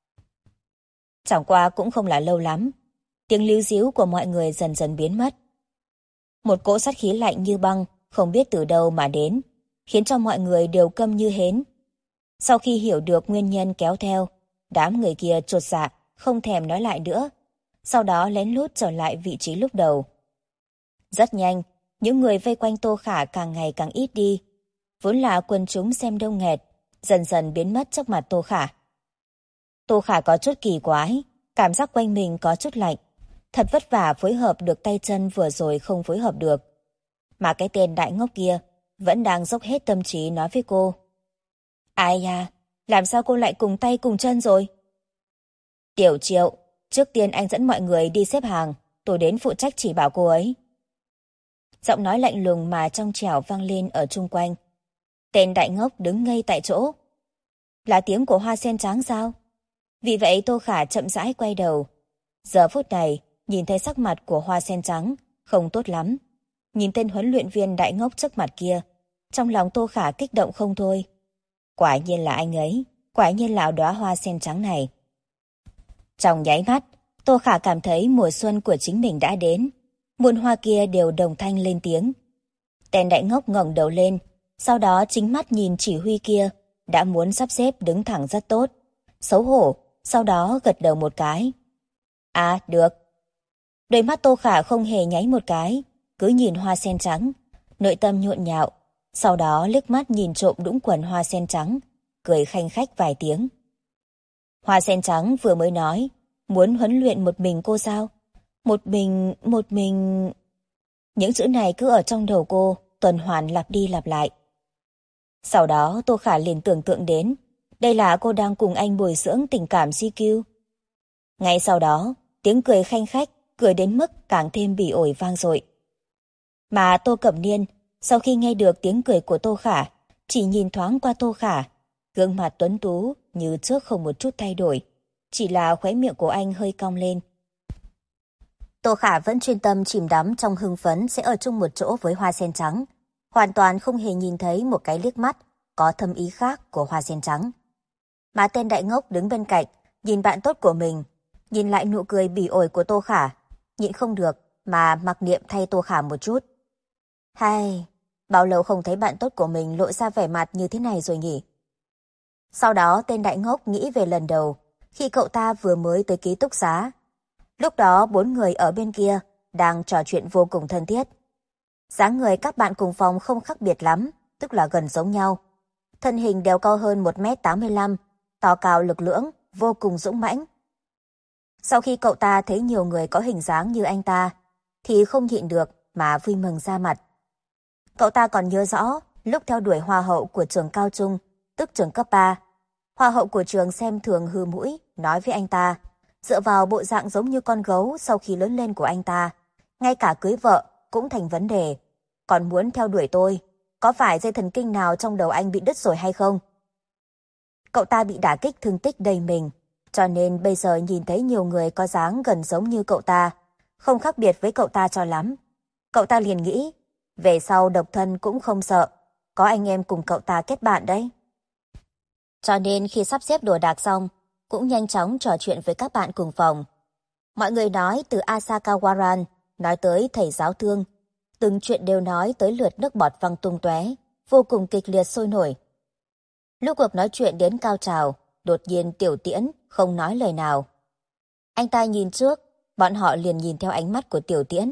Chẳng qua cũng không là lâu lắm, tiếng líu ríu của mọi người dần dần biến mất. Một cỗ sát khí lạnh như băng, không biết từ đâu mà đến, khiến cho mọi người đều câm như hến. Sau khi hiểu được nguyên nhân kéo theo, đám người kia chột dạ, không thèm nói lại nữa, sau đó lén lút trở lại vị trí lúc đầu. Rất nhanh, những người vây quanh Tô Khả càng ngày càng ít đi. Vốn là quần chúng xem đông nghẹt, dần dần biến mất trước mặt Tô Khả. Tô Khả có chút kỳ quái, cảm giác quanh mình có chút lạnh. Thật vất vả phối hợp được tay chân vừa rồi không phối hợp được. Mà cái tên đại ngốc kia vẫn đang dốc hết tâm trí nói với cô. Ai da, làm sao cô lại cùng tay cùng chân rồi? Tiểu Triệu, trước tiên anh dẫn mọi người đi xếp hàng, tôi đến phụ trách chỉ bảo cô ấy. Giọng nói lạnh lùng mà trong trẻo vang lên ở chung quanh. Tên đại ngốc đứng ngây tại chỗ. Là tiếng của Hoa Sen Trắng sao? Vì vậy Tô Khả chậm rãi quay đầu. Giờ phút này, nhìn thấy sắc mặt của Hoa Sen Trắng, không tốt lắm. Nhìn tên huấn luyện viên đại ngốc trước mặt kia, trong lòng Tô Khả kích động không thôi. Quả nhiên là anh ấy, quả nhiên là đóa hoa sen trắng này. Trong nháy mắt, Tô Khả cảm thấy mùa xuân của chính mình đã đến. Muôn hoa kia đều đồng thanh lên tiếng. Tên đại ngốc ngẩng đầu lên, sau đó chính mắt nhìn chỉ huy kia, đã muốn sắp xếp đứng thẳng rất tốt. Xấu hổ, sau đó gật đầu một cái. À, được. Đôi mắt Tô Khả không hề nháy một cái, cứ nhìn hoa sen trắng, nội tâm nhộn nhạo. Sau đó liếc mắt nhìn trộm đũng quần hoa sen trắng, cười khanh khách vài tiếng. Hoa sen trắng vừa mới nói, muốn huấn luyện một mình cô sao? Một mình... Những chữ này cứ ở trong đầu cô, tuần hoàn lặp đi lặp lại. Sau đó Tô Khả liền tưởng tượng đến, Đây là cô đang cùng anh bồi dưỡng tình cảm GQ. Ngay sau đó, tiếng cười khanh khách, cười đến mức càng thêm bỉ ổi vang dội. Mà Tô Cẩm Niên, sau khi nghe được tiếng cười của Tô Khả, chỉ nhìn thoáng qua Tô Khả, gương mặt tuấn tú như trước không một chút thay đổi, chỉ là khóe miệng của anh hơi cong lên. Tô Khả vẫn chuyên tâm chìm đắm trong hưng phấn sẽ ở chung một chỗ với Hoa Sen Trắng, hoàn toàn không hề nhìn thấy một cái liếc mắt có thâm ý khác của Hoa Sen Trắng. Mà tên đại ngốc đứng bên cạnh, nhìn bạn tốt của mình, nhìn lại nụ cười bỉ ổi của Tô Khả, nhịn không được mà mặc niệm thay Tô Khả một chút. Hay, bao lâu không thấy bạn tốt của mình lộ ra vẻ mặt như thế này rồi nhỉ? Sau đó tên đại ngốc nghĩ về lần đầu, khi cậu ta vừa mới tới ký túc xá. Lúc đó 4 người ở bên kia đang trò chuyện vô cùng thân thiết. Dáng người các bạn cùng phòng không khác biệt lắm, tức là gần giống nhau. Thân hình đều cao hơn 1m85, to cao lực lưỡng, vô cùng dũng mãnh. Sau khi cậu ta thấy nhiều người có hình dáng như anh ta, thì không nhịn được mà vui mừng ra mặt. Cậu ta còn nhớ rõ, lúc theo đuổi hoa hậu của trường cao trung, tức trường cấp 3, hoa hậu của trường xem thường hư mũi, nói với anh ta, dựa vào bộ dạng giống như con gấu sau khi lớn lên của anh ta, ngay cả cưới vợ cũng thành vấn đề, còn muốn theo đuổi tôi, có phải dây thần kinh nào trong đầu anh bị đứt rồi hay không? Cậu ta bị đả kích thương tích đầy mình, cho nên bây giờ nhìn thấy nhiều người có dáng gần giống như cậu ta, không khác biệt với cậu ta cho lắm. Cậu ta liền nghĩ, về sau độc thân cũng không sợ, có anh em cùng cậu ta kết bạn đấy. Cho nên khi sắp xếp đồ đạc xong, cũng nhanh chóng trò chuyện với các bạn cùng phòng. Mọi người nói từ Asakawaran, nói tới thầy giáo thương, từng chuyện đều nói tới lượt nước bọt văng tung tóe, vô cùng kịch liệt sôi nổi. Lúc cuộc nói chuyện đến cao trào, đột nhiên Tiểu Tiễn không nói lời nào. Anh ta nhìn trước, bọn họ liền nhìn theo ánh mắt của Tiểu Tiễn.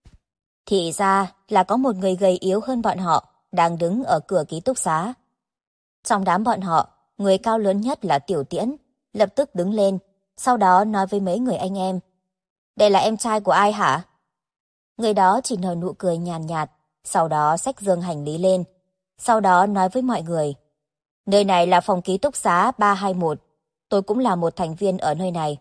Thì ra là có một người gầy yếu hơn bọn họ, đang đứng ở cửa ký túc xá. Trong đám bọn họ, người cao lớn nhất là Tiểu Tiễn, lập tức đứng lên, sau đó nói với mấy người anh em. Đây là em trai của ai hả? Người đó chỉ nở nụ cười nhàn nhạt, sau đó xách dương hành lý lên, sau đó nói với mọi người. Nơi này là phòng ký túc xá 321, tôi cũng là một thành viên ở nơi này.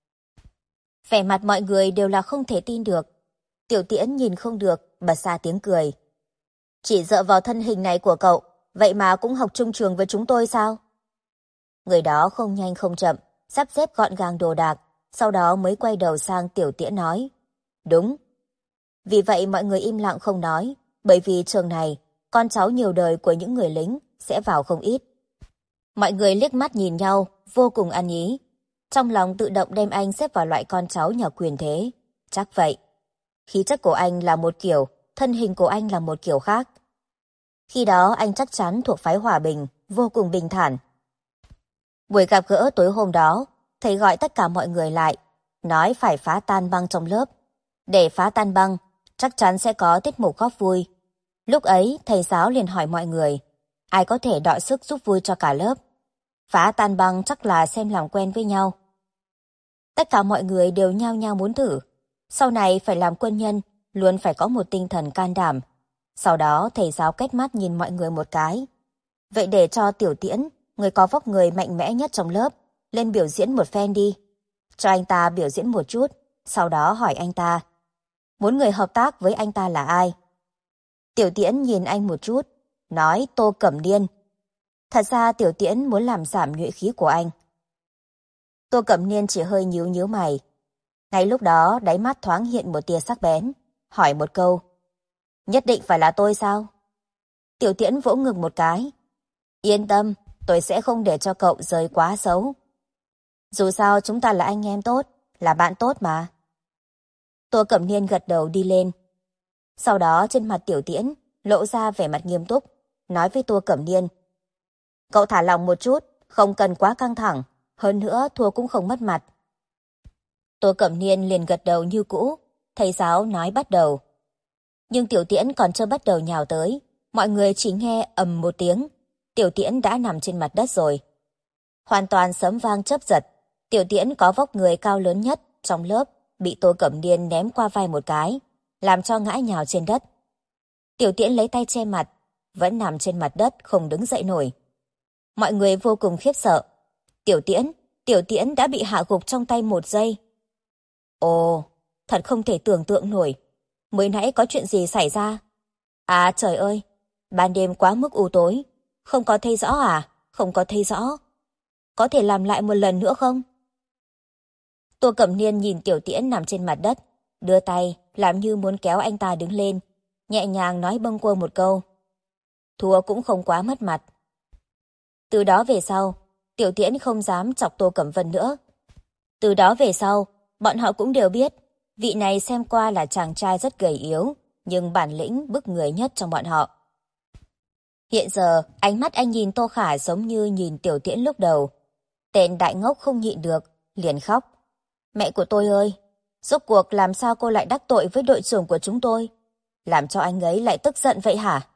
Vẻ mặt mọi người đều là không thể tin được. Tiểu Tiễn nhìn không được, bật ra tiếng cười. Chỉ dựa vào thân hình này của cậu, vậy mà cũng học chung trường với chúng tôi sao? Người đó không nhanh không chậm, sắp xếp gọn gàng đồ đạc, sau đó mới quay đầu sang Tiểu Tiễn nói. Đúng. Vì vậy mọi người im lặng không nói, bởi vì trường này, con cháu nhiều đời của những người lính sẽ vào không ít. Mọi người liếc mắt nhìn nhau, vô cùng ăn ý. Trong lòng tự động đem anh xếp vào loại con cháu nhà quyền thế. Chắc vậy. Khí chất của anh là một kiểu, thân hình của anh là một kiểu khác. Khi đó anh chắc chắn thuộc phái Hòa Bình, vô cùng bình thản. Buổi gặp gỡ tối hôm đó, thầy gọi tất cả mọi người lại, nói phải phá tan băng trong lớp. Để phá tan băng, chắc chắn sẽ có tiết mục góp vui. Lúc ấy, thầy giáo liền hỏi mọi người, ai có thể đọ sức giúp vui cho cả lớp. Phá tan băng chắc là xem làm quen với nhau. Tất cả mọi người đều nhao nhao muốn thử. Sau này phải làm quân nhân, luôn phải có một tinh thần can đảm. Sau đó thầy giáo quét mắt nhìn mọi người một cái. Vậy để cho Tiểu Tiễn, người có vóc người mạnh mẽ nhất trong lớp, lên biểu diễn một phen đi. Cho anh ta biểu diễn một chút, sau đó hỏi anh ta. Muốn người hợp tác với anh ta là ai? Tiểu Tiễn nhìn anh một chút, nói Tô Cẩm Niên. Thật ra Tiểu Tiễn muốn làm giảm nhuệ khí của anh. Tô Cẩm Niên chỉ hơi nhíu nhíu mày. Ngay lúc đó đáy mắt thoáng hiện một tia sắc bén, hỏi một câu. Nhất định phải là tôi sao? Tiểu Tiễn vỗ ngực một cái. Yên tâm, tôi sẽ không để cho cậu rơi quá xấu. Dù sao chúng ta là anh em tốt, là bạn tốt mà. Tô Cẩm Niên gật đầu đi lên. Sau đó trên mặt Tiểu Tiễn lộ ra vẻ mặt nghiêm túc, nói với Tô Cẩm Niên. Cậu thả lòng một chút, không cần quá căng thẳng, hơn nữa thua cũng không mất mặt. Tô Cẩm Niên liền gật đầu như cũ, thầy giáo nói bắt đầu. Nhưng Tiểu Tiễn còn chưa bắt đầu nhào tới, mọi người chỉ nghe ầm một tiếng, Tiểu Tiễn đã nằm trên mặt đất rồi. Hoàn toàn sấm vang chớp giật, Tiểu Tiễn có vóc người cao lớn nhất trong lớp, bị Tô Cẩm Niên ném qua vai một cái, làm cho ngã nhào trên đất. Tiểu Tiễn lấy tay che mặt, vẫn nằm trên mặt đất không đứng dậy nổi. Mọi người vô cùng khiếp sợ. Tiểu Tiễn đã bị hạ gục trong tay 1 giây. Ồ, thật không thể tưởng tượng nổi. Mới nãy có chuyện gì xảy ra? À trời ơi, ban đêm quá mức u tối. Không có thấy rõ à? Không có thấy rõ. Có thể làm lại một lần nữa không? Tô Cẩm Niên nhìn Tiểu Tiễn nằm trên mặt đất, đưa tay làm như muốn kéo anh ta đứng lên, nhẹ nhàng nói bâng quơ một câu. Thua cũng không quá mất mặt. Từ đó về sau, Tiểu Tiễn không dám chọc Tô Cẩm Vân nữa. Từ đó về sau, bọn họ cũng đều biết, vị này xem qua là chàng trai rất gầy yếu, nhưng bản lĩnh bức người nhất trong bọn họ. Hiện giờ, ánh mắt anh nhìn Tô Khả giống như nhìn Tiểu Tiễn lúc đầu. Tên đại ngốc không nhịn được, liền khóc. Mẹ của tôi ơi, rốt cuộc làm sao cô lại đắc tội với đội trưởng của chúng tôi? Làm cho anh ấy lại tức giận vậy hả?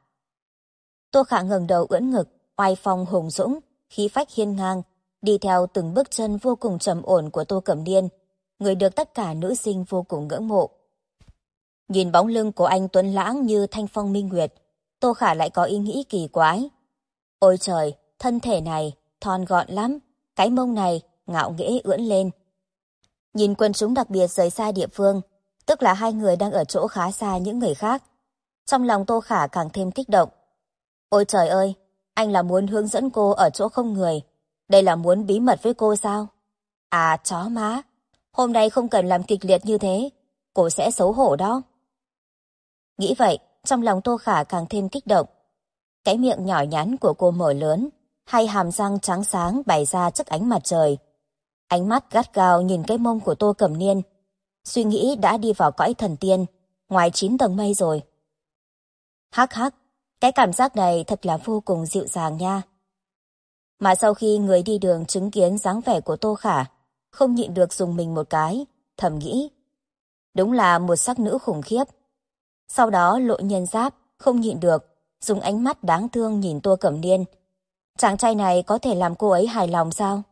Tô Khả ngẩng đầu ưỡn ngực, oai phong hùng dũng, khí phách hiên ngang, đi theo từng bước chân vô cùng trầm ổn của Tô Cẩm Niên, người được tất cả nữ sinh vô cùng ngưỡng mộ. Nhìn bóng lưng của anh tuấn lãng như thanh phong minh nguyệt, Tô Khả lại có ý nghĩ kỳ quái. Ôi trời, thân thể này, thon gọn lắm, cái mông này, ngạo nghễ ưỡn lên. Nhìn quần chúng đặc biệt rời xa địa phương, tức là hai người đang ở chỗ khá xa những người khác. Trong lòng Tô Khả càng thêm kích động. Ôi trời ơi, anh là muốn hướng dẫn cô ở chỗ không người. Đây là muốn bí mật với cô sao? À chó má, hôm nay không cần làm kịch liệt như thế, cô sẽ xấu hổ đó. Nghĩ vậy, trong lòng Tô Khả càng thêm kích động. Cái miệng nhỏ nhắn của cô mở lớn, hai hàm răng trắng sáng bày ra trước ánh mặt trời. Ánh mắt gắt gao nhìn cái mông của Tô Cẩm Niên. Suy nghĩ đã đi vào cõi thần tiên, ngoài 9 tầng mây rồi. Hắc hắc, cái cảm giác này thật là vô cùng dịu dàng nha. Mà sau khi người đi đường chứng kiến dáng vẻ của Tô Khả, không nhịn được dùng mình một cái, thầm nghĩ. Đúng là một sắc nữ khủng khiếp. Sau đó Lộ Nhân Giáp không nhịn được, dùng ánh mắt đáng thương nhìn Tô Cẩm Niên. Chàng trai này có thể làm cô ấy hài lòng sao?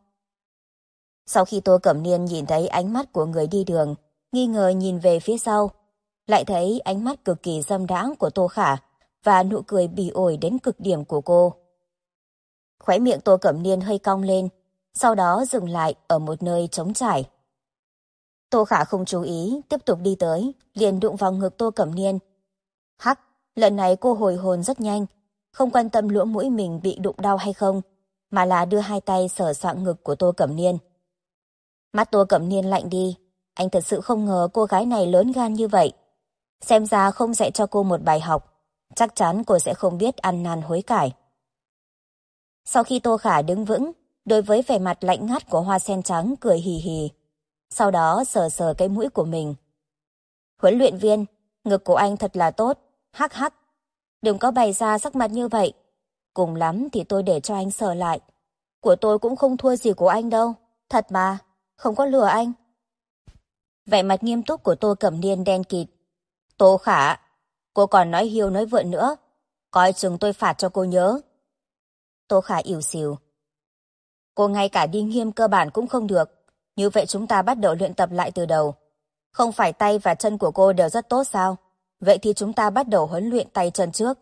Sau khi Tô Cẩm Niên nhìn thấy ánh mắt của người đi đường, nghi ngờ nhìn về phía sau, lại thấy ánh mắt cực kỳ dâm đãng của Tô Khả và nụ cười bỉ ổi đến cực điểm của cô. Khóe miệng Tô Cẩm Niên hơi cong lên, sau đó dừng lại ở một nơi trống trải. Tô Khả không chú ý, tiếp tục đi tới, liền đụng vào ngực Tô Cẩm Niên. Hắc, lần này cô hồi hồn rất nhanh, không quan tâm lỗ mũi mình bị đụng đau hay không, mà là đưa hai tay sờ soạng ngực của Tô Cẩm Niên. Mắt Tô Cẩm Niên lạnh đi, anh thật sự không ngờ cô gái này lớn gan như vậy. Xem ra không dạy cho cô một bài học, chắc chắn cô sẽ không biết ăn năn hối cải. Sau khi Tô Khả đứng vững, đối với vẻ mặt lạnh ngắt của Hoa Sen Trắng cười hì hì. Sau đó sờ sờ cái mũi của mình. Huấn luyện viên, ngực của anh thật là tốt, hắc hắc. Đừng có bày ra sắc mặt như vậy. Cùng lắm thì tôi để cho anh sờ lại. Của tôi cũng không thua gì của anh đâu, thật mà, không có lừa anh. Vẻ mặt nghiêm túc của Tô Cẩm Niên đen kịt. Tô Khả, cô còn nói hiêu nói vượn nữa. Coi chừng tôi phạt cho cô nhớ. Tô Khả ỉu xìu. Cô ngay cả đi nghiêm cơ bản cũng không được. Như vậy chúng ta bắt đầu luyện tập lại từ đầu. Không phải tay và chân của cô đều rất tốt sao? Vậy thì chúng ta bắt đầu huấn luyện tay chân trước.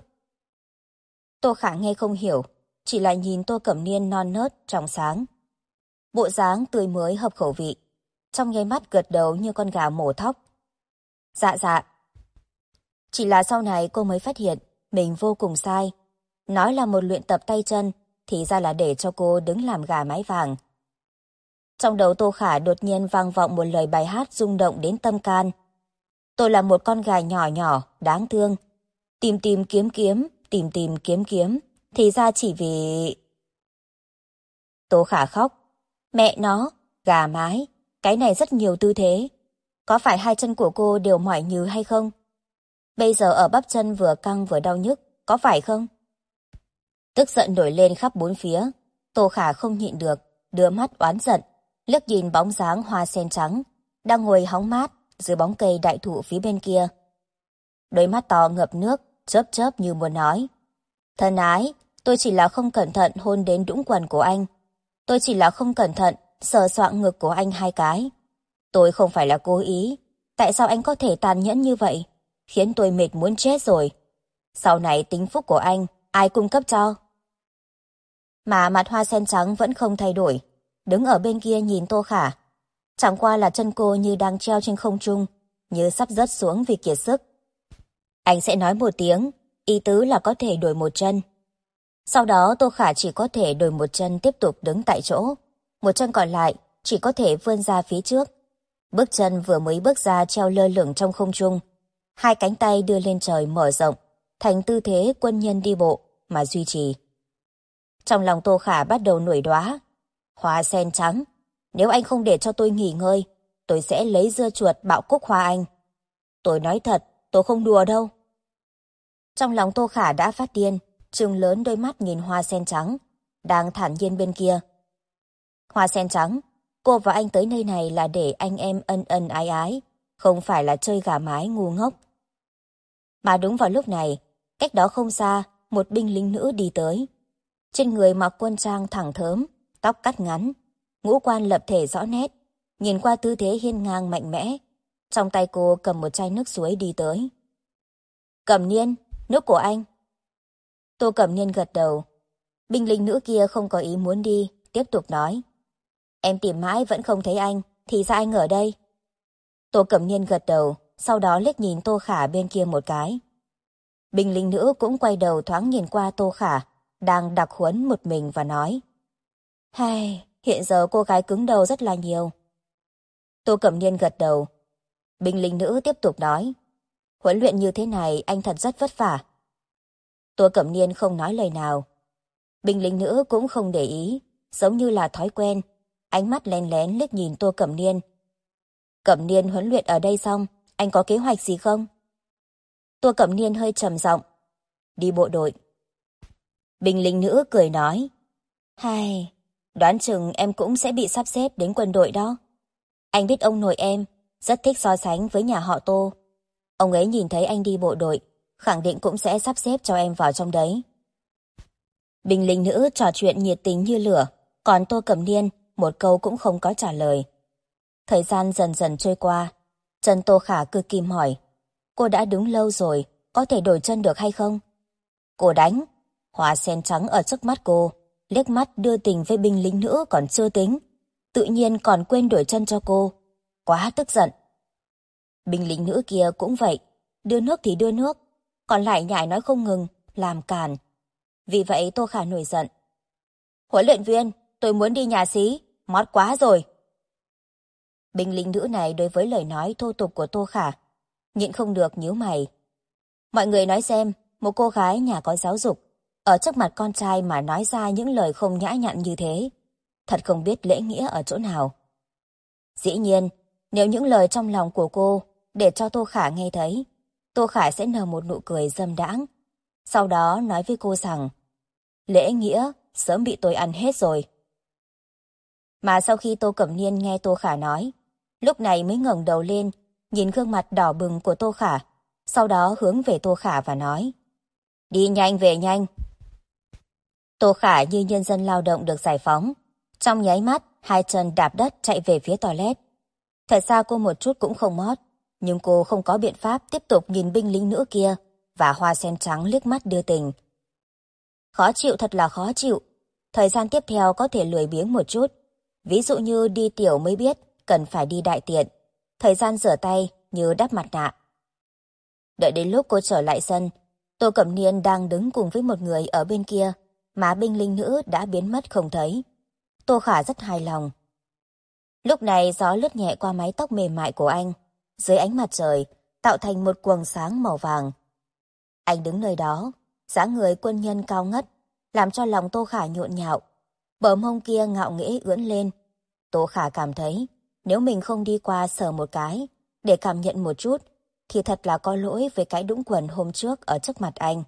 Tô Khả nghe không hiểu, chỉ là nhìn Tô Cẩm Niên non nớt, trong sáng. Bộ dáng tươi mới hợp khẩu vị. Trong nháy mắt gật đầu như con gà mổ thóc. Dạ dạ. Chỉ là sau này cô mới phát hiện mình vô cùng sai. Nói là một luyện tập tay chân, thì ra là để cho cô đứng làm gà mái vàng. Trong đầu Tô Khả đột nhiên vang vọng một lời bài hát rung động đến tâm can. Tôi là một con gà nhỏ nhỏ, đáng thương. Tìm tìm kiếm kiếm, tìm tìm kiếm kiếm, thì ra chỉ vì... Tô Khả khóc. Mẹ nó, gà mái, cái này rất nhiều tư thế. Có phải hai chân của cô đều mỏi nhừ hay không? Bây giờ ở bắp chân vừa căng vừa đau nhức, có phải không? Tức giận nổi lên khắp bốn phía. Tô Khả không nhịn được, đưa mắt oán giận, liếc nhìn bóng dáng Hoa Sen Trắng, đang ngồi hóng mát dưới bóng cây đại thụ phía bên kia. Đôi mắt to ngập nước, chớp chớp như muốn nói. Thân ái, tôi chỉ là không cẩn thận hôn đến đũng quần của anh. Tôi chỉ là không cẩn thận sờ soạng ngực của anh hai cái. Tôi không phải là cố ý. Tại sao anh có thể tàn nhẫn như vậy? Khiến tôi mệt muốn chết rồi. Sau này tính phúc của anh, ai cung cấp cho? Mà mặt hoa sen trắng vẫn không thay đổi, đứng ở bên kia nhìn Tô Khả. Chẳng qua là chân cô như đang treo trên không trung, như sắp rớt xuống vì kiệt sức. Anh sẽ nói một tiếng, ý tứ là có thể đổi một chân. Sau đó Tô Khả chỉ có thể đổi một chân tiếp tục đứng tại chỗ. Một chân còn lại chỉ có thể vươn ra phía trước. Bước chân vừa mới bước ra treo lơ lửng trong không trung. Hai cánh tay đưa lên trời mở rộng, thành tư thế quân nhân đi bộ mà duy trì. Trong lòng Tô Khả bắt đầu nổi đoá. Hoa sen trắng, nếu anh không để cho tôi nghỉ ngơi, tôi sẽ lấy dưa chuột bạo cúc hoa anh. Tôi nói thật, tôi không đùa đâu. Trong lòng Tô Khả đã phát điên, trừng lớn đôi mắt nhìn hoa sen trắng, đang thản nhiên bên kia. Hoa sen trắng, cô và anh tới nơi này là để anh em ân ân ái ái, không phải là chơi gà mái ngu ngốc. Mà đúng vào lúc này, cách đó không xa, một binh lính nữ đi tới. Trên người mặc quân trang thẳng thớm, tóc cắt ngắn, ngũ quan lập thể rõ nét, nhìn qua tư thế hiên ngang mạnh mẽ. Trong tay cô cầm một chai nước suối đi tới. Cẩm Niên, nước của anh. Tô Cẩm Niên gật đầu. Binh lính nữ kia không có ý muốn đi, tiếp tục nói. Em tìm mãi vẫn không thấy anh, thì ra anh ở đây. Tô Cẩm Niên gật đầu, sau đó liếc nhìn Tô Khả bên kia một cái. Binh lính nữ cũng quay đầu thoáng nhìn qua Tô Khả, đang đặc huấn một mình và nói. Hay, hiện giờ cô gái cứng đầu rất là nhiều. Tô Cẩm Niên gật đầu. Binh lính nữ tiếp tục nói. Huấn luyện như thế này anh thật rất vất vả. Tô Cẩm Niên không nói lời nào. Binh lính nữ cũng không để ý, giống như là thói quen. Ánh mắt lén lén liếc nhìn Tô Cẩm Niên. Cẩm Niên huấn luyện ở đây xong, anh có kế hoạch gì không? Tô Cẩm Niên hơi trầm giọng. Đi bộ đội. Binh lính nữ cười nói. Hay, đoán chừng em cũng sẽ bị sắp xếp đến quân đội đó. Anh biết ông nội em rất thích so sánh với nhà họ Tô. Ông ấy nhìn thấy anh đi bộ đội, khẳng định cũng sẽ sắp xếp cho em vào trong đấy. Binh lính nữ trò chuyện nhiệt tình như lửa, còn Tô Cẩm Niên một câu cũng không có trả lời. Thời gian dần dần trôi qua, chân Tô Khả cực kỳ mỏi. Cô đã đứng lâu rồi, có thể đổi chân được hay không? Cô đánh. Hoa sen trắng ở trước mắt cô, liếc mắt đưa tình với binh lính nữ còn chưa tính. Tự nhiên còn quên đổi chân cho cô. Quá tức giận. Binh lính nữ kia cũng vậy, đưa nước thì đưa nước, còn lại nhại nói không ngừng, làm càn. Vì vậy Tô Khả nổi giận. Huấn luyện viên, tôi muốn đi nhà xí, mót quá rồi. Binh lính nữ này đối với lời nói thô tục của Tô Khả, nhịn không được nhíu mày. Mọi người nói xem, một cô gái nhà có giáo dục, ở trước mặt con trai mà nói ra những lời không nhã nhặn như thế, thật không biết lễ nghĩa ở chỗ nào. Dĩ nhiên, nếu những lời trong lòng của cô để cho Tô Khả nghe thấy, Tô Khả sẽ nở một nụ cười dâm đãng, sau đó nói với cô rằng lễ nghĩa sớm bị tôi ăn hết rồi. Mà sau khi Tô Cẩm Niên nghe Tô Khả nói, lúc này mới ngẩng đầu lên, nhìn gương mặt đỏ bừng của Tô Khả, sau đó hướng về Tô Khả và nói, đi nhanh về nhanh. Tô Khả như nhân dân lao động được giải phóng, trong nháy mắt, hai chân đạp đất chạy về phía toilet. Thật ra cô một chút cũng không mót, nhưng cô không có biện pháp tiếp tục nhìn binh lính nữ kia và hoa sen trắng liếc mắt đưa tình. Khó chịu thật là khó chịu. Thời gian tiếp theo có thể lười biếng một chút. Ví dụ như đi tiểu mới biết cần phải đi đại tiện. Thời gian rửa tay như đắp mặt nạ. Đợi đến lúc cô trở lại sân, Tô Cẩm Niên đang đứng cùng với một người ở bên kia, mà binh lính nữ đã biến mất không thấy. Tô Khả rất hài lòng. Lúc này gió lướt nhẹ qua mái tóc mềm mại của anh, dưới ánh mặt trời, tạo thành một quầng sáng màu vàng. Anh đứng nơi đó, dáng người quân nhân cao ngất, làm cho lòng Tô Khả nhộn nhạo. Bờ mông kia ngạo nghễ ưỡn lên. Tô Khả cảm thấy, nếu mình không đi qua sờ một cái, để cảm nhận một chút, thì thật là có lỗi với cái đũng quần hôm trước ở trước mặt anh.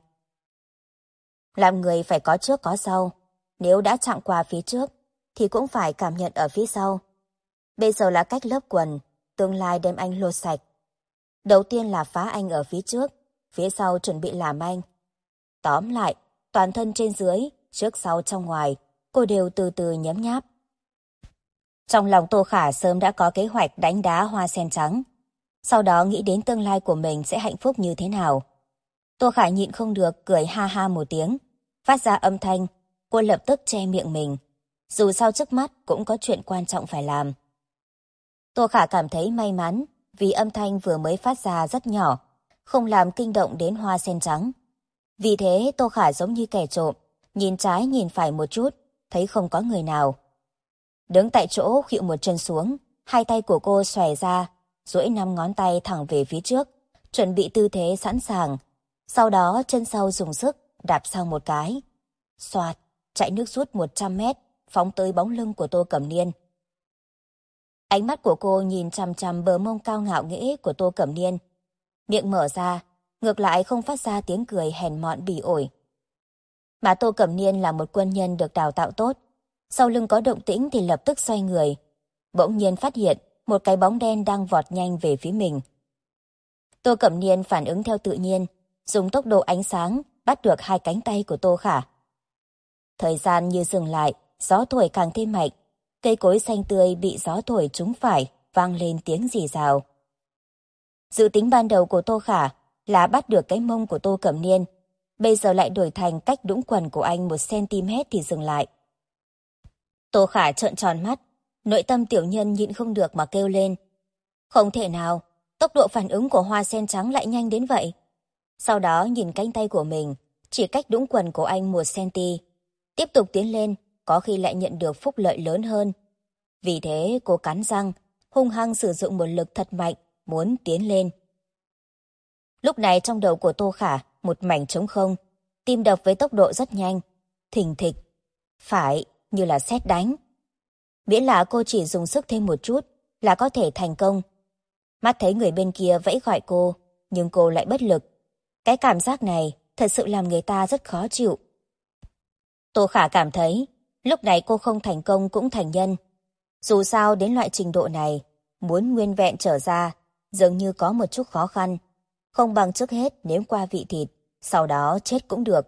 Làm người phải có trước có sau, nếu đã chạm qua phía trước, thì cũng phải cảm nhận ở phía sau. Bây giờ là cách lớp quần, tương lai đem anh lột sạch. Đầu tiên là phá anh ở phía trước, phía sau chuẩn bị làm anh. Tóm lại, toàn thân trên dưới, trước sau trong ngoài, cô đều từ từ nhấm nháp. Trong lòng Tô Khả sớm đã có kế hoạch đánh đá hoa sen trắng. Sau đó nghĩ đến tương lai của mình sẽ hạnh phúc như thế nào. Tô Khả nhịn không được cười ha ha một tiếng, phát ra âm thanh cô lập tức che miệng mình. Dù sao trước mắt cũng có chuyện quan trọng phải làm. Tô Khả cảm thấy may mắn vì âm thanh vừa mới phát ra rất nhỏ, không làm kinh động đến hoa sen trắng. Vì thế Tô Khả giống như kẻ trộm, nhìn trái nhìn phải một chút, thấy không có người nào. Đứng tại chỗ khuỵu một chân xuống, hai tay của cô xòe ra, duỗi 5 ngón tay thẳng về phía trước, chuẩn bị tư thế sẵn sàng. Sau đó chân sau dùng sức, đạp sang một cái. Xoạt, chạy nước rút 100 mét, phóng tới bóng lưng của Tô Cẩm Niên. Ánh mắt của cô nhìn chằm chằm bờ mông cao ngạo nghễ của Tô Cẩm Niên. Miệng mở ra, ngược lại không phát ra tiếng cười hèn mọn bỉ ổi. Mà Tô Cẩm Niên là một quân nhân được đào tạo tốt. Sau lưng có động tĩnh thì lập tức xoay người. Bỗng nhiên phát hiện một cái bóng đen đang vọt nhanh về phía mình. Tô Cẩm Niên phản ứng theo tự nhiên, dùng tốc độ ánh sáng bắt được hai cánh tay của Tô Khả. Thời gian như dừng lại, gió thổi càng thêm mạnh. Cây cối xanh tươi bị gió thổi trúng phải, vang lên tiếng rì rào. Dự tính ban đầu của Tô Khả là bắt được cái mông của Tô Cẩm Niên, bây giờ lại đổi thành cách đũng quần của anh 1 cm thì dừng lại. Tô Khả trợn tròn mắt, nội tâm tiểu nhân nhịn không được mà kêu lên. Không thể nào, tốc độ phản ứng của hoa sen trắng lại nhanh đến vậy. Sau đó nhìn cánh tay của mình, chỉ cách đũng quần của anh 1 cm. Tiếp tục tiến lên, có khi lại nhận được phúc lợi lớn hơn. Vì thế cô cắn răng, hung hăng sử dụng một lực thật mạnh, muốn tiến lên. Lúc này trong đầu của Tô Khả một mảnh trống không, tim đập với tốc độ rất nhanh, thình thịch, phải như là sét đánh. Miễn là cô chỉ dùng sức thêm một chút là có thể thành công. Mắt thấy người bên kia vẫy gọi cô, nhưng cô lại bất lực. Cái cảm giác này thật sự làm người ta rất khó chịu. Tô Khả cảm thấy lúc này cô không thành công cũng thành nhân. Dù sao đến loại trình độ này, muốn nguyên vẹn trở ra dường như có một chút khó khăn. Không bằng trước hết nếm qua vị thịt, sau đó chết cũng được.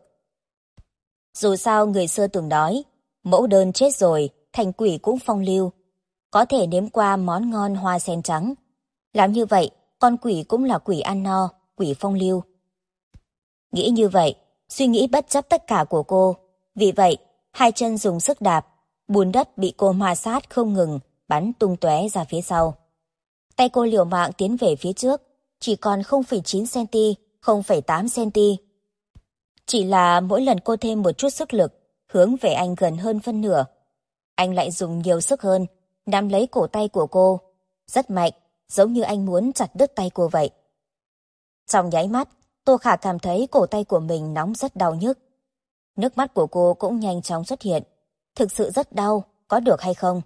Dù sao người xưa từng nói, mẫu đơn chết rồi, thành quỷ cũng phong lưu. Có thể nếm qua món ngon hoa sen trắng. Làm như vậy, con quỷ cũng là quỷ ăn no, quỷ phong lưu. Nghĩ như vậy, suy nghĩ bất chấp tất cả của cô. Vì vậy, hai chân dùng sức đạp, bùn đất bị cô ma sát không ngừng, bắn tung tóe ra phía sau. Tay cô liều mạng tiến về phía trước, chỉ còn 0,9 cm, 0,8 cm. Chỉ là mỗi lần cô thêm một chút sức lực, hướng về anh gần hơn phân nửa. Anh lại dùng nhiều sức hơn, nắm lấy cổ tay của cô. Rất mạnh, giống như anh muốn chặt đứt tay cô vậy. Trong nháy mắt, Tô Khả cảm thấy cổ tay của mình nóng rất đau nhức. Nước mắt của cô cũng nhanh chóng xuất hiện. Thực sự rất đau, có được hay không?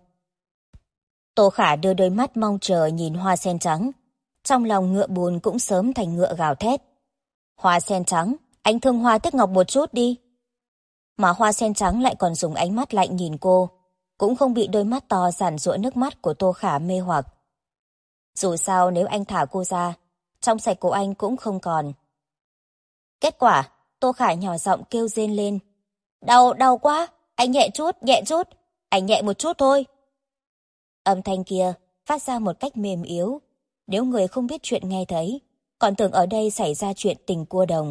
Tô Khả đưa đôi mắt mong chờ nhìn hoa sen trắng. Trong lòng ngựa bùn cũng sớm thành ngựa gào thét. Hoa sen trắng, anh thương hoa tiếc ngọc một chút đi. Mà hoa sen trắng lại còn dùng ánh mắt lạnh nhìn cô, cũng không bị đôi mắt to giản giụa nước mắt của Tô Khả mê hoặc. Dù sao nếu anh thả cô ra, trong sạch của anh cũng không còn. Kết quả, Tô Khả nhỏ giọng kêu rên lên. Đau quá, anh nhẹ chút, anh nhẹ một chút thôi. Âm thanh kia phát ra một cách mềm yếu. Nếu người không biết chuyện nghe thấy, còn tưởng ở đây xảy ra chuyện tình cua đồng.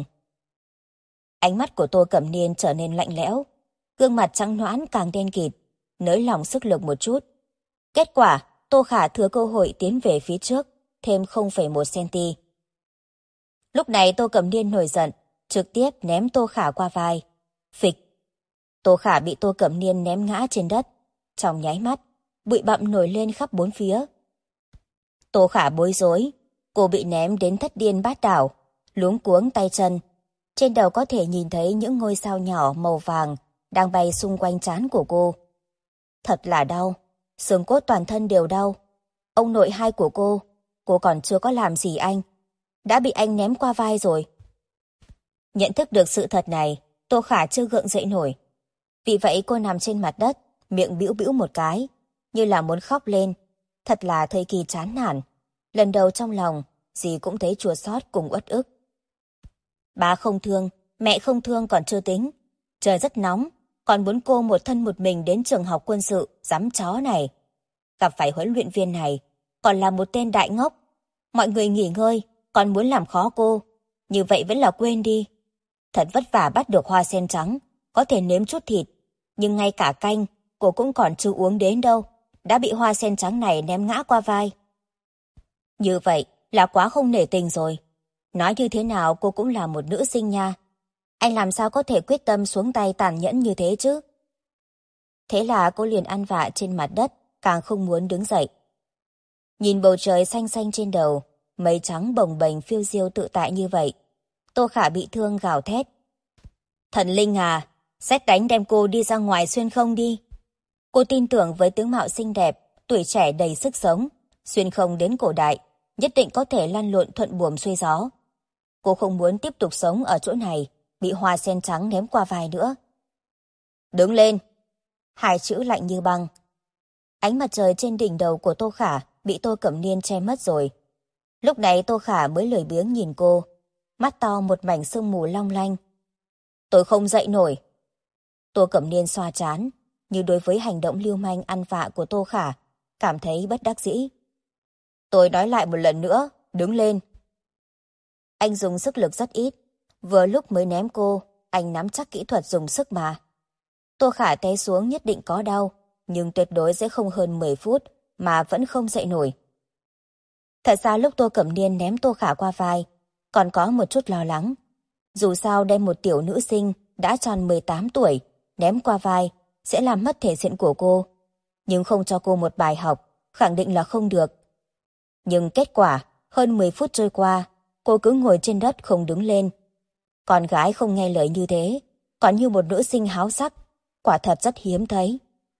Ánh mắt của Tô Cẩm Niên trở nên lạnh lẽo, gương mặt trắng nõn càng đen kịt, nới lỏng sức lực một chút. Kết quả, Tô Khả thừa cơ hội tiến về phía trước, thêm 0,1 cm. Lúc này Tô Cẩm Niên nổi giận, trực tiếp ném Tô Khả qua vai. Phịch! Tô Khả bị Tô Cẩm Niên ném ngã trên đất. Trong nháy mắt, bụi bặm nổi lên khắp bốn phía. Tô Khả bối rối, cô bị ném đến thất điên bát đảo, luống cuống tay chân. Trên đầu có thể nhìn thấy những ngôi sao nhỏ màu vàng đang bay xung quanh trán của cô. Thật là đau, xương cốt toàn thân đều đau. Ông nội hai của cô còn chưa có làm gì anh, đã bị anh ném qua vai rồi. Nhận thức được sự thật này, Tô Khả chưa gượng dậy nổi. Vì vậy cô nằm trên mặt đất, miệng bĩu bĩu một cái, như là muốn khóc lên. Thật là thời kỳ chán nản. Lần đầu trong lòng, dì cũng thấy chua xót cùng uất ức. Ba không thương, mẹ không thương còn chưa tính. Trời rất nóng, còn muốn cô một thân một mình đến trường học quân sự, dám chó này. Gặp phải huấn luyện viên này, còn là một tên đại ngốc. Mọi người nghỉ ngơi, còn muốn làm khó cô. Như vậy vẫn là quên đi. Thật vất vả bắt được hoa sen trắng, có thể nếm chút thịt, Nhưng ngay cả canh, cô cũng còn chưa uống đến đâu, đã bị hoa sen trắng này ném ngã qua vai. Như vậy là quá không nể tình rồi. Nói như thế nào cô cũng là một nữ sinh nha. Anh làm sao có thể quyết tâm xuống tay tàn nhẫn như thế chứ? Thế là cô liền ăn vạ trên mặt đất, càng không muốn đứng dậy. Nhìn bầu trời xanh xanh trên đầu, mây trắng bồng bềnh phiêu diêu tự tại như vậy. Tô Khả bị thương gào thét. Thần linh à, sét đánh đem cô đi ra ngoài xuyên không đi. Cô tin tưởng với tướng mạo xinh đẹp, tuổi trẻ đầy sức sống, xuyên không đến cổ đại, nhất định có thể lăn lộn thuận buồm xuôi gió. Cô không muốn tiếp tục sống ở chỗ này, bị hoa sen trắng ném qua vai nữa. Đứng lên! Hai chữ lạnh như băng. Ánh mặt trời trên đỉnh đầu của Tô Khả bị Tô Cẩm Niên che mất rồi. Lúc này Tô Khả mới lười biếng nhìn cô, mắt to một mảnh sương mù long lanh. Tôi không dậy nổi. Tô Cẩm Niên xoa trán, như đối với hành động lưu manh ăn vạ của Tô Khả, cảm thấy bất đắc dĩ. Tôi nói lại một lần nữa, đứng lên. Anh dùng sức lực rất ít, vừa lúc mới ném cô, anh nắm chắc kỹ thuật dùng sức mà. Tô Khả té xuống nhất định có đau, nhưng tuyệt đối sẽ không hơn 10 phút mà vẫn không dậy nổi. Thật ra lúc Tô Cẩm Niên ném Tô Khả qua vai, còn có một chút lo lắng. Dù sao đem một tiểu nữ sinh đã tròn 18 tuổi, ném qua vai, sẽ làm mất thể diện của cô. Nhưng không cho cô một bài học, khẳng định là không được. Nhưng kết quả, hơn 10 phút trôi qua, cô cứ ngồi trên đất không đứng lên. Con gái không nghe lời như thế, còn như một nữ sinh háo sắc, quả thật rất hiếm thấy.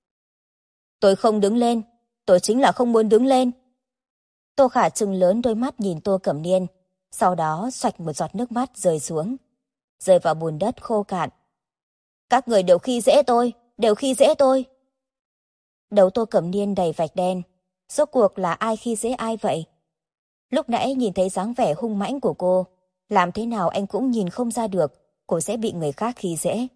Tôi không đứng lên, tôi chính là không muốn đứng lên. Tô Khả trừng lớn đôi mắt nhìn Tô Cẩm Niên, sau đó xoạch một giọt nước mắt rơi xuống, rơi vào bùn đất khô cạn. Các người đều khi dễ tôi, đều khi dễ tôi. Đầu Tô Cẩm Niên đầy vạch đen, rốt cuộc là ai khi dễ ai vậy? Lúc nãy nhìn thấy dáng vẻ hung mãnh của cô, làm thế nào anh cũng nhìn không ra được cô sẽ bị người khác khi dễ.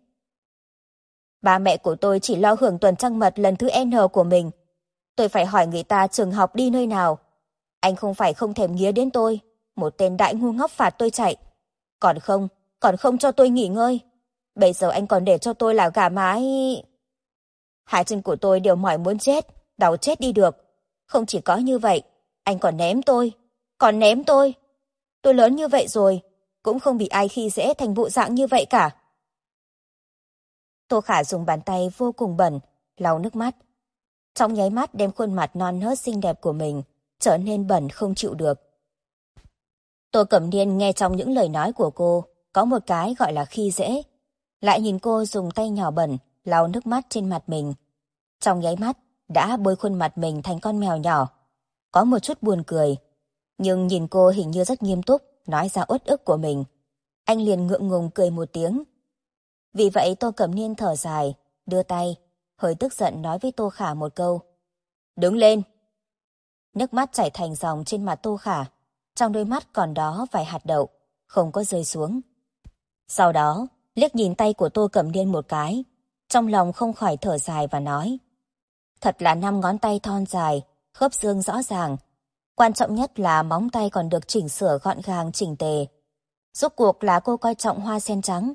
Ba mẹ của tôi chỉ lo hưởng tuần trăng mật lần thứ N của mình. Tôi phải hỏi người ta trường học đi nơi nào. Anh không phải không thèm nghía đến tôi, một tên đại ngu ngốc phạt tôi chạy. Còn không cho tôi nghỉ ngơi. Bây giờ anh còn để cho tôi là gà mái. Hai chân của tôi đều mỏi muốn chết, đau chết đi được. Không chỉ có như vậy, anh còn ném tôi. Còn ném tôi. Tôi lớn như vậy rồi, cũng không bị ai khi dễ thành bộ dạng như vậy cả. Tô Khả dùng bàn tay vô cùng bẩn, lau nước mắt. Trong nháy mắt đem khuôn mặt non nớt xinh đẹp của mình trở nên bẩn không chịu được. Tô Cẩm Niên nghe trong những lời nói của cô có một cái gọi là khi dễ, lại nhìn cô dùng tay nhỏ bẩn lau nước mắt trên mặt mình. Trong nháy mắt đã bôi khuôn mặt mình thành con mèo nhỏ. Có một chút buồn cười, nhưng nhìn cô hình như rất nghiêm túc nói ra uất ức của mình. Anh liền ngượng ngùng cười một tiếng. Vì vậy Tô Cẩm Niên thở dài, đưa tay, hơi tức giận nói với Tô Khả một câu. Đứng lên! Nước mắt chảy thành dòng trên mặt Tô Khả, trong đôi mắt còn đó vài hạt đậu, không có rơi xuống. Sau đó, liếc nhìn tay của Tô Cẩm Niên một cái, trong lòng không khỏi thở dài và nói. Thật là 5 ngón tay thon dài, khớp xương rõ ràng. Quan trọng nhất là móng tay còn được chỉnh sửa gọn gàng chỉnh tề. Rốt cuộc là cô coi trọng hoa sen trắng.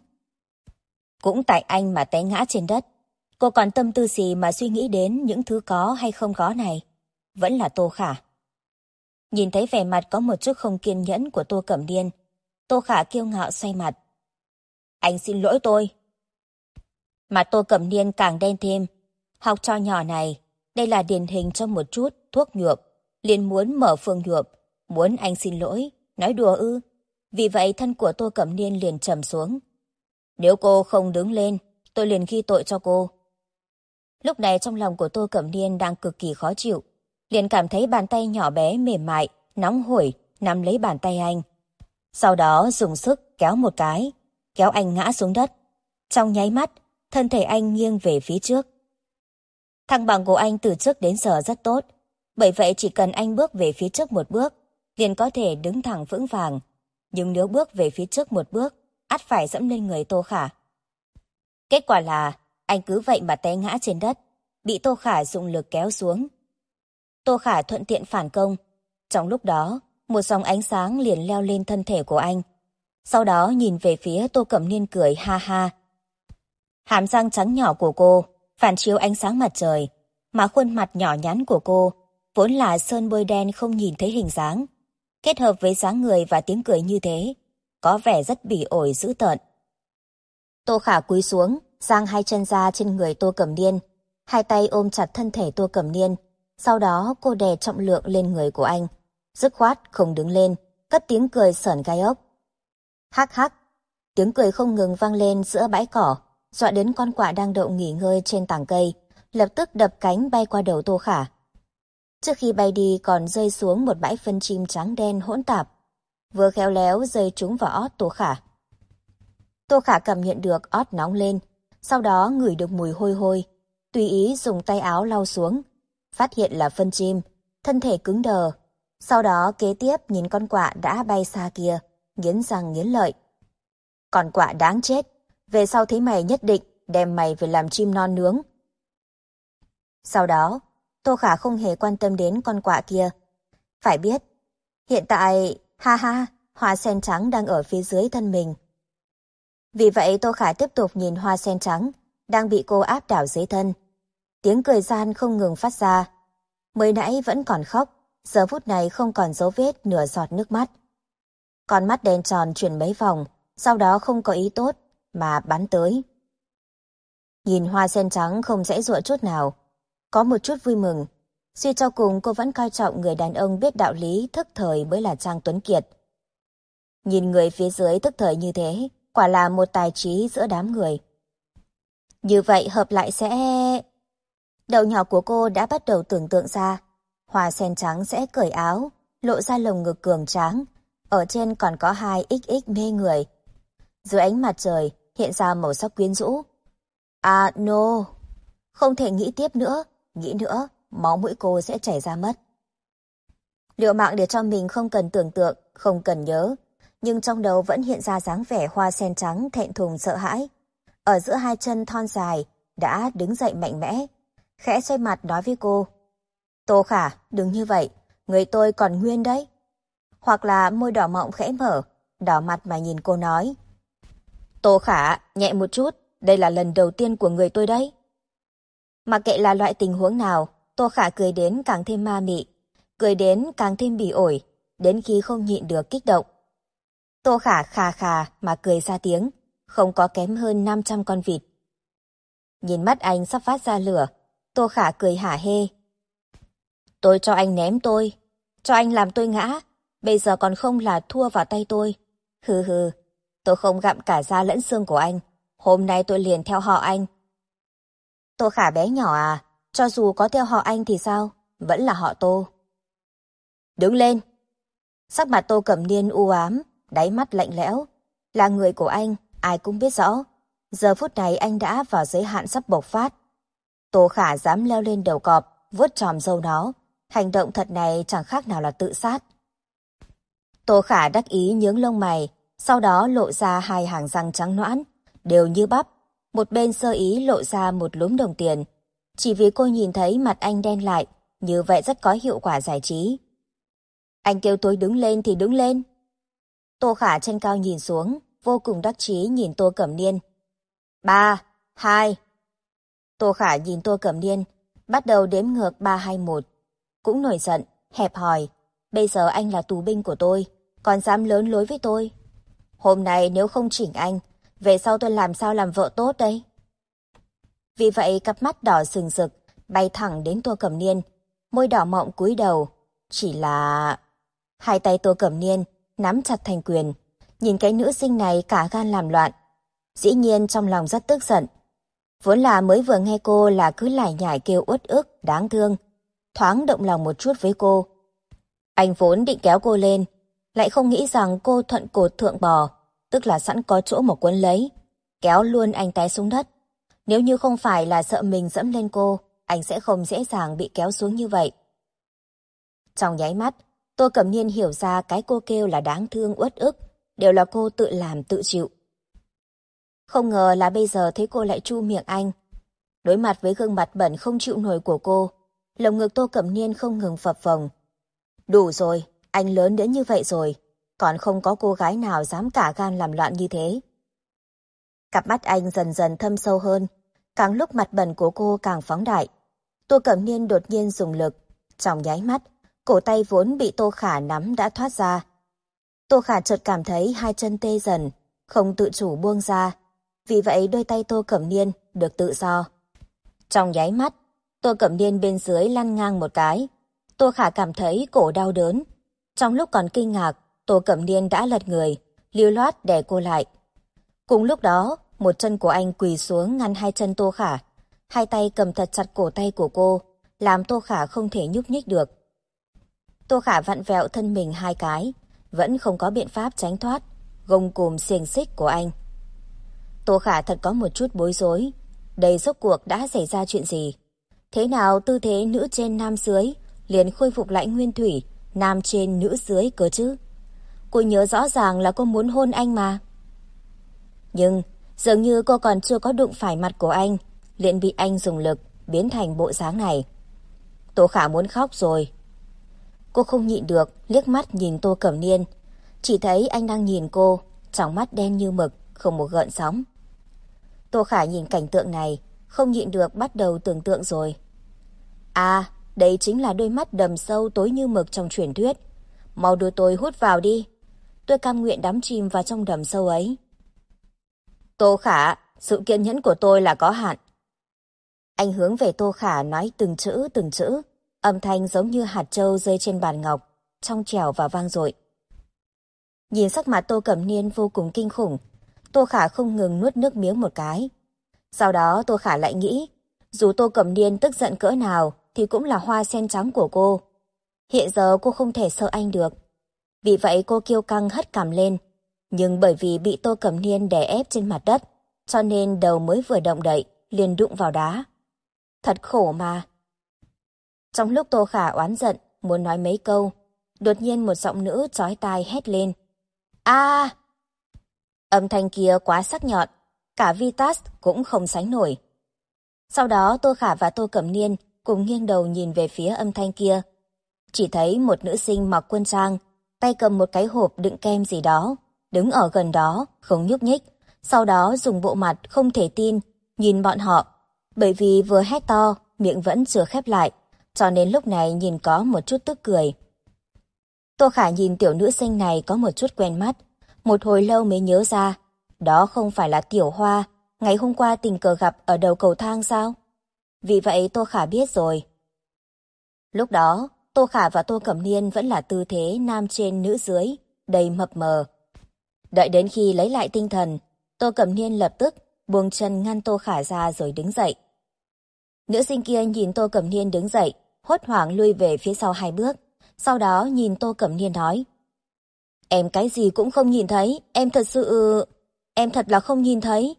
Cũng tại anh mà té ngã trên đất. Cô còn tâm tư gì mà suy nghĩ đến những thứ có hay không có này? Vẫn là Tô Khả. Nhìn thấy vẻ mặt có một chút không kiên nhẫn của Tô Cẩm Niên, Tô Khả kiêu ngạo xoay mặt. Anh xin lỗi tôi. Mặt Tô Cẩm Niên càng đen thêm. Học trò nhỏ này, đây là điển hình cho một chút thuốc nhuộm, liền muốn mở phương nhuộm, muốn anh xin lỗi, nói đùa ư? Vì vậy thân của Tô Cẩm Niên liền trầm xuống. Nếu cô không đứng lên, tôi liền ghi tội cho cô. Lúc này trong lòng của Tô Cẩm Niên đang cực kỳ khó chịu, liền cảm thấy bàn tay nhỏ bé mềm mại, nóng hổi, nắm lấy bàn tay anh. Sau đó dùng sức kéo một cái, kéo anh ngã xuống đất. Trong nháy mắt, thân thể anh nghiêng về phía trước. Thăng bằng của anh từ trước đến giờ rất tốt, bởi vậy chỉ cần anh bước về phía trước một bước, liền có thể đứng thẳng vững vàng. Nhưng nếu bước về phía trước một bước, ắt phải dẫm lên người Tô Khả. Kết quả là anh cứ vậy mà té ngã trên đất, bị Tô Khả dùng lực kéo xuống. Tô Khả thuận tiện phản công. Trong lúc đó, một dòng ánh sáng liền leo lên thân thể của anh. Sau đó nhìn về phía Tô Cẩm Niên cười ha ha. Hàm răng trắng nhỏ của cô phản chiếu ánh sáng mặt trời, mà khuôn mặt nhỏ nhắn của cô vốn là sơn bôi đen không nhìn thấy hình dáng, kết hợp với dáng người và tiếng cười như thế, có vẻ rất bỉ ổi dữ tợn. Tô Khả cúi xuống, giang hai chân ra trên người Tô Cẩm Niên, hai tay ôm chặt thân thể Tô Cẩm Niên, sau đó cô đè trọng lượng lên người của anh, dứt khoát không đứng lên, cất tiếng cười sởn gai ốc. Hắc hắc, tiếng cười không ngừng vang lên giữa bãi cỏ, dọa đến con quạ đang đậu nghỉ ngơi trên tảng cây, lập tức đập cánh bay qua đầu Tô Khả. Trước khi bay đi còn rơi xuống một bãi phân chim trắng đen hỗn tạp, vừa khéo léo rơi trúng vào ót Tô Khả. Tô Khả cảm nhận được ót nóng lên, sau đó ngửi được mùi hôi hôi, tùy ý dùng tay áo lau xuống, phát hiện là phân chim, thân thể cứng đờ. Sau đó kế tiếp nhìn con quạ đã bay xa kia, nghiến răng nghiến lợi. Con quạ đáng chết, về sau thấy mày nhất định đem mày về làm chim non nướng. Sau đó, Tô Khả không hề quan tâm đến con quạ kia. Phải biết, hiện tại, ha ha, hoa sen trắng đang ở phía dưới thân mình. Vì vậy Tô Khả tiếp tục nhìn hoa sen trắng, đang bị cô áp đảo dưới thân. Tiếng cười gian không ngừng phát ra. Mới nãy vẫn còn khóc, giờ phút này không còn dấu vết nửa giọt nước mắt. Con mắt đen tròn chuyển mấy vòng, sau đó không có ý tốt, mà bắn tới. Nhìn hoa sen trắng không dễ dụa chút nào, có một chút vui mừng. Suy cho cùng cô vẫn coi trọng người đàn ông biết đạo lý thức thời mới là Trang Tuấn Kiệt. Nhìn người phía dưới thức thời như thế, quả là một tài trí giữa đám người. Như vậy hợp lại sẽ... Đầu nhỏ của cô đã bắt đầu tưởng tượng ra, hoa sen trắng sẽ cởi áo, lộ ra lồng ngực cường tráng, ở trên còn có hai XX mê người. Dưới ánh mặt trời hiện ra màu sắc quyến rũ. À no, không thể nghĩ tiếp nữa, nghĩ nữa, máu mũi cô sẽ chảy ra mất. Liều mạng để cho mình không cần tưởng tượng, không cần nhớ, nhưng trong đầu vẫn hiện ra dáng vẻ hoa sen trắng thẹn thùng sợ hãi. Ở giữa hai chân thon dài, đã đứng dậy mạnh mẽ, khẽ xoay mặt nói với cô. Tô Khả, đừng như vậy, người tôi còn nguyên đấy. Hoặc là môi đỏ mọng khẽ mở, đỏ mặt mà nhìn cô nói. Tô Khả, nhẹ một chút, đây là lần đầu tiên của người tôi đấy. Mặc kệ là loại tình huống nào, Tô Khả cười đến càng thêm ma mị, cười đến càng thêm bỉ ổi, đến khi không nhịn được kích động. Tô Khả khà khà mà cười ra tiếng, không có kém hơn 500 con vịt. Nhìn mắt anh sắp phát ra lửa, Tô Khả cười hả hê. Tôi cho anh ném tôi, cho anh làm tôi ngã, bây giờ còn không là thua vào tay tôi. Hừ hừ, tôi không gặm cả da lẫn xương của anh, hôm nay tôi liền theo họ anh. Tô Khả bé nhỏ à, cho dù có theo họ anh thì sao, vẫn là họ Tô. Đứng lên. Sắc mặt Tô Cẩm Niên u ám, đáy mắt lạnh lẽo. Là người của anh, ai cũng biết rõ. Giờ phút này anh đã vào giới hạn sắp bộc phát. Tô Khả dám leo lên đầu cọp, vuốt chòm râu nó. Hành động thật này chẳng khác nào là tự sát. Tô Khả đắc ý nhướng lông mày, sau đó lộ ra hai hàng răng trắng nõn, đều như bắp. Một bên sơ ý lộ ra một lúm đồng tiền. Chỉ vì cô nhìn thấy mặt anh đen lại, như vậy rất có hiệu quả giải trí. Anh kêu tôi đứng lên thì đứng lên. Tô Khả trên cao nhìn xuống, vô cùng đắc chí nhìn Tô Cẩm Niên. 3, 2. Tô Khả nhìn Tô Cẩm Niên, bắt đầu đếm ngược 3, 2, 1. Cũng nổi giận, hẹp hòi. Bây giờ anh là tù binh của tôi, còn dám lớn lối với tôi. Hôm nay nếu không chỉnh anh, về sau tôi làm sao làm vợ tốt đây? Vì vậy cặp mắt đỏ sừng sực, bay thẳng đến Tô Cẩm Niên, môi đỏ mọng cúi đầu. Chỉ là... Hai tay Tô Cẩm Niên nắm chặt thành quyền, nhìn cái nữ sinh này cả gan làm loạn. Dĩ nhiên trong lòng rất tức giận. Vốn là mới vừa nghe cô là cứ lải nhải kêu uất ức, đáng thương, thoáng động lòng một chút với cô. Anh vốn định kéo cô lên, lại không nghĩ rằng cô thuận cột thượng bò, tức là sẵn có chỗ một cuốn lấy, kéo luôn anh té xuống đất. Nếu như không phải là sợ mình dẫm lên cô, anh sẽ không dễ dàng bị kéo xuống như vậy. Trong nháy mắt, Tô Cẩm Niên hiểu ra cái cô kêu là đáng thương uất ức, đều là cô tự làm tự chịu. Không ngờ là bây giờ thấy cô lại chu miệng anh. Đối mặt với gương mặt bẩn không chịu nổi của cô, lồng ngực Tô Cẩm Niên không ngừng phập phồng. Đủ rồi, anh lớn đến như vậy rồi, còn không có cô gái nào dám cả gan làm loạn như thế. Cặp mắt anh dần dần thâm sâu hơn, Càng lúc mặt bẩn của cô càng phóng đại. Tô Cẩm Niên đột nhiên dùng lực. Trong nháy mắt, cổ tay vốn bị Tô Khả nắm đã thoát ra. Tô Khả chợt cảm thấy hai chân tê dần, không tự chủ buông ra. Vì vậy đôi tay Tô Cẩm Niên được tự do. Trong nháy mắt, Tô Cẩm Niên bên dưới lăn ngang một cái. Tô Khả cảm thấy cổ đau đớn. Trong lúc còn kinh ngạc, Tô Cẩm Niên đã lật người, lưu loát đè cô lại. Cùng lúc đó, một chân của anh quỳ xuống ngăn hai chân Tô Khả. Hai tay cầm thật chặt cổ tay của cô, làm Tô Khả không thể nhúc nhích được. Tô Khả vặn vẹo thân mình hai cái, vẫn không có biện pháp tránh thoát, gông cùm xiềng xích của anh. Tô Khả thật có một chút bối rối. Đây rốt cuộc đã xảy ra chuyện gì? Thế nào tư thế nữ trên nam dưới liền khôi phục lại nguyên thủy, nam trên nữ dưới cơ chứ? Cô nhớ rõ ràng là cô muốn hôn anh mà. Nhưng dường như cô còn chưa có đụng phải mặt của anh, liền bị anh dùng lực biến thành bộ dáng này. Tô Khả muốn khóc rồi. Cô không nhịn được liếc mắt nhìn Tô Cẩm Niên, chỉ thấy anh đang nhìn cô, trong mắt đen như mực, không một gợn sóng. Tô Khả nhìn cảnh tượng này, không nhịn được bắt đầu tưởng tượng rồi. À, đây chính là đôi mắt đầm sâu tối như mực trong truyền thuyết. Mau đưa tôi hút vào đi. Tôi cam nguyện đắm chìm vào trong đầm sâu ấy. Tô Khả, sự kiên nhẫn của tôi là có hạn. Anh hướng về Tô Khả nói từng chữ, âm thanh giống như hạt trâu rơi trên bàn ngọc, trong trẻo và vang dội. Nhìn sắc mặt Tô Cẩm Niên vô cùng kinh khủng, Tô Khả không ngừng nuốt nước miếng một cái. Sau đó Tô Khả lại nghĩ, dù Tô Cẩm Niên tức giận cỡ nào thì cũng là hoa sen trắng của cô. Hiện giờ cô không thể sợ anh được. Vì vậy cô kiêu căng hất cằm lên. Nhưng bởi vì bị Tô Cẩm Niên đè ép trên mặt đất, cho nên đầu mới vừa động đậy, liền đụng vào đá. Thật khổ mà. Trong lúc Tô Khả oán giận, muốn nói mấy câu, đột nhiên một giọng nữ chói tai hét lên. A! Âm thanh kia quá sắc nhọn, cả Vitas cũng không sánh nổi. Sau đó Tô Khả và Tô Cẩm Niên cùng nghiêng đầu nhìn về phía âm thanh kia. Chỉ thấy một nữ sinh mặc quân trang, tay cầm một cái hộp đựng kem gì đó, đứng ở gần đó, không nhúc nhích, sau đó dùng bộ mặt không thể tin, nhìn bọn họ. Bởi vì vừa hét to, miệng vẫn chưa khép lại, cho nên lúc này nhìn có một chút tức cười. Tô Khả nhìn tiểu nữ sinh này có một chút quen mắt, một hồi lâu mới nhớ ra, đó không phải là Tiểu Hoa, ngày hôm qua tình cờ gặp ở đầu cầu thang sao? Vì vậy Tô Khả biết rồi. Lúc đó, Tô Khả và Tô Cẩm Niên vẫn là tư thế nam trên nữ dưới, đầy mập mờ. Đợi đến khi lấy lại tinh thần, Tô Cẩm Niên lập tức buông chân ngăn Tô Khả ra rồi đứng dậy. Nữ sinh kia nhìn Tô Cẩm Niên đứng dậy, hốt hoảng lui về phía sau 2 bước, sau đó nhìn Tô Cẩm Niên nói. Em cái gì cũng không nhìn thấy, em thật là không nhìn thấy.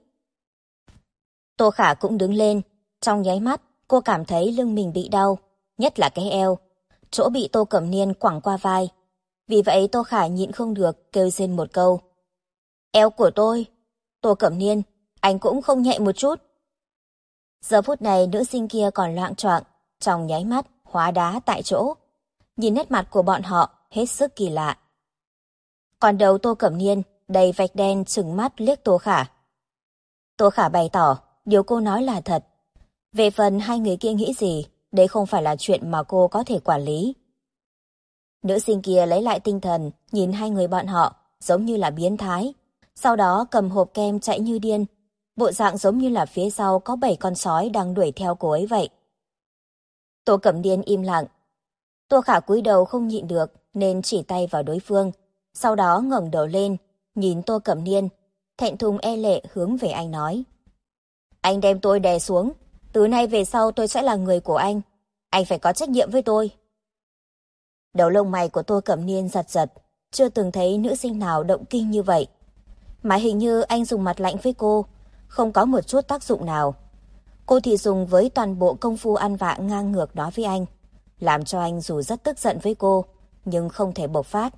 Tô Khả cũng đứng lên, trong nháy mắt cô cảm thấy lưng mình bị đau, nhất là cái eo, chỗ bị Tô Cẩm Niên quẳng qua vai. Vì vậy Tô Khả nhịn không được kêu rên một câu. Eo của tôi. Tô Cẩm Niên, anh cũng không nhẹ một chút. Giờ phút này nữ sinh kia còn loạng choạng, trong nháy mắt hóa đá tại chỗ. Nhìn nét mặt của bọn họ hết sức kỳ lạ. Còn đầu Tô Cẩm Niên đầy vạch đen trừng mắt liếc Tô Khả. Tô Khả bày tỏ điều cô nói là thật. Về phần hai người kia nghĩ gì, đấy không phải là chuyện mà cô có thể quản lý. Nữ sinh kia lấy lại tinh thần, nhìn hai người bọn họ giống như là biến thái. Sau đó cầm hộp kem chạy như điên, bộ dạng giống như là phía sau có 7 con sói đang đuổi theo cô ấy vậy. Tô Cẩm Niên im lặng. Tô Khả cúi đầu không nhịn được nên chỉ tay vào đối phương, sau đó ngẩng đầu lên, nhìn Tô Cẩm Niên, thẹn thùng e lệ hướng về anh nói. Anh đem tôi đè xuống, từ nay về sau tôi sẽ là người của anh phải có trách nhiệm với tôi. Đầu lông mày của Tô Cẩm Niên giật giật, chưa từng thấy nữ sinh nào động kinh như vậy. Mà hình như anh dùng mặt lạnh với cô, không có một chút tác dụng nào. Cô thì dùng với toàn bộ công phu ăn vạ ngang ngược đó với anh, làm cho anh dù rất tức giận với cô, nhưng không thể bộc phát.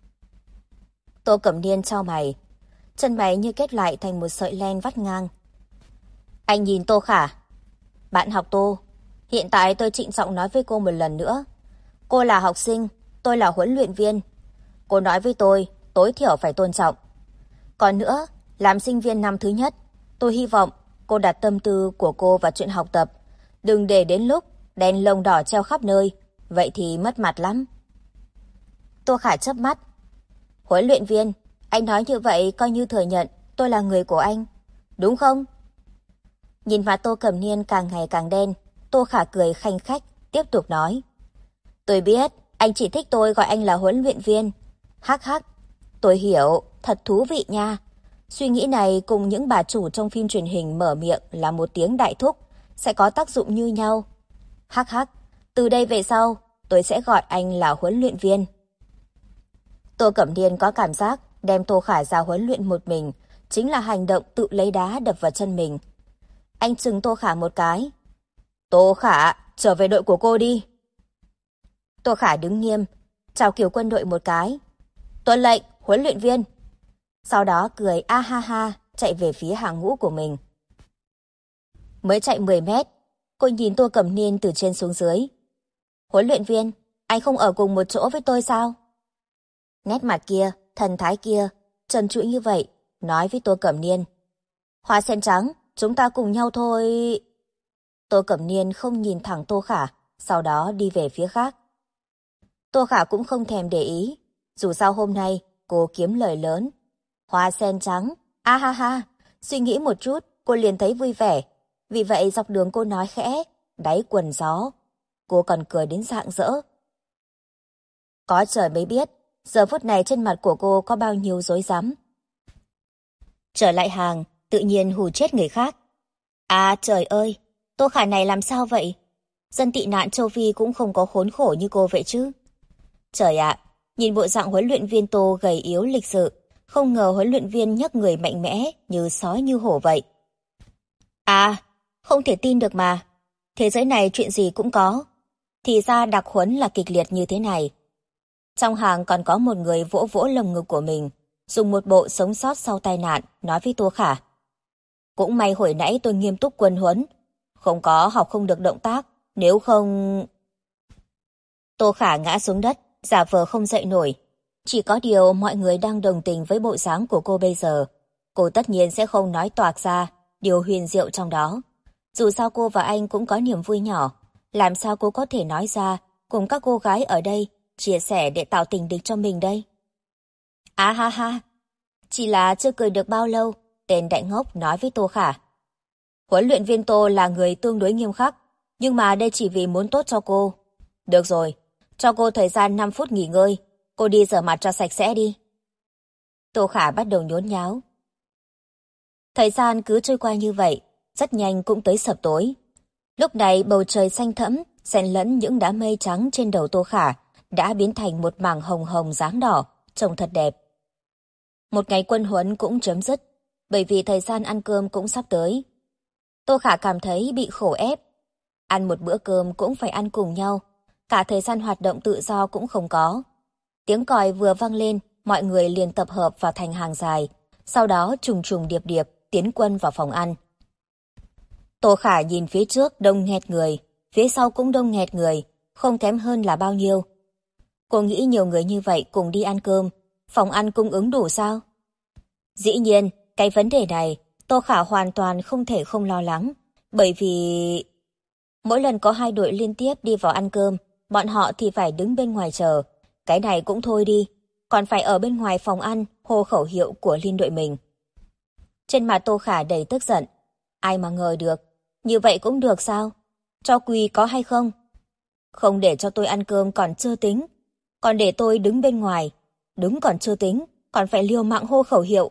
Tô Cẩm Niên chau mày, chân mày như kết lại thành một sợi len vắt ngang. Anh nhìn Tô Khả. Bạn học Tô, hiện tại tôi trịnh trọng nói với cô một lần nữa. Cô là học sinh, tôi là huấn luyện viên. Cô nói với tôi, tối thiểu phải tôn trọng. Còn nữa, làm sinh viên năm thứ nhất, tôi hy vọng cô đặt tâm tư của cô vào chuyện học tập. Đừng để đến lúc đèn lồng đỏ treo khắp nơi, vậy thì mất mặt lắm. Tô Khả chớp mắt. Huấn luyện viên, anh nói như vậy coi như thừa nhận tôi là người của anh, đúng không? Nhìn mặt Tô Cẩm Niên càng ngày càng đen, Tô Khả cười khanh khách, tiếp tục nói. Tôi biết, anh chỉ thích tôi gọi anh là huấn luyện viên. Hắc hắc, tôi hiểu, thật thú vị nha. Suy nghĩ này cùng những bà chủ trong phim truyền hình mở miệng là một tiếng đại thúc, sẽ có tác dụng như nhau. Hắc hắc, từ đây về sau, tôi sẽ gọi anh là huấn luyện viên. Tô Cẩm Niên có cảm giác đem Tô Khả ra huấn luyện một mình, chính là hành động tự lấy đá đập vào chân mình. Anh chừng Tô Khả một cái. Tô Khả, trở về đội của cô đi. Tô Khả đứng nghiêm, chào kiểu quân đội một cái. Tuân lệnh, huấn luyện viên. Sau đó cười a ha ha, chạy về phía hàng ngũ của mình. Mới chạy 10 mét, cô nhìn Tô Cẩm Niên từ trên xuống dưới. Huấn luyện viên, anh không ở cùng một chỗ với tôi sao? Nét mặt kia, thần thái kia, trần trụi như vậy, nói với Tô Cẩm Niên. Hoa sen trắng, chúng ta cùng nhau thôi. Tô Cẩm Niên không nhìn thẳng Tô Khả, sau đó đi về phía khác. Tô Khả cũng không thèm để ý, dù sao hôm nay cô kiếm lời lớn. Hoa sen trắng, a ha ha, suy nghĩ một chút, cô liền thấy vui vẻ. Vì vậy dọc đường cô nói khẽ, đáy quần gió. Cô còn cười đến rạng rỡ. Có trời mới biết, giờ phút này trên mặt của cô có bao nhiêu rối rắm. Trở lại hàng, tự nhiên hù chết người khác. À trời ơi, Tô Khả này làm sao vậy? Dân tị nạn châu Phi cũng không có khốn khổ như cô vậy chứ. Trời ạ, nhìn bộ dạng huấn luyện viên Tô gầy yếu lịch sự, không ngờ huấn luyện viên nhấc người mạnh mẽ như sói như hổ vậy. À, không thể tin được mà. Thế giới này chuyện gì cũng có. Thì ra đặc huấn là kịch liệt như thế này. Trong hàng còn có một người vỗ vỗ lồng ngực của mình, dùng một bộ sống sót sau tai nạn, nói với Tô Khả. Cũng may hồi nãy tôi nghiêm túc quân huấn, không có học không được động tác, nếu không... Tô Khả ngã xuống đất, giả vờ không dậy nổi. Chỉ có điều mọi người đang đồng tình với bộ dáng của cô bây giờ. Cô tất nhiên sẽ không nói toạc ra điều huyền diệu trong đó. Dù sao cô và anh cũng có niềm vui nhỏ, làm sao cô có thể nói ra cùng các cô gái ở đây chia sẻ để tạo tình địch cho mình đây? À ha ha, chỉ là chưa cười được bao lâu, tên đại ngốc nói với Tô Khả. Huấn luyện viên Tô là người tương đối nghiêm khắc, nhưng mà đây chỉ vì muốn tốt cho cô. Được rồi, cho cô thời gian 5 phút nghỉ ngơi, cô đi rửa mặt cho sạch sẽ đi. Tô Khả bắt đầu nhốn nháo. Thời gian cứ trôi qua như vậy, rất nhanh cũng tới sập tối. Lúc này bầu trời xanh thẫm, xen lẫn những đám mây trắng trên đầu Tô Khả, đã biến thành một mảng hồng hồng dáng đỏ, trông thật đẹp. Một ngày quân huấn cũng chấm dứt, bởi vì thời gian ăn cơm cũng sắp tới. Tô Khả cảm thấy bị khổ ép. Ăn một bữa cơm cũng phải ăn cùng nhau, cả thời gian hoạt động tự do cũng không có. Tiếng còi vừa vang lên, mọi người liền tập hợp vào thành hàng dài, sau đó trùng trùng điệp điệp tiến quân vào phòng ăn. Tô Khả nhìn phía trước đông nghẹt người, phía sau cũng đông nghẹt người, không kém hơn là bao nhiêu. Cô nghĩ nhiều người như vậy cùng đi ăn cơm, phòng ăn cung ứng đủ sao? Dĩ nhiên, cái vấn đề này, Tô Khả hoàn toàn không thể không lo lắng, bởi vì... Mỗi lần có 2 đội liên tiếp đi vào ăn cơm, bọn họ thì phải đứng bên ngoài chờ. Cái này cũng thôi đi, còn phải ở bên ngoài phòng ăn hô khẩu hiệu của liên đội mình. Trên mặt Tô Khả đầy tức giận. Ai mà ngờ được, như vậy cũng được sao? Cho quỳ có hay không? Không để cho tôi ăn cơm còn chưa tính, còn để tôi đứng bên ngoài, đứng còn chưa tính, còn phải liều mạng hô khẩu hiệu.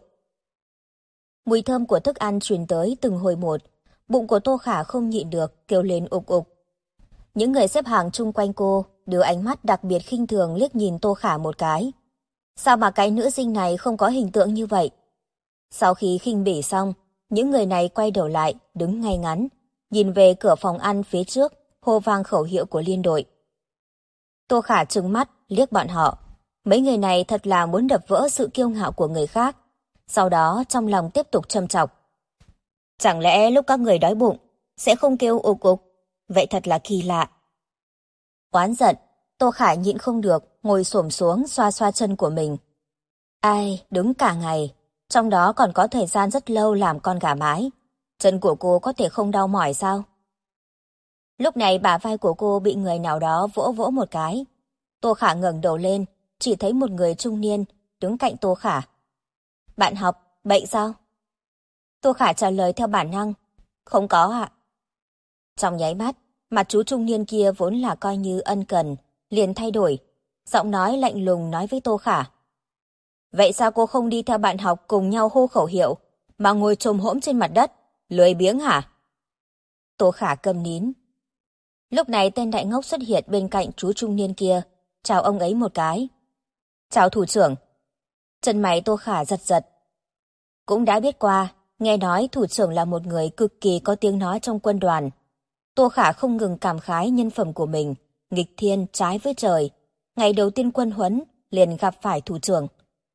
Mùi thơm của thức ăn truyền tới từng hồi một, bụng của Tô Khả không nhịn được, kêu lên ục ục. Những người xếp hàng chung quanh cô đưa ánh mắt đặc biệt khinh thường liếc nhìn Tô Khả một cái. Sao mà cái nữ sinh này không có hình tượng như vậy? Sau khi khinh bỉ xong, những người này quay đầu lại, đứng ngay ngắn, nhìn về cửa phòng ăn phía trước, hô vang khẩu hiệu của liên đội. Tô Khả trừng mắt, liếc bọn họ. Mấy người này thật là muốn đập vỡ sự kiêu ngạo của người khác. Sau đó trong lòng tiếp tục châm chọc. Chẳng lẽ lúc các người đói bụng, sẽ không kêu ục ục? Vậy thật là kỳ lạ. Oán giận, Tô Khả nhịn không được, ngồi xổm xuống xoa xoa chân của mình. Ai, đứng cả ngày, trong đó còn có thời gian rất lâu làm con gà mái. Chân của cô có thể không đau mỏi sao? Lúc này bả vai của cô bị người nào đó vỗ vỗ một cái. Tô Khả ngẩng đầu lên, chỉ thấy một người trung niên đứng cạnh Tô Khả. Bạn học, bệnh sao? Tô Khả trả lời theo bản năng. Không có ạ. Trong nháy mắt, mặt chú trung niên kia vốn là coi như ân cần, liền thay đổi. Giọng nói lạnh lùng nói với Tô Khả. Vậy sao cô không đi theo bạn học cùng nhau hô khẩu hiệu, mà ngồi chồm hỗn trên mặt đất, lười biếng hả? Tô Khả câm nín. Lúc này tên đại ngốc xuất hiện bên cạnh chú trung niên kia, chào ông ấy một cái. Chào thủ trưởng. Chân mày Tô Khả giật giật. Cũng đã biết qua, nghe nói thủ trưởng là một người cực kỳ có tiếng nói trong quân đoàn. Tô Khả không ngừng cảm khái nhân phẩm của mình, nghịch thiên trái với trời. Ngày đầu tiên quân huấn, liền gặp phải thủ trưởng.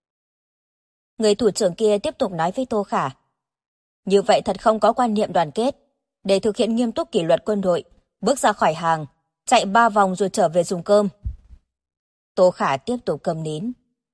Người thủ trưởng kia tiếp tục nói với Tô Khả. Như vậy thật không có quan niệm đoàn kết. Để thực hiện nghiêm túc kỷ luật quân đội, bước ra khỏi hàng, chạy 3 vòng rồi trở về dùng cơm. Tô Khả tiếp tục câm nín.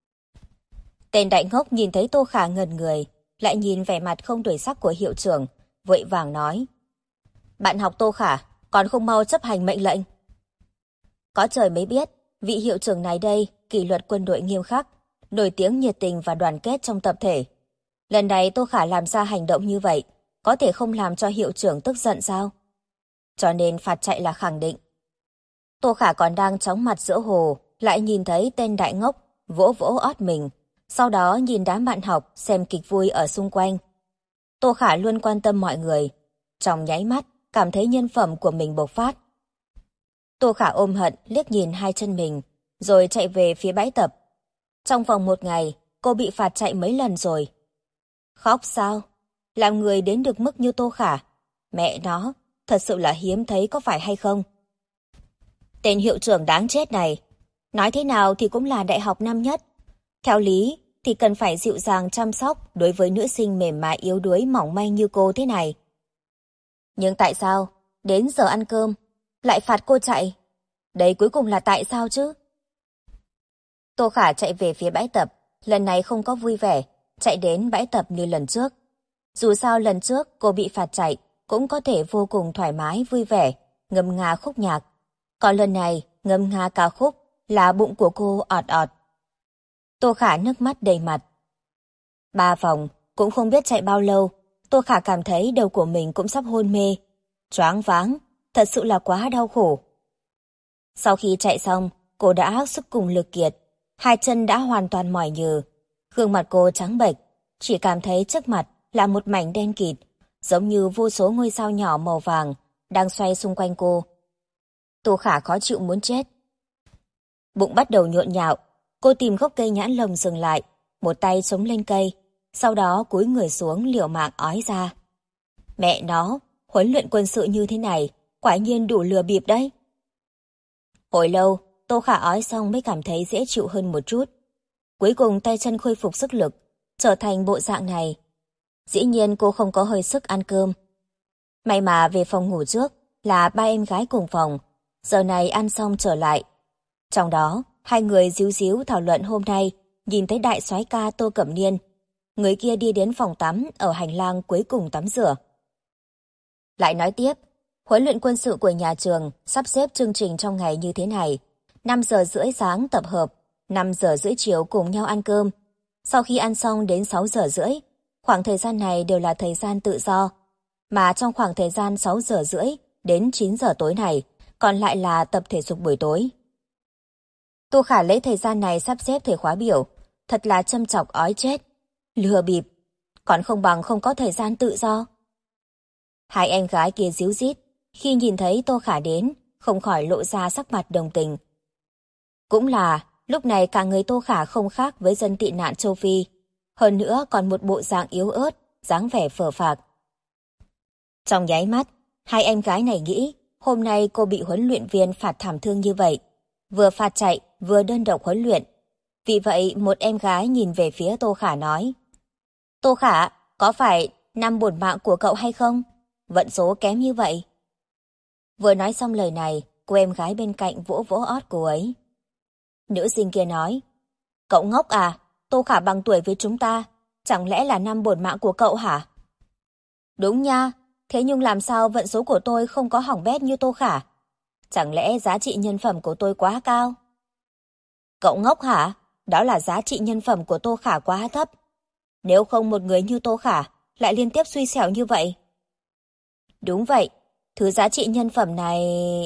Tên đại ngốc nhìn thấy Tô Khả ngẩn người, lại nhìn vẻ mặt không đổi sắc của hiệu trưởng, vội vàng nói. Bạn học Tô Khả, còn không mau chấp hành mệnh lệnh. Có trời mới biết, vị hiệu trưởng này đây, kỷ luật quân đội nghiêm khắc, nổi tiếng nhiệt tình và đoàn kết trong tập thể. Lần này Tô Khả làm ra hành động như vậy, có thể không làm cho hiệu trưởng tức giận sao? Cho nên phạt chạy là khẳng định. Tô Khả còn đang chóng mặt giữa hồ, lại nhìn thấy tên đại ngốc vỗ vỗ ót mình, sau đó nhìn đám bạn học xem kịch vui ở xung quanh. Tô Khả luôn quan tâm mọi người, trong nháy mắt cảm thấy nhân phẩm của mình bộc phát. Tô Khả ôm hận liếc nhìn hai chân mình, rồi chạy về phía bãi tập. Trong vòng 1 ngày, cô bị phạt chạy mấy lần rồi. Khóc sao? Làm người đến được mức như Tô Khả. Mẹ nó, thật sự là hiếm thấy có phải hay không? Tên hiệu trưởng đáng chết này. Nói thế nào thì cũng là đại học năm nhất. Theo lý thì cần phải dịu dàng chăm sóc đối với nữ sinh mềm mại yếu đuối mỏng manh như cô thế này. Nhưng tại sao, đến giờ ăn cơm, lại phạt cô chạy? Đấy cuối cùng là tại sao chứ? Tô Khả chạy về phía bãi tập, lần này không có vui vẻ, chạy đến bãi tập như lần trước. Dù sao lần trước cô bị phạt chạy, cũng có thể vô cùng thoải mái vui vẻ, ngâm nga khúc nhạc. Còn lần này, ngâm nga ca khúc là bụng của cô ọt ọt. Tô Khả nước mắt đầy mặt. 3 vòng, cũng không biết chạy bao lâu, Tô Khả cảm thấy đầu của mình cũng sắp hôn mê. Choáng váng, thật sự là quá đau khổ. Sau khi chạy xong, cô đã sức cùng lực kiệt, hai chân đã hoàn toàn mỏi nhừ. Gương mặt cô trắng bệch, chỉ cảm thấy trước mặt là một mảnh đen kịt, giống như vô số ngôi sao nhỏ màu vàng đang xoay xung quanh cô. Tô Khả khó chịu muốn chết. Bụng bắt đầu nhộn nhạo, cô tìm gốc cây nhãn lồng dừng lại, một tay chống lên cây, sau đó cúi người xuống liều mạng ói ra. Mẹ nó, huấn luyện quân sự như thế này, quả nhiên đủ lừa bịp đấy. Hồi lâu, Tô Khả ói xong mới cảm thấy dễ chịu hơn một chút. Cuối cùng tay chân khôi phục sức lực, trở thành bộ dạng này. Dĩ nhiên cô không có hơi sức ăn cơm. May mà về phòng ngủ trước là 3 em gái cùng phòng, giờ này ăn xong trở lại. Trong đó, 2 người díu díu thảo luận hôm nay nhìn thấy đại soái ca Tô Cẩm Niên. Người kia đi đến phòng tắm ở hành lang cuối cùng tắm rửa. Lại nói tiếp, huấn luyện quân sự của nhà trường sắp xếp chương trình trong ngày như thế này. 5 giờ rưỡi sáng tập hợp, 5 giờ rưỡi chiều cùng nhau ăn cơm. Sau khi ăn xong đến 6 giờ rưỡi, khoảng thời gian này đều là thời gian tự do. Mà trong khoảng thời gian 6 giờ rưỡi đến 9 giờ tối này, còn lại là tập thể dục buổi tối. Tô Khả lấy thời gian này sắp xếp thời khóa biểu, thật là châm chọc ói chết. Lừa bịp, còn không bằng không có thời gian tự do. 2 em gái kia díu dít, khi nhìn thấy Tô Khả đến, không khỏi lộ ra sắc mặt đồng tình. Cũng là, lúc này cả người Tô Khả không khác với dân tị nạn châu Phi, hơn nữa còn một bộ dạng yếu ớt, dáng vẻ phờ phạc. Trong nháy mắt, 2 em gái này nghĩ, hôm nay cô bị huấn luyện viên phạt thảm thương như vậy, vừa phạt chạy, vừa đơn độc huấn luyện. Vì vậy, một em gái nhìn về phía Tô Khả nói, Tô Khả, có phải 5 bổn mạng của cậu hay không? Vận số kém như vậy. Vừa nói xong lời này, cô em gái bên cạnh vỗ vỗ ót cô ấy. Nữ sinh kia nói, cậu ngốc à, Tô Khả bằng tuổi với chúng ta, chẳng lẽ là 5 bổn mạng của cậu hả? Đúng nha, Thế nhưng làm sao vận số của tôi không có hỏng bét như Tô Khả? Chẳng lẽ giá trị nhân phẩm của tôi quá cao? Cậu ngốc hả? Đó là giá trị nhân phẩm của Tô Khả quá thấp. Nếu không một người như Tô Khả lại liên tiếp xui xẻo như vậy. Đúng vậy, thứ giá trị nhân phẩm này...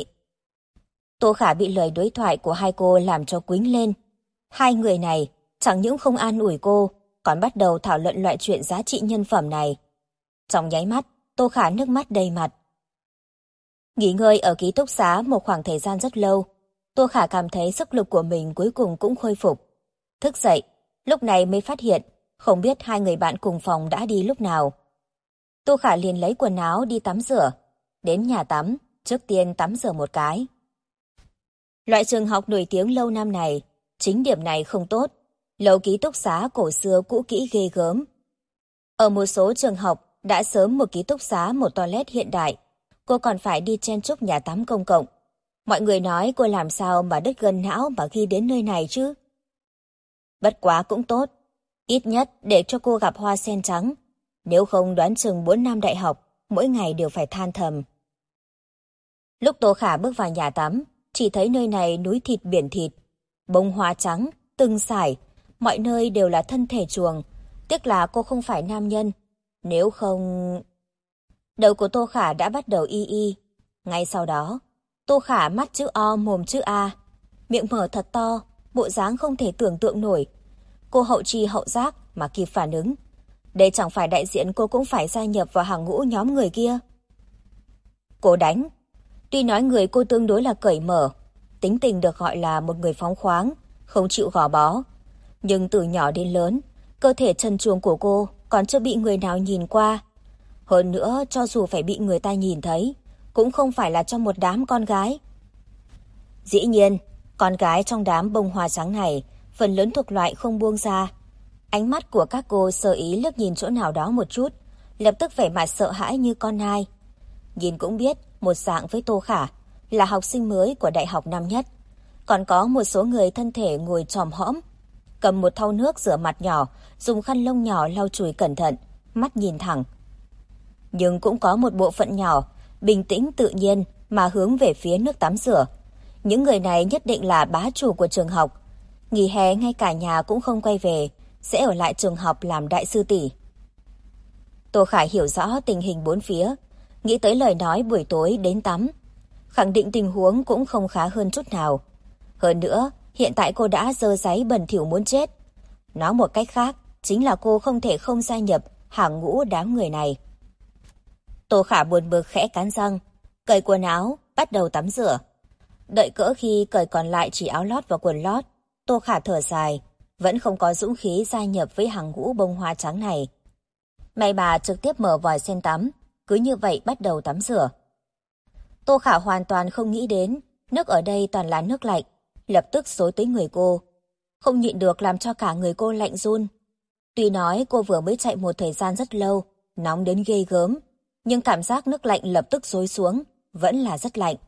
Tô Khả bị lời đối thoại của hai cô làm cho quýnh lên. Hai người này chẳng những không an ủi cô, còn bắt đầu thảo luận loại chuyện giá trị nhân phẩm này. Trong nháy mắt, Tô Khả nước mắt đầy mặt. Nghỉ ngơi ở ký túc xá một khoảng thời gian rất lâu, Tô Khả cảm thấy sức lực của mình cuối cùng cũng khôi phục. Thức dậy, lúc này mới phát hiện, không biết hai người bạn cùng phòng đã đi lúc nào. Tô Khả liền lấy quần áo đi tắm rửa. Đến nhà tắm, trước tiên tắm rửa một cái. Loại trường học nổi tiếng lâu năm này, chính điểm này không tốt. Lầu ký túc xá cổ xưa cũ kỹ ghê gớm. Ở một số trường học đã sớm một ký túc xá một toilet hiện đại, cô còn phải đi chen chúc nhà tắm công cộng. Mọi người nói cô làm sao mà đứt gân não mà ghi đến nơi này chứ. Bất quá cũng tốt, ít nhất để cho cô gặp hoa sen trắng. Nếu không đoán chừng 4 năm đại học, mỗi ngày đều phải than thầm. Lúc Tô Khả bước vào nhà tắm, chỉ thấy nơi này núi thịt biển thịt, bông hoa trắng, từng sải, mọi nơi đều là thân thể chuồng. Tiếc là cô không phải nam nhân, nếu không... Đầu của Tô Khả đã bắt đầu y y. Ngay sau đó, Tô Khả mắt chữ O mồm chữ A, miệng mở thật to, bộ dáng không thể tưởng tượng nổi. Cô hậu chi hậu giác mà kịp phản ứng. Đây chẳng phải đại diện cô cũng phải gia nhập vào hàng ngũ nhóm người kia. Cô đánh. Tuy nói người cô tương đối là cởi mở, tính tình được gọi là một người phóng khoáng, không chịu gò bó. Nhưng từ nhỏ đến lớn, cơ thể trần truồng của cô còn chưa bị người nào nhìn qua. Hơn nữa, cho dù phải bị người ta nhìn thấy, cũng không phải là trong một đám con gái. Dĩ nhiên, con gái trong đám bông hoa trắng này, phần lớn thuộc loại không buông ra. Ánh mắt của các cô sơ ý liếc nhìn chỗ nào đó một chút, lập tức vẻ mặt sợ hãi như con nai. Nhìn cũng biết, một dạng với Tô Khả, là học sinh mới của đại học năm nhất. Còn có một số người thân thể ngồi chòm hõm, cầm một thau nước rửa mặt nhỏ, dùng khăn lông nhỏ lau chùi cẩn thận, mắt nhìn thẳng. Nhưng cũng có một bộ phận nhỏ, bình tĩnh tự nhiên mà hướng về phía nước tắm rửa. Những người này nhất định là bá chủ của trường học. Nghỉ hè ngay cả nhà cũng không quay về, sẽ ở lại trường học làm đại sư tỷ. Tô Khả hiểu rõ tình hình bốn phía, nghĩ tới lời nói buổi tối đến tắm. Khẳng định tình huống cũng không khá hơn chút nào. Hơn nữa, hiện tại cô đã dơ dáy bẩn thỉu muốn chết. Nói một cách khác, chính là cô không thể không gia nhập hàng ngũ đám người này. Tô Khả buồn bực khẽ cắn răng, cởi quần áo, bắt đầu tắm rửa. Đợi cỡ khi cởi còn lại chỉ áo lót và quần lót, Tô Khả thở dài, vẫn không có dũng khí gia nhập với hàng ngũ bông hoa trắng này. May bà trực tiếp mở vòi sen tắm, cứ như vậy bắt đầu tắm rửa. Tô Khả hoàn toàn không nghĩ đến, nước ở đây toàn là nước lạnh, lập tức xối tới người cô. Không nhịn được làm cho cả người cô lạnh run. Tuy nói cô vừa mới chạy một thời gian rất lâu, nóng đến ghê gớm, nhưng cảm giác nước lạnh lập tức xối xuống, vẫn là rất lạnh.